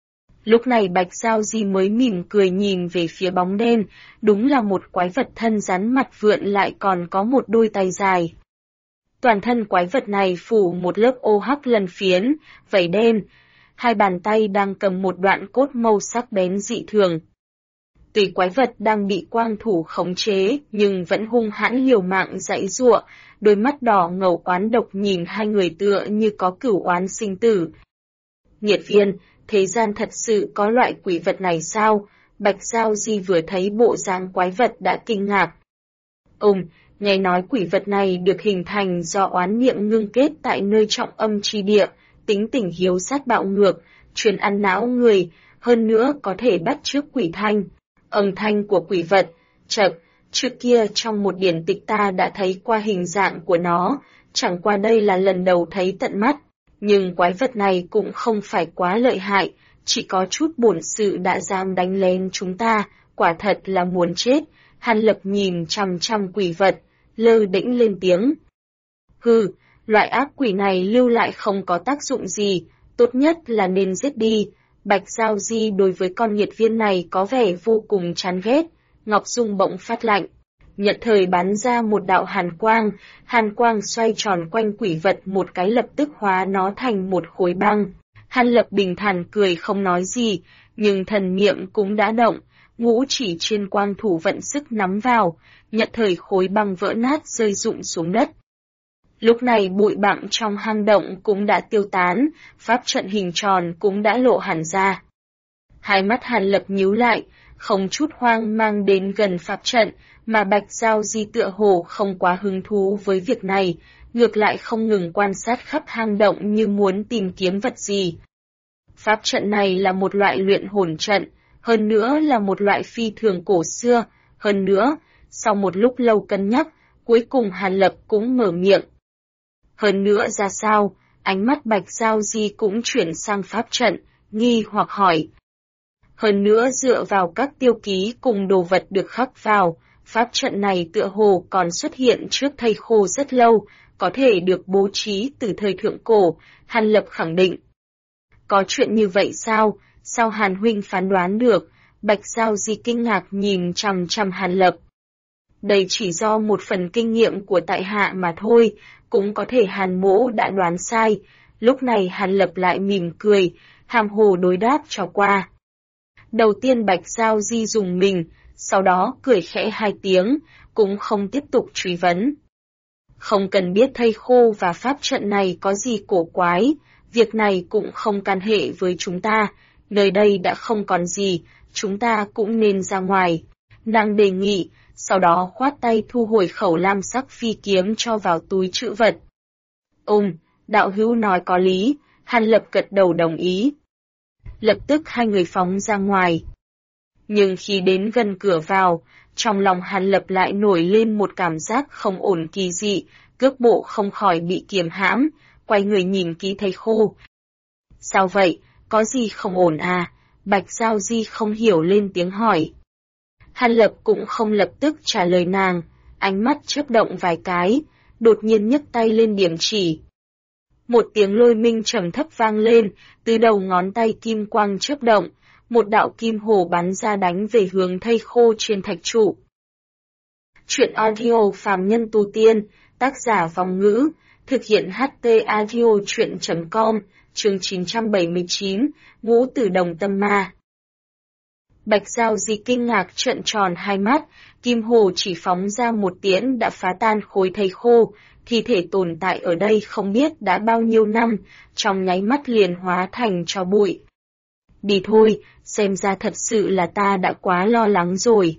A: Lúc này Bạch Giao Di mới mỉm cười nhìn về phía bóng đen, đúng là một quái vật thân rắn mặt vượn lại còn có một đôi tay dài. Toàn thân quái vật này phủ một lớp ô hắc lân phiến, vảy đen, hai bàn tay đang cầm một đoạn cốt màu sắc bén dị thường. Tuy quái vật đang bị quang thủ khống chế, nhưng vẫn hung hãn liều mạng giãy giụa, đôi mắt đỏ ngầu oán độc nhìn hai người tựa như có cửu oán sinh tử. Nghiệt viên, thế gian thật sự có loại quỷ vật này sao? Bạch Giao Di vừa thấy bộ dáng quái vật đã kinh ngạc. Nghe nói quỷ vật này được hình thành do oán niệm ngưng kết tại nơi trọng âm chi địa, tính tình hiếu sát bạo ngược, chuyên ăn não người, hơn nữa có thể bắt chước quỷ thanh. Âm thanh của quỷ vật, trước kia trong một điển tịch ta đã thấy qua hình dạng của nó, chẳng qua đây là lần đầu thấy tận mắt. Nhưng quái vật này cũng không phải quá lợi hại, chỉ có chút bổn sự đã dám đánh lén chúng ta, quả thật là muốn chết. Hàn Lập nhìn chằm chằm quỷ vật, lơ đễnh lên tiếng. Hừ, loại ác quỷ này lưu lại không có tác dụng gì, tốt nhất là nên giết đi. Bạch Giao Di đối với con nghiệt viên này có vẻ vô cùng chán ghét. Ngọc Dung bỗng phát lạnh, nhận thời bắn ra một đạo hàn quang xoay tròn quanh quỷ vật một cái lập tức hóa nó thành một khối băng. Hàn Lập bình thản cười không nói gì, nhưng thần niệm cũng đã động, ngũ chỉ trên quang thủ vận sức nắm vào, nhận thời khối băng vỡ nát rơi rụng xuống đất. Lúc này bụi bặm trong hang động cũng đã tiêu tán, pháp trận hình tròn cũng đã lộ hẳn ra. Hai mắt Hàn Lập nhíu lại, không chút hoang mang đến gần pháp trận, mà Bạch Giao Di tựa hồ không quá hứng thú với việc này, ngược lại không ngừng quan sát khắp hang động như muốn tìm kiếm vật gì. Pháp trận này là một loại luyện hồn trận, hơn nữa là một loại phi thường cổ xưa, hơn nữa, sau một lúc lâu cân nhắc, cuối cùng Hàn Lập cũng mở miệng. Hơn nữa ra sao, ánh mắt Bạch Giao Di cũng chuyển sang pháp trận, nghi hoặc hỏi. Hơn nữa dựa vào các tiêu ký cùng đồ vật được khắc vào, pháp trận này tựa hồ còn xuất hiện trước thầy Khô rất lâu, có thể được bố trí từ thời thượng cổ, Hàn Lập khẳng định. Có chuyện như vậy sao? Sao Hàn huynh phán đoán được? Bạch Giao Di kinh ngạc nhìn chằm chằm Hàn Lập. Đây chỉ do một phần kinh nghiệm của tại hạ mà thôi, cũng có thể Hàn mỗ đã đoán sai. Lúc này Hàn Lập lại mỉm cười, hàm hồ đối đáp cho qua. Đầu tiên Bạch Giao Di dùng mình, sau đó cười khẽ 2 tiếng, cũng không tiếp tục truy vấn. Không cần biết thây khô và pháp trận này có gì cổ quái, việc này cũng không can hệ với chúng ta, nơi đây đã không còn gì, chúng ta cũng nên ra ngoài. Nàng đề nghị, sau đó khoát tay thu hồi khẩu lam sắc phi kiếm cho vào túi trữ vật. Đạo hữu nói có lý, Hàn Lập gật đầu đồng ý. Lập tức hai người phóng ra ngoài. Nhưng khi đến gần cửa vào, trong lòng Hàn Lập lại nổi lên một cảm giác không ổn kỳ dị, cước bộ không khỏi bị kiềm hãm, quay người nhìn kỹ thầy Khô. Sao vậy, có gì không ổn à? Bạch Giao Di không hiểu lên tiếng hỏi. Hàn Lập cũng không lập tức trả lời nàng, ánh mắt chớp động vài cái, đột nhiên nhấc tay lên điểm chỉ. Một tiếng lôi minh trầm thấp vang lên, từ đầu ngón tay kim quang chớp động, một đạo kim hồ bắn ra đánh về hướng thây khô trên thạch trụ. Chuyện audio phàm nhân tu tiên, tác giả Vong Ngữ, thực hiện HT audio chuyện.com, chương 979, Ngũ Tử Đồng Tâm Ma. Bạch Giao Di kinh ngạc trợn tròn hai mắt, kim hồ chỉ phóng ra một tiễn đã phá tan khối thây khô, thi thể tồn tại ở đây không biết đã bao nhiêu năm, trong nháy mắt liền hóa thành tro bụi. Đi thôi, xem ra thật sự là ta đã quá lo lắng rồi.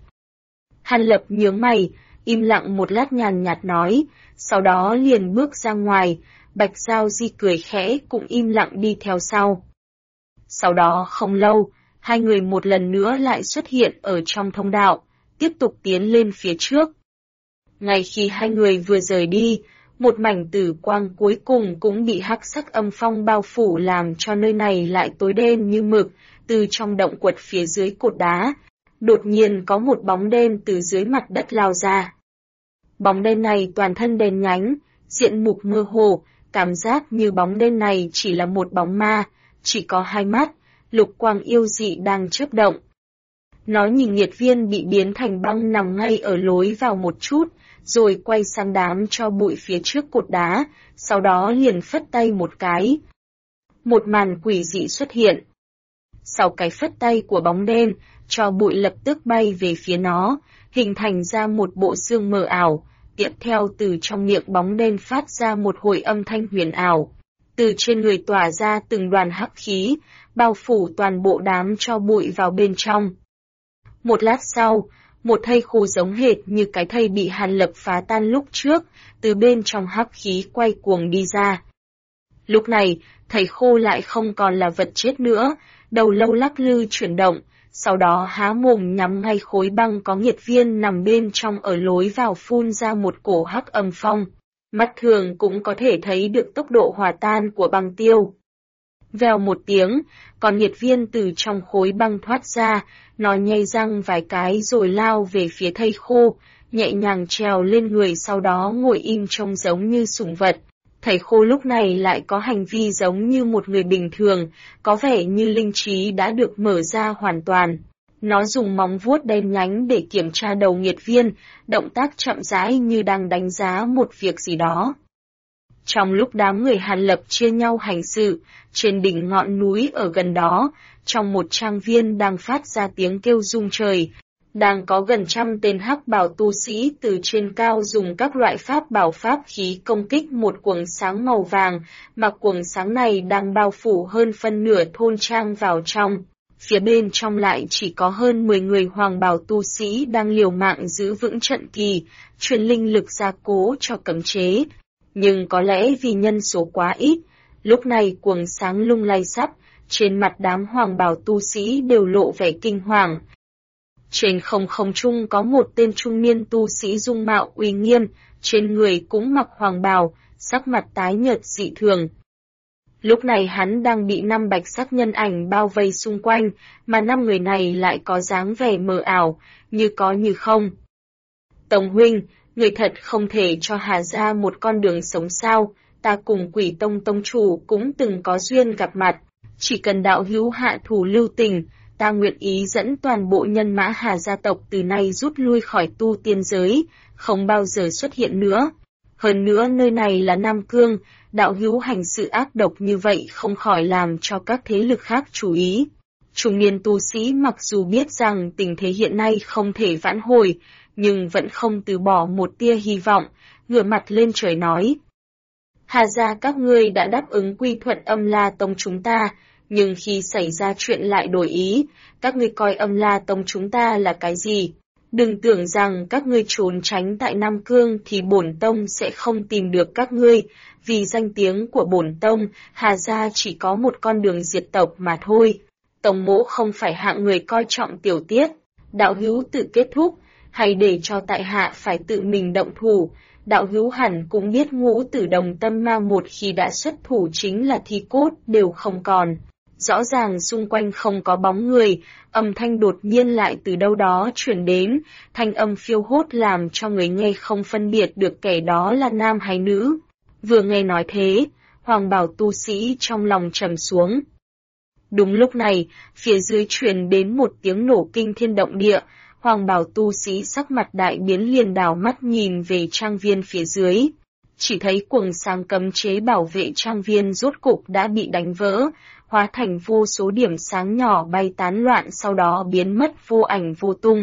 A: Hàn Lập nhướng mày, im lặng một lát nhàn nhạt nói, sau đó liền bước ra ngoài, Bạch Giao Di cười khẽ cũng im lặng đi theo sau. Sau đó không lâu, hai người một lần nữa lại xuất hiện ở trong thông đạo, tiếp tục tiến lên phía trước. Ngay khi hai người vừa rời đi, một mảnh tử quang cuối cùng cũng bị hắc sắc âm phong bao phủ làm cho nơi này lại tối đen như mực, từ trong động quật phía dưới cột đá. Đột nhiên có một bóng đen từ dưới mặt đất lao ra. Bóng đen này toàn thân đen nhánh, diện mục mơ hồ, cảm giác như bóng đen này chỉ là một bóng ma, chỉ có hai mắt, lục quang yêu dị đang chớp động. Nó nhìn Nghiệt Viên bị biến thành băng nằm ngay ở lối vào một chút, rồi quay sang đám cho bụi phía trước cột đá, sau đó liền phất tay một cái. Một màn quỷ dị xuất hiện. Sau cái phất tay của bóng đen, cho bụi lập tức bay về phía nó, hình thành ra một bộ xương mờ ảo, tiếp theo từ trong miệng bóng đen phát ra một hồi âm thanh huyền ảo. Từ trên người tỏa ra từng đoàn hắc khí, bao phủ toàn bộ đám cho bụi vào bên trong. Một lát sau, một thây khô giống hệt như cái thây bị Hàn Lập phá tan lúc trước, từ bên trong hắc khí quay cuồng đi ra. Lúc này, thầy khô lại không còn là vật chết nữa, đầu lâu lắc lư chuyển động, sau đó há mồm nhắm ngay khối băng có Nghiệt Viên nằm bên trong ở lối vào phun ra một cổ hắc âm phong. Mắt thường cũng có thể thấy được tốc độ hòa tan của băng tiêu. Vèo một tiếng, còn Nghiệt Viên từ trong khối băng thoát ra, nó nhay răng vài cái rồi lao về phía thây khô, nhẹ nhàng trèo lên người sau đó ngồi im trông giống như sủng vật. Thầy khô lúc này lại có hành vi giống như một người bình thường, có vẻ như linh trí đã được mở ra hoàn toàn. Nó dùng móng vuốt đen nhánh để kiểm tra đầu Nghiệt Viên, động tác chậm rãi như đang đánh giá một việc gì đó. Trong lúc đám người Hàn Lập chia nhau hành sự, trên đỉnh ngọn núi ở gần đó, trong một trang viên đang phát ra tiếng kêu rung trời, đang có gần 100 tên hắc bào tu sĩ từ trên cao dùng các loại pháp bảo pháp khí công kích một quầng sáng màu vàng, mà quầng sáng này đang bao phủ hơn phân nửa thôn trang vào trong. Phía bên trong lại chỉ có hơn 10 người hoàng bào tu sĩ đang liều mạng giữ vững trận kỳ, truyền linh lực gia cố cho cấm chế. Nhưng có lẽ vì nhân số quá ít, lúc này quầng sáng lung lay sắp, trên mặt đám hoàng bào tu sĩ đều lộ vẻ kinh hoàng. Trên không trung có một tên trung niên tu sĩ dung mạo uy nghiêm, trên người cũng mặc hoàng bào, sắc mặt tái nhợt dị thường. Lúc này hắn đang bị 5 bạch sắc nhân ảnh bao vây xung quanh, mà 5 người này lại có dáng vẻ mờ ảo, như có như không. Tông huynh, người thật không thể cho Hà gia một con đường sống sao, ta cùng Quỷ Tông tông chủ cũng từng có duyên gặp mặt, chỉ cần đạo hữu hạ thủ lưu tình, ta nguyện ý dẫn toàn bộ nhân mã Hà gia tộc từ nay rút lui khỏi tu tiên giới, không bao giờ xuất hiện nữa. Hơn nữa nơi này là Nam Cương, đạo hữu hành sự ác độc như vậy không khỏi làm cho các thế lực khác chú ý. Trung niên tu sĩ mặc dù biết rằng tình thế hiện nay không thể vãn hồi, nhưng vẫn không từ bỏ một tia hy vọng, ngửa mặt lên trời nói. Hà gia các ngươi đã đáp ứng quy thuận Âm La Tông chúng ta, nhưng khi xảy ra chuyện lại đổi ý, các ngươi coi Âm La Tông chúng ta là cái gì? Đừng tưởng rằng các ngươi trốn tránh tại Nam Cương thì bổn tông sẽ không tìm được các ngươi, vì danh tiếng của bổn tông, Hà gia chỉ có một con đường diệt tộc mà thôi. Tông mỗ không phải hạng người coi trọng tiểu tiết, đạo hữu tự kết thúc, hay để cho tại hạ phải tự mình động thủ. Đạo hữu hẳn cũng biết Ngũ Tử Đồng Tâm Ma một khi đã xuất thủ chính là thi cốt đều không còn. Rõ ràng xung quanh không có bóng người, âm thanh đột nhiên lại từ đâu đó truyền đến, thanh âm phiêu hốt làm cho người nghe không phân biệt được kẻ đó là nam hay nữ. Vừa nghe nói thế, Hoàng Bào tu sĩ trong lòng trầm xuống. Đúng lúc này, phía dưới truyền đến một tiếng nổ kinh thiên động địa, Hoàng Bào tu sĩ sắc mặt đại biến liền đảo mắt nhìn về trang viên phía dưới. Chỉ thấy quầng sáng cấm chế bảo vệ trang viên rốt cục đã bị đánh vỡ, hóa thành vô số điểm sáng nhỏ bay tán loạn sau đó biến mất vô ảnh vô tung.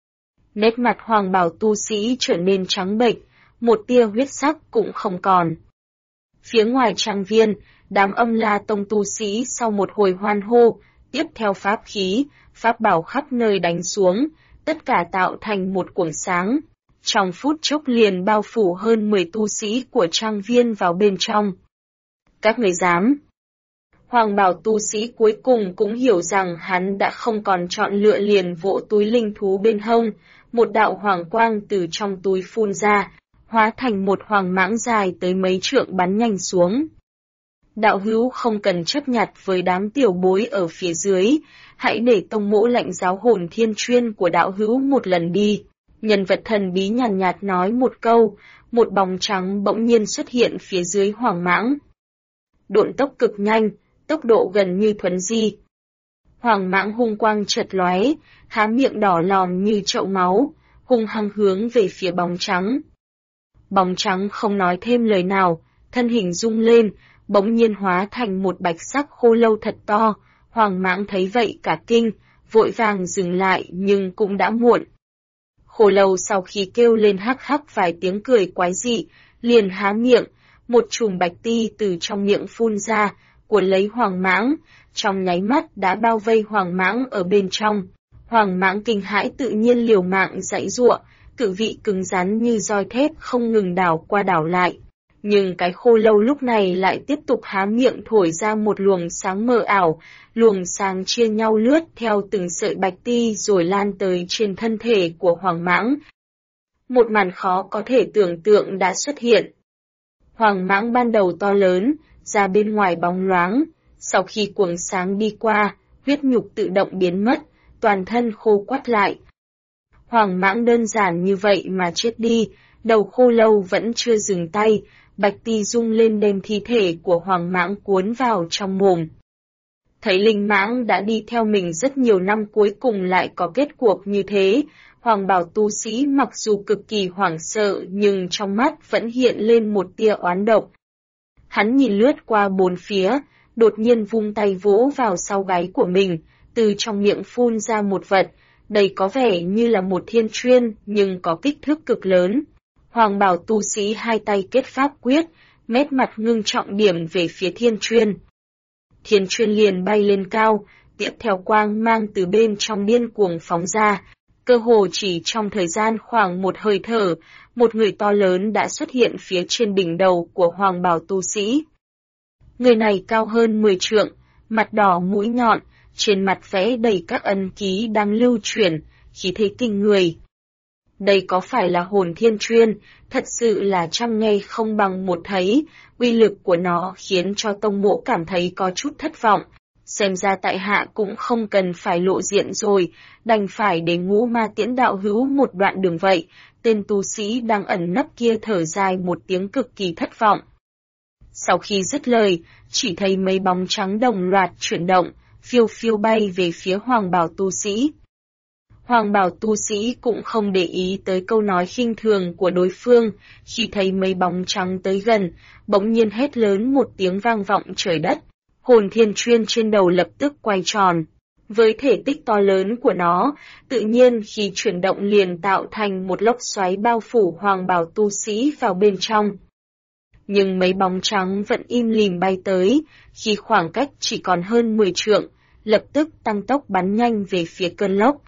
A: Nét mặt Hoàng Bào tu sĩ trở nên trắng bệch, một tia huyết sắc cũng không còn. Phía ngoài trang viên, đám Âm La Tông tu sĩ sau một hồi hoan hô, tiếp theo pháp khí, pháp bảo khắp nơi đánh xuống, tất cả tạo thành một quầng sáng. Trong phút chốc liền bao phủ hơn 10 tu sĩ của trang viên vào bên trong. Các người dám. Hoàng Bào tu sĩ cuối cùng cũng hiểu rằng hắn đã không còn chọn lựa liền vỗ túi linh thú bên hông, một đạo hoàng quang từ trong túi phun ra, hóa thành một hoàng mãng dài tới mấy trượng bắn nhanh xuống. Đạo hữu không cần chấp nhặt với đám tiểu bối ở phía dưới, hãy để tông mỗ lệnh giáo hồn thiên chuyên của đạo hữu một lần đi. Nhân vật thần bí nhàn nhạt nói một câu, một bóng trắng bỗng nhiên xuất hiện phía dưới hoàng mãng. Độn tốc cực nhanh, tốc độ gần như thuấn di. Hoàng mãng hung quang chợt lóe, há miệng đỏ lòm như chậu máu, hung hăng hướng về phía bóng trắng. Bóng trắng không nói thêm lời nào, thân hình rung lên, bỗng nhiên hóa thành một bạch sắc khô lâu thật to. Hoàng mãng thấy vậy cả kinh, vội vàng dừng lại nhưng cũng đã muộn. Khô lâu sau khi kêu lên hắc hắc vài tiếng cười quái dị, liền há miệng, một chùm bạch ti từ trong miệng phun ra, cuốn lấy hoàng mãng, trong nháy mắt đã bao vây hoàng mãng ở bên trong. Hoàng mãng kinh hãi tự nhiên liều mạng giãy giụa, cự vị cứng rắn như roi thép không ngừng đảo qua đảo lại. Nhưng cái khô lâu lúc này lại tiếp tục há miệng thổi ra một luồng sáng mờ ảo, luồng sáng chia nhau lướt theo từng sợi bạch ti rồi lan tới trên thân thể của hoàng mãng. Một màn khó có thể tưởng tượng đã xuất hiện. Hoàng mãng ban đầu to lớn, ra bên ngoài bóng loáng, sau khi cuồng sáng đi qua, huyết nhục tự động biến mất, toàn thân khô quắt lại. Hoàng mãng đơn giản như vậy mà chết đi, đầu khô lâu vẫn chưa dừng tay, bạch ti rung lên đem thi thể của hoàng mãng cuốn vào trong mồm. Thấy linh mãng đã đi theo mình rất nhiều năm cuối cùng lại có kết cuộc như thế, Hoàng Bào tu sĩ mặc dù cực kỳ hoảng sợ nhưng trong mắt vẫn hiện lên một tia oán độc. Hắn nhìn lướt qua bốn phía, đột nhiên vung tay vỗ vào sau gáy của mình, từ trong miệng phun ra một vật, đây có vẻ như là một thiên chuyên nhưng có kích thước cực lớn. Hoàng Bào tu sĩ hai tay kết pháp quyết, nét mặt ngưng trọng điểm về phía thiên chuyên. Thiên chuyên liền bay lên cao, tiếp theo quang mang từ bên trong điên cuồng phóng ra. Cơ hồ chỉ trong thời gian khoảng một hơi thở, một người to lớn đã xuất hiện phía trên đỉnh đầu của Hoàng Bào tu sĩ. Người này cao hơn 10 trượng, mặt đỏ mũi nhọn, trên mặt vẽ đầy các ấn ký đang lưu chuyển, khí thế kinh người. Đây có phải là hồn thiên chuyên, thật sự là trăm nghe không bằng một thấy, uy lực của nó khiến cho tông mộ cảm thấy có chút thất vọng. Xem ra tại hạ cũng không cần phải lộ diện rồi, đành phải để Ngũ Ma tiễn đạo hữu một đoạn đường vậy. Tên tu sĩ đang ẩn nấp kia thở dài một tiếng cực kỳ thất vọng. Sau khi dứt lời, chỉ thấy mấy bóng trắng đồng loạt chuyển động, phiêu phiêu bay về phía Hoàng Bào tu sĩ. Hoàng Bào tu sĩ cũng không để ý tới câu nói khinh thường của đối phương, khi thấy mấy bóng trắng tới gần, bỗng nhiên hét lớn một tiếng vang vọng trời đất. Hồn thiên chuyên trên đầu lập tức quay tròn. Với thể tích to lớn của nó, tự nhiên khi chuyển động liền tạo thành một lốc xoáy bao phủ Hoàng Bào tu sĩ vào bên trong. Nhưng mấy bóng trắng vẫn im lìm bay tới, khi khoảng cách chỉ còn hơn 10 trượng, lập tức tăng tốc bắn nhanh về phía cơn lốc.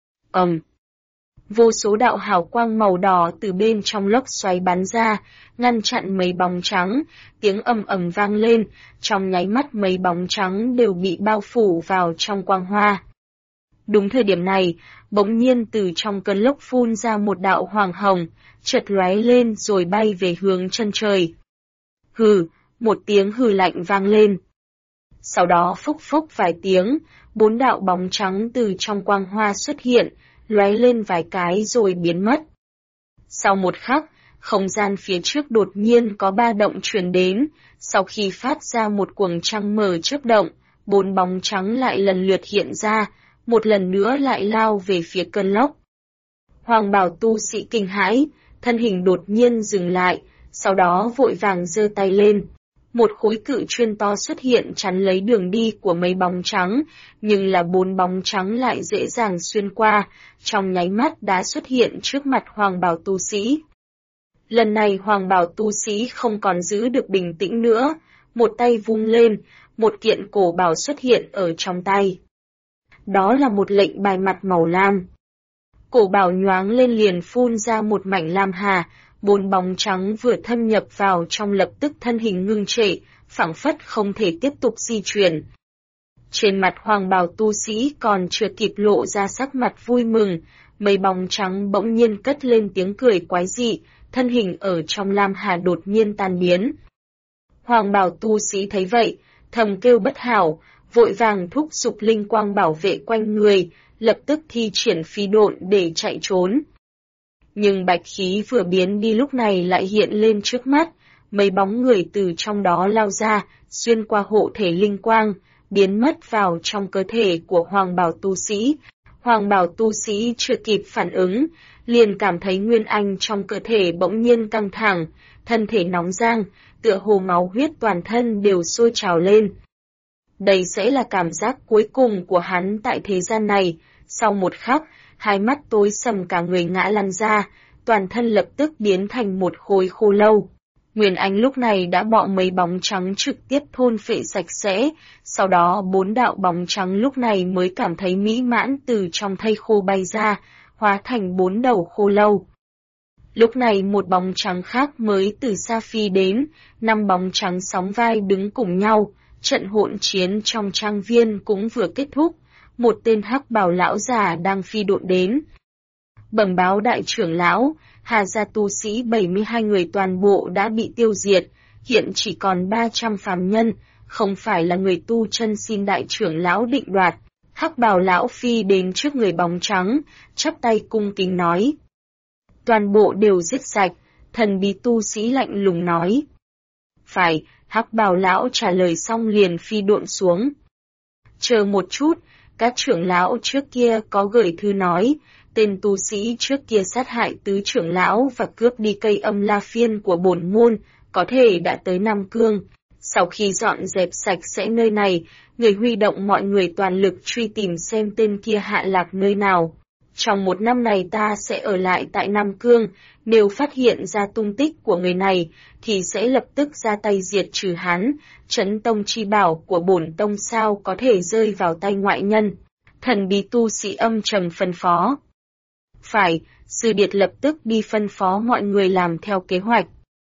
A: Vô số đạo hào quang màu đỏ từ bên trong lốc xoáy bắn ra, ngăn chặn mấy bóng trắng, tiếng ầm ầm vang lên, trong nháy mắt mấy bóng trắng đều bị bao phủ vào trong quang hoa. Đúng thời điểm này, bỗng nhiên từ trong cơn lốc phun ra một đạo hoàng hồng, chợt lóe lên rồi bay về hướng chân trời. Hừ, một tiếng hừ lạnh vang lên. Sau đó phốc phốc vài tiếng, 4 đạo bóng trắng từ trong quang hoa xuất hiện, lóe lên vài cái rồi biến mất. Sau một khắc, không gian phía trước đột nhiên có ba động truyền đến, sau khi phát ra một cuồng trăng mờ chớp động, 4 bóng trắng lại lần lượt hiện ra, một lần nữa lại lao về phía cơn lốc. Hoàng Bào tu sĩ kinh hãi, thân hình đột nhiên dừng lại, sau đó vội vàng giơ tay lên. Một khối cự chuyên to xuất hiện chắn lấy đường đi của mấy bóng trắng, nhưng là 4 bóng trắng lại dễ dàng xuyên qua, trong nháy mắt đã xuất hiện trước mặt Hoàng Bào tu sĩ. Lần này Hoàng Bào tu sĩ không còn giữ được bình tĩnh nữa, một tay vung lên, một kiện cổ bào xuất hiện ở trong tay. Đó là một lệnh bài mặt màu lam. Cổ bào nhoáng lên liền phun ra một mảnh lam hà, 4 bóng trắng vừa thâm nhập vào trong lập tức thân hình ngưng trệ, phảng phất không thể tiếp tục di chuyển. Trên mặt Hoàng Bào tu sĩ còn chưa kịp lộ ra sắc mặt vui mừng, mấy bóng trắng bỗng nhiên cất lên tiếng cười quái dị, thân hình ở trong lam hà đột nhiên tan biến. Hoàng Bào tu sĩ thấy vậy, thầm kêu bất hảo, vội vàng thúc giục linh quang bảo vệ quanh người, lập tức thi triển phi độn để chạy trốn. Nhưng bạch khí vừa biến đi lúc này lại hiện lên trước mắt, mấy bóng người từ trong đó lao ra, xuyên qua hộ thể linh quang, biến mất vào trong cơ thể của Hoàng Bào tu sĩ. Hoàng Bào tu sĩ chưa kịp phản ứng, liền cảm thấy nguyên anh trong cơ thể bỗng nhiên căng thẳng, thân thể nóng rang, tựa hồ máu huyết toàn thân đều sôi trào lên. Đây sẽ là cảm giác cuối cùng của hắn tại thế gian này. Sau một khắc, hai mắt tối sầm cả người ngã lăn ra, toàn thân lập tức biến thành một khối khô lâu. Nguyên Anh lúc này đã bọ mấy bóng trắng trực tiếp thôn phệ sạch sẽ, sau đó 4 đạo bóng trắng lúc này mới cảm thấy mỹ mãn từ trong thây khô bay ra, hóa thành 4 đầu khô lâu. Lúc này một bóng trắng khác mới từ xa phi đến, 5 bóng trắng sóng vai đứng cùng nhau, trận hỗn chiến trong trang viên cũng vừa kết thúc, một tên hắc bào lão già đang phi độn đến. Bẩm báo đại trưởng lão, Hà gia tu sĩ 72 người toàn bộ đã bị tiêu diệt, hiện chỉ còn 300 phàm nhân, không phải là người tu chân xin đại trưởng lão định đoạt. Hắc bào lão phi đến trước người bóng trắng, chắp tay cung kính nói. Toàn bộ đều giết sạch, thần bí tu sĩ lạnh lùng nói. Phải, hắc bào lão trả lời xong liền phi độn xuống. Chờ một chút, các trưởng lão trước kia có gửi thư nói, tên tu sĩ trước kia sát hại tứ trưởng lão và cướp đi cây âm la phiên của bổn môn, có thể đã tới Nam Cương. Sau khi dọn dẹp sạch sẽ nơi này, người huy động mọi người toàn lực truy tìm xem tên kia hạ lạc nơi nào. Trong 1 năm này ta sẽ ở lại tại Nam Cương, nếu phát hiện ra tung tích của người này, thì sẽ lập tức ra tay diệt trừ hắn, trấn tông chi bảo của bổn tông sao có thể rơi vào tay ngoại nhân. Thần bí tu sĩ âm trầm phân phó. Phải, sư điệt lập tức đi phân phó mọi người làm theo kế hoạch.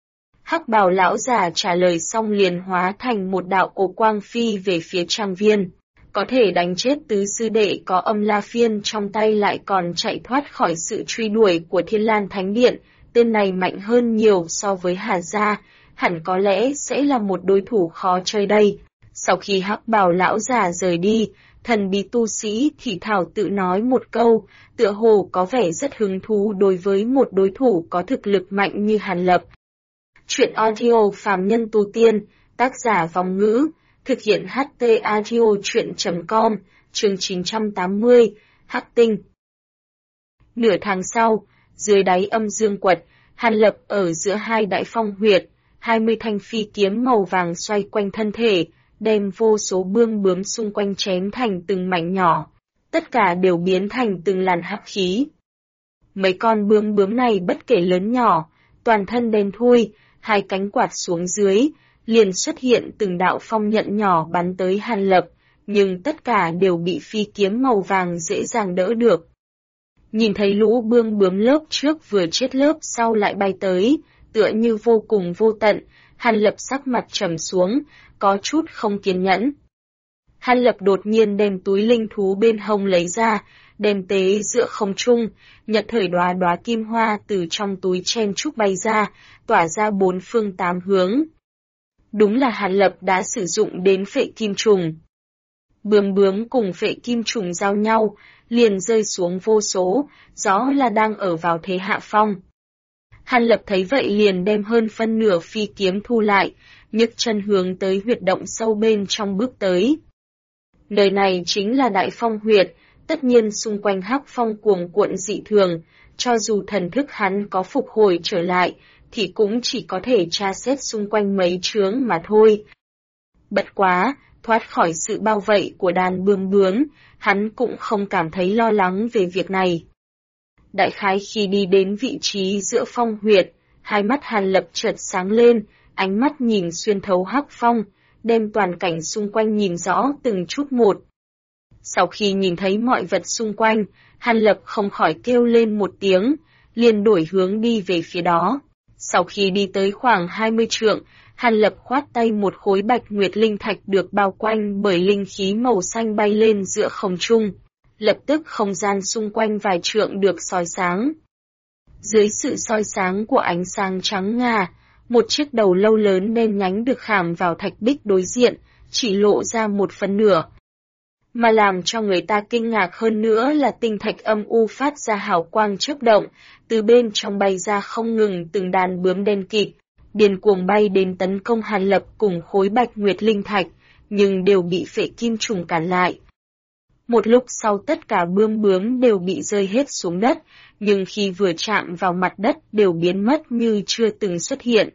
A: Hắc bào lão già trả lời xong liền hóa thành một đạo cổ quang phi về phía trang viên. có thể đánh chết tứ sư đệ có Âm La Phiên trong tay lại còn chạy thoát khỏi sự truy đuổi của Thiên Lan Thánh Điện, tên này mạnh hơn nhiều so với Hà Gia, hẳn có lẽ sẽ là một đối thủ khó chơi đây. Sau khi Hắc Bào lão già rời đi, thần bí tu sĩ thì thảo tự nói một câu, tựa hồ có vẻ rất hứng thú đối với một đối thủ có thực lực mạnh như Hàn Lập. Chuyện audio phàm nhân tu tiên, tác giả Vong Ngữ, thực hiện HT audio chuyện.com, chương 980, Hắc Tinh. Nửa tháng sau, dưới đáy âm dương quật, Hàn Lập ở giữa hai đại phong huyệt, 20 thanh phi kiếm màu vàng xoay quanh thân thể, đem vô số bươm bướm xung quanh chém thành từng mảnh nhỏ, tất cả đều biến thành từng làn hắc khí. Mấy con bươm bướm này bất kể lớn nhỏ, toàn thân đen thui, hai cánh quạt xuống dưới, liền xuất hiện từng đạo phong nhận nhỏ bắn tới Hàn Lập, nhưng tất cả đều bị phi kiếm màu vàng dễ dàng đỡ được. Nhìn thấy lũ bươm bướm lớp trước vừa chết lớp sau lại bay tới, tựa như vô cùng vô tận, Hàn Lập sắc mặt trầm xuống, có chút không kiên nhẫn. Hàn Lập đột nhiên đem túi linh thú bên hông lấy ra, đem tế giữa không trung, nhật thời đóa đóa kim hoa từ trong túi chen chúc bay ra, tỏa ra bốn phương tám hướng. Đúng là Hàn Lập đã sử dụng đến phệ kim trùng. Bướm bướm cùng phệ kim trùng giao nhau, liền rơi xuống vô số, rõ là đang ở vào thế hạ phong. Hàn Lập thấy vậy liền đem hơn phân nửa phi kiếm thu lại, nhấc chân hướng tới huyệt động sâu bên trong bước tới. Nơi này chính là đại phong huyệt, tất nhiên xung quanh hắc phong cuồng cuộn dị thường, cho dù thần thức hắn có phục hồi trở lại, thì cũng chỉ có thể tra xét xung quanh mấy chướng mà thôi. Bất quá, thoát khỏi sự bao vây của đàn bướm bướm, hắn cũng không cảm thấy lo lắng về việc này. Đại khái khi đi đến vị trí giữa phong huyệt, hai mắt Hàn Lập chợt sáng lên, ánh mắt nhìn xuyên thấu hắc phong, đem toàn cảnh xung quanh nhìn rõ từng chút một. Sau khi nhìn thấy mọi vật xung quanh, Hàn Lập không khỏi kêu lên một tiếng, liền đổi hướng đi về phía đó. Sau khi đi tới khoảng 20 trượng, Hàn Lập khoát tay một khối bạch nguyệt linh thạch được bao quanh bởi linh khí màu xanh bay lên giữa không trung. Lập tức không gian xung quanh vài trượng được soi sáng. Dưới sự soi sáng của ánh sáng trắng ngà, một chiếc đầu lâu lớn đen nhánh được khảm vào thạch bích đối diện, chỉ lộ ra một phần nửa. Mà làm cho người ta kinh ngạc hơn nữa là tinh thạch âm u phát ra hào quang chớp động, từ bên trong bay ra không ngừng từng đàn bướm đen kịt, điên cuồng bay đến tấn công Hàn Lập cùng khối bạch nguyệt linh thạch, nhưng đều bị phệ kim trùng cản lại. Một lúc sau tất cả bướm bướm đều bị rơi hết xuống đất, nhưng khi vừa chạm vào mặt đất đều biến mất như chưa từng xuất hiện.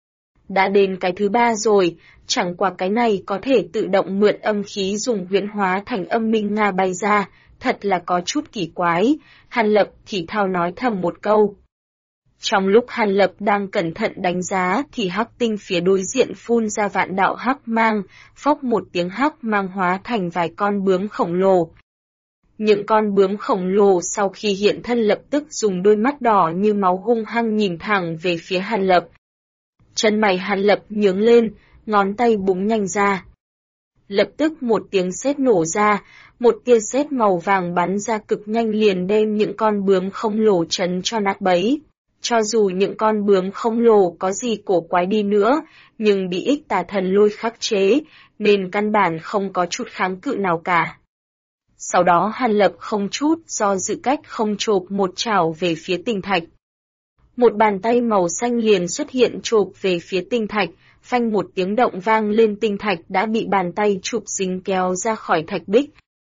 A: Đã đến cái thứ ba rồi, chẳng qua cái này có thể tự động mượn âm khí dùng huyễn hóa thành âm minh nga bay ra, thật là có chút kỳ quái, Hàn Lập thì thào nói thầm một câu. Trong lúc Hàn Lập đang cẩn thận đánh giá thì hắc tinh phía đối diện phun ra vạn đạo hắc mang, phốc một tiếng hắc mang hóa thành vài con bướm khổng lồ. Những con bướm khổng lồ sau khi hiện thân lập tức dùng đôi mắt đỏ như máu hung hăng nhìn thẳng về phía Hàn Lập. Chân mày Hàn Lập nhướng lên, ngón tay búng nhanh ra. Lập tức một tiếng sét nổ ra, một tia sét màu vàng bắn ra cực nhanh liền đem những con bướm khổng lồ chấn cho nát bấy. Cho dù những con bướm khổng lồ có gì cổ quái đi nữa, nhưng bị ích tà thần lôi khắc chế, nên căn bản không có chút kháng cự nào cả. Sau đó Hàn Lập không chút do dự cách không chộp một chảo về phía tinh thạch. Một bàn tay màu xanh liền xuất hiện chộp về phía tinh thạch, phanh một tiếng động vang lên, tinh thạch đã bị bàn tay chụp dính kéo ra khỏi thạch bích.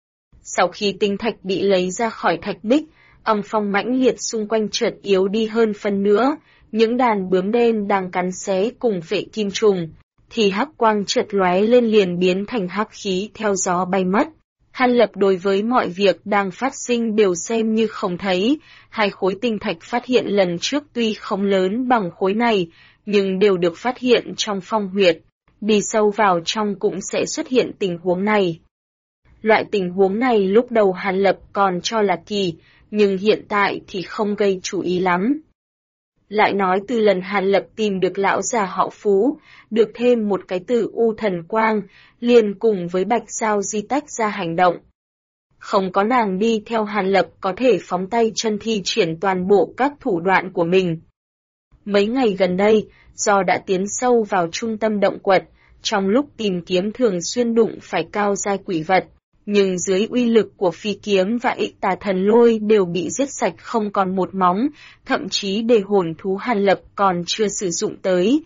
A: Sau khi tinh thạch bị lấy ra khỏi thạch bích, âm phong mãnh liệt xung quanh chợt yếu đi hơn phần nữa, những đàn bướm đen đang cắn xé cùng phệ kim trùng, thì hắc quang chợt lóe lên liền biến thành hắc khí theo gió bay mất. Hàn Lập đối với mọi việc đang phát sinh đều xem như không thấy, hai khối tinh thạch phát hiện lần trước tuy không lớn bằng khối này, nhưng đều được phát hiện trong phong huyệt, đi sâu vào trong cũng sẽ xuất hiện tình huống này. Loại tình huống này lúc đầu Hàn Lập còn cho là kỳ, nhưng hiện tại thì không gây chú ý lắm. Lại nói từ lần Hàn Lập tìm được lão già họ Phú, được thêm một cái từ U Thần Quang, liền cùng với Bạch Giao Di tách ra hành động. Không có nàng đi theo Hàn Lập có thể phóng tay chân thi triển toàn bộ các thủ đoạn của mình. Mấy ngày gần đây, do đã tiến sâu vào trung tâm động quật, trong lúc tìm kiếm thường xuyên đụng phải cao giai quỷ vật, nhưng dưới uy lực của phi kiếm và ị tà thần lôi đều bị giết sạch không còn một móng, thậm chí để hồn thú Hàn Lập còn chưa sử dụng tới.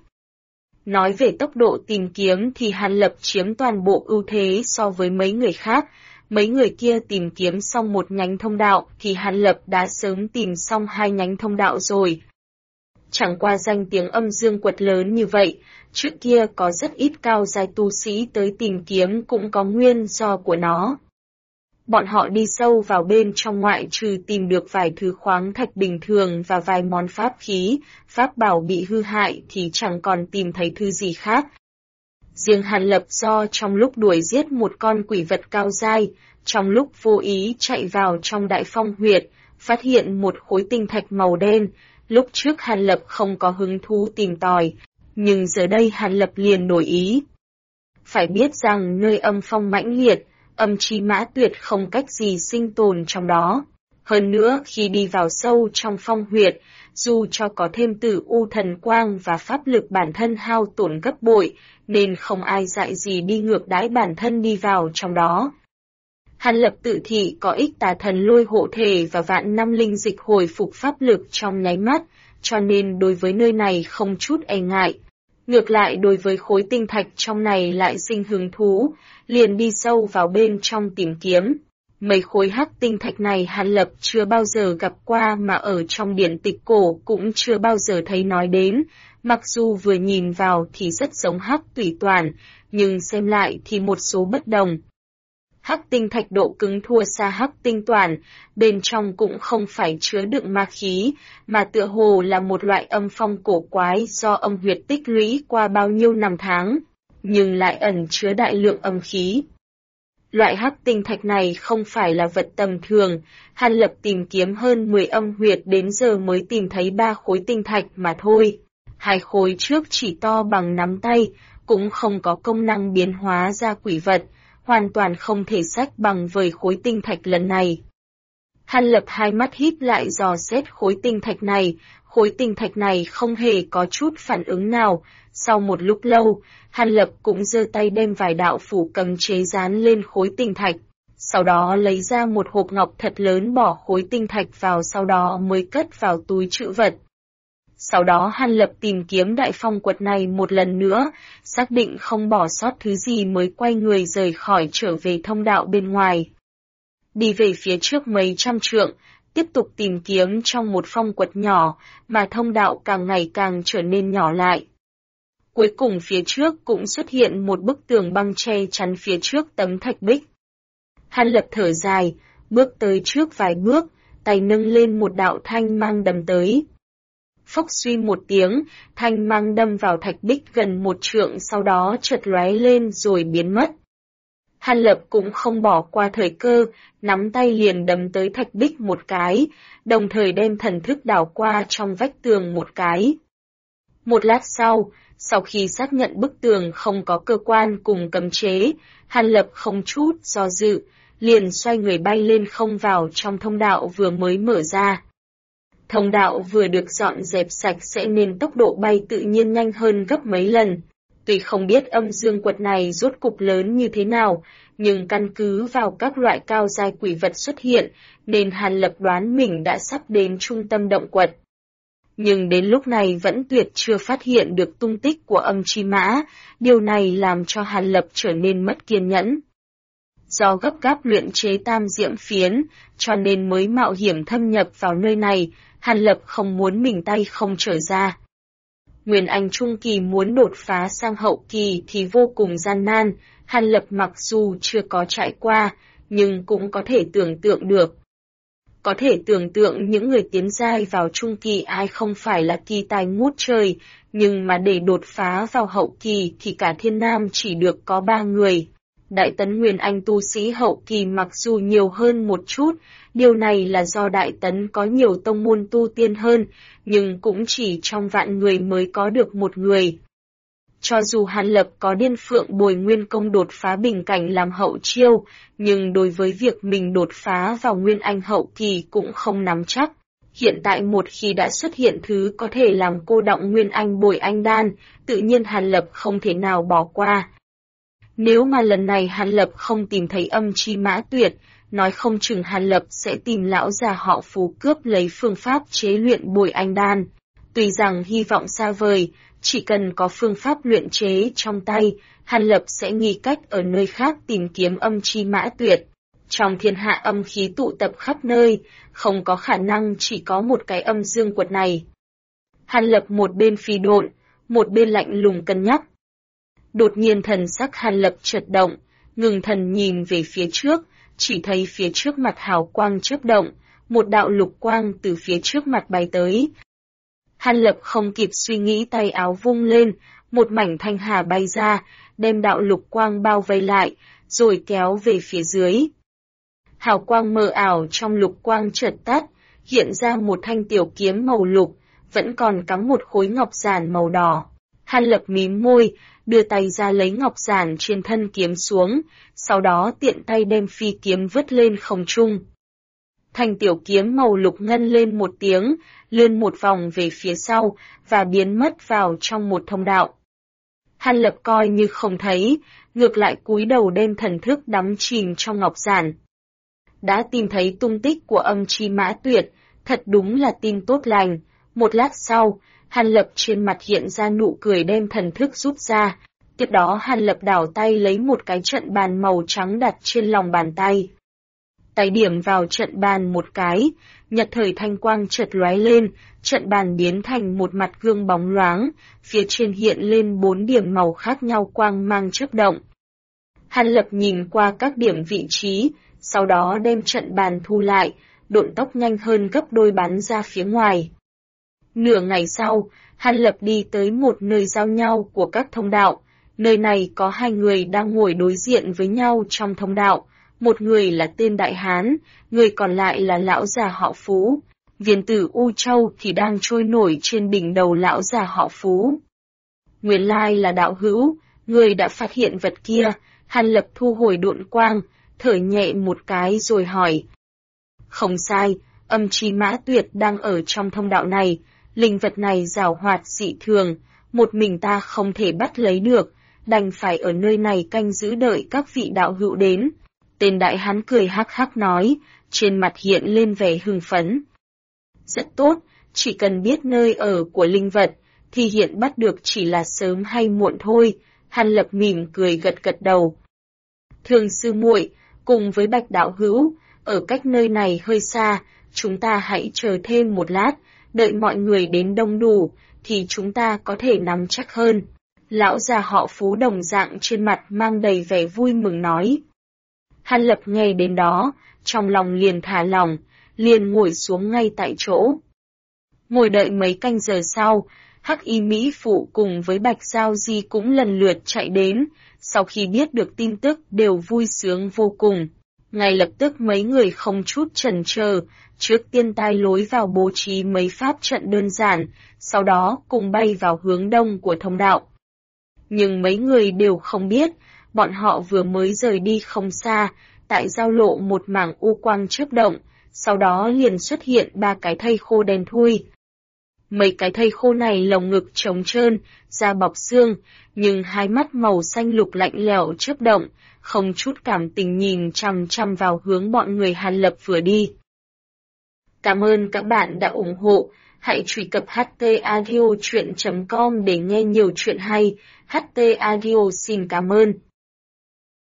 A: Nói về tốc độ tìm kiếm thì Hàn Lập chiếm toàn bộ ưu thế so với mấy người khác. Mấy người kia tìm kiếm xong một nhánh thông đạo thì Hàn Lập đã sớm tìm xong 2 nhánh thông đạo rồi. Chẳng qua danh tiếng âm dương quật lớn như vậy, trước kia có rất ít cao giai tu sĩ tới tìm kiếm cũng có nguyên do của nó. Bọn họ đi sâu vào bên trong ngoại trừ tìm được vài thứ khoáng thạch bình thường và vài món pháp khí, pháp bảo bị hư hại thì chẳng còn tìm thấy thứ gì khác. Riêng Hàn Lập do trong lúc đuổi giết một con quỷ vật cao giai, trong lúc vô ý chạy vào trong đại phong huyệt, phát hiện một khối tinh thạch màu đen. Lúc trước Hàn Lập không có hứng thú tìm tòi, nhưng giờ đây Hàn Lập liền đổi ý. Phải biết rằng nơi âm phong mãnh liệt, âm chi mã tuyệt không cách gì sinh tồn trong đó. Hơn nữa khi đi vào sâu trong phong huyệt, dù cho có thêm tử U Thần Quang và pháp lực bản thân hao tổn gấp bội, nên không ai dạy gì đi ngược đãi bản thân đi vào trong đó. Hàn Lập tự thị có ích tà thần lôi hộ thể và vạn năm linh dịch hồi phục pháp lực trong nháy mắt, cho nên đối với nơi này không chút e ngại. Ngược lại đối với khối tinh thạch trong này lại sinh hứng thú, liền đi sâu vào bên trong tìm kiếm. Mấy khối hắc tinh thạch này Hàn Lập chưa bao giờ gặp qua mà ở trong điển tịch cổ cũng chưa bao giờ thấy nói đến, mặc dù vừa nhìn vào thì rất giống hắc tủy toàn, nhưng xem lại thì một số bất đồng. Hắc tinh thạch độ cứng thua xa hắc tinh toàn, bên trong cũng không phải chứa đựng ma khí, mà tựa hồ là một loại âm phong cổ quái do âm huyệt tích lũy qua bao nhiêu năm tháng, nhưng lại ẩn chứa đại lượng âm khí. Loại hắc tinh thạch này không phải là vật tầm thường, Hàn Lập tìm kiếm hơn 10 âm huyệt đến giờ mới tìm thấy 3 khối tinh thạch mà thôi. 2 khối trước chỉ to bằng nắm tay, cũng không có công năng biến hóa ra quỷ vật, hoàn toàn không thể sánh bằng với khối tinh thạch lần này. Hàn Lập hai mắt híp lại dò xét khối tinh thạch này không hề có chút phản ứng nào. Sau một lúc lâu, Hàn Lập cũng giơ tay đem vài đạo phủ cấm chế dán lên khối tinh thạch, sau đó lấy ra một hộp ngọc thật lớn bỏ khối tinh thạch vào, sau đó mới cất vào túi trữ vật. Sau đó Hàn Lập tìm kiếm đại phong quật này một lần nữa, xác định không bỏ sót thứ gì mới quay người rời khỏi trở về thông đạo bên ngoài. Đi về phía trước mấy trăm trượng, tiếp tục tìm kiếm trong một phong quật nhỏ, mà thông đạo càng ngày càng trở nên nhỏ lại. Cuối cùng phía trước cũng xuất hiện một bức tường băng che chắn phía trước tấm thạch bích. Hàn Lập thở dài, bước tới trước vài bước, tay nâng lên một đạo thanh mang đâm tới. Phốc suy một tiếng, thanh mang đâm vào thạch bích gần 1 trượng, sau đó chợt lóe lên rồi biến mất. Hàn Lập cũng không bỏ qua thời cơ, nắm tay liền đâm tới thạch bích một cái, đồng thời đem thần thức đảo qua trong vách tường một cái. Một lát sau khi xác nhận bức tường không có cơ quan cùng cấm chế, Hàn Lập không chút do dự, liền xoay người bay lên không vào trong thông đạo vừa mới mở ra. Thông đạo vừa được dọn dẹp sạch sẽ nên tốc độ bay tự nhiên nhanh hơn gấp mấy lần. Tuy không biết âm dương quật này rốt cục lớn như thế nào, nhưng căn cứ vào các loại cao giai quỷ vật xuất hiện, nên Hàn Lập đoán mình đã sắp đến trung tâm động quật. Nhưng đến lúc này vẫn tuyệt chưa phát hiện được tung tích của âm chi mã, điều này làm cho Hàn Lập trở nên mất kiên nhẫn. Do gấp gáp luyện chế tam diễm phiến, cho nên mới mạo hiểm thâm nhập vào nơi này, Hàn Lập không muốn mình tay không trở ra. Nguyên Anh Trung Kỳ muốn đột phá sang hậu kỳ thì vô cùng gian nan, Hàn Lập mặc dù chưa có trải qua, nhưng cũng có thể tưởng tượng được. Có thể tưởng tượng những người tiến giai vào Trung Kỳ ai không phải là kỳ tài ngút trời, nhưng mà để đột phá vào hậu kỳ thì cả thiên nam chỉ được có 3 người. Đại Tấn Nguyên Anh tu sĩ hậu kỳ mặc dù nhiều hơn một chút, điều này là do Đại Tấn có nhiều tông môn tu tiên hơn, nhưng cũng chỉ trong vạn người mới có được một người. Cho dù Hàn Lập có Điên Phượng Bồi Nguyên Công đột phá bình cảnh làm hậu chiêu, nhưng đối với việc mình đột phá vào Nguyên Anh hậu kỳ cũng không nắm chắc. Hiện tại một khi đã xuất hiện thứ có thể làm cô đọng Nguyên Anh Bồi Anh Đan, tự nhiên Hàn Lập không thể nào bỏ qua. Nếu mà lần này Hàn Lập không tìm thấy Âm Chi Mã Tuyệt, nói không chừng Hàn Lập sẽ tìm lão già họ Phú cướp lấy phương pháp chế luyện Bồi Anh Đan. Tuy rằng hy vọng xa vời, chỉ cần có phương pháp luyện chế trong tay, Hàn Lập sẽ nghĩ cách ở nơi khác tìm kiếm Âm Chi Mã Tuyệt. Trong thiên hạ âm khí tụ tập khắp nơi, không có khả năng chỉ có một cái âm dương quật này. Hàn Lập một bên phi độn, một bên lạnh lùng cân nhắc. Đột nhiên thần sắc Hàn Lập chợt động, ngừng thần nhìn về phía trước, chỉ thấy phía trước mặt hào quang chớp động, một đạo lục quang từ phía trước mặt bay tới. Hàn Lập không kịp suy nghĩ, tay áo vung lên, một mảnh thanh hà bay ra, đem đạo lục quang bao vây lại, rồi kéo về phía dưới. Hào quang mờ ảo trong lục quang chợt tắt, hiện ra một thanh tiểu kiếm màu lục, vẫn còn cắm một khối ngọc giản màu đỏ. Hàn Lập mím môi, đưa tay ra lấy ngọc giản trên thân kiếm xuống, sau đó tiện tay đem phi kiếm vứt lên không trung. Thanh tiểu kiếm màu lục ngân lên một tiếng, lươn một vòng về phía sau, và biến mất vào trong một thông đạo. Hàn Lập coi như không thấy, ngược lại cúi đầu đem thần thức đắm chìm trong ngọc giản. Đã tìm thấy tung tích của Âm Chi Mã Tuyệt, thật đúng là tin tốt lành. Một lát sau, Hàn Lập trên mặt hiện ra nụ cười, đem thần thức rút ra. Tiếp đó Hàn Lập đảo tay lấy một cái trận bàn màu trắng đặt trên lòng bàn tay. Tay điểm vào trận bàn một cái, nhật thời thanh quang chợt lóe lên, trận bàn biến thành một mặt gương bóng loáng, phía trên hiện lên 4 điểm màu khác nhau quang mang chớp động. Hàn Lập nhìn qua các điểm vị trí, sau đó đem trận bàn thu lại, độn tốc nhanh hơn gấp đôi bắn ra phía ngoài. Nửa ngày sau, Hàn Lập đi tới một nơi giao nhau của các thông đạo. Nơi này có 2 người đang ngồi đối diện với nhau trong thông đạo. Một người là tên Đại Hán, người còn lại là lão già họ Phú. Viên tử U Châu thì đang trôi nổi trên đỉnh đầu lão già họ Phú. Nguyên lai là đạo hữu, người đã phát hiện vật kia. Hàn Lập thu hồi độn quang, thở nhẹ một cái rồi hỏi. Không sai, Âm Chi Mã Tuyệt đang ở trong thông đạo này. Linh vật này giàu hoạt dị thường, một mình ta không thể bắt lấy được, đành phải ở nơi này canh giữ đợi các vị đạo hữu đến. Tên Đại Hán cười hắc hắc nói, trên mặt hiện lên vẻ hưng phấn. Rất tốt, chỉ cần biết nơi ở của linh vật, thì hiện bắt được chỉ là sớm hay muộn thôi. Hàn Lập mỉm cười gật gật đầu. Thường sư muội, cùng với Bạch đạo hữu, ở cách nơi này hơi xa, chúng ta hãy chờ thêm một lát, đợi mọi người đến đông đủ, thì chúng ta có thể nắm chắc hơn. Lão già họ Phú đồng dạng trên mặt mang đầy vẻ vui mừng nói. Hàn Lập nghe đến đó, trong lòng liền thả lỏng, liền ngồi xuống ngay tại chỗ. Ngồi đợi mấy canh giờ sau, Hắc Y Mỹ Phụ cùng với Bạch Giao Di cũng lần lượt chạy đến, sau khi biết được tin tức đều vui sướng vô cùng. Ngay lập tức mấy người không chút chần chờ, trước tiên tai lối vào bố trí mấy pháp trận đơn giản, sau đó cùng bay vào hướng đông của thông đạo. Nhưng mấy người đều không biết, bọn họ vừa mới rời đi không xa, tại giao lộ một mảng u quang chớp động, sau đó liền xuất hiện 3 cái thây khô đen thui. Mấy cái thây khô này lồng ngực trống trơn, da bọc xương, nhưng hai mắt màu xanh lục lạnh lẽo chớp động, không chút cảm tình nhìn chằm chằm vào hướng bọn người Hàn Lập vừa đi. Cảm ơn các bạn đã ủng hộ, hãy truy cập htaudio.com để nghe nhiều chuyện hay. HT Audio xin cảm ơn.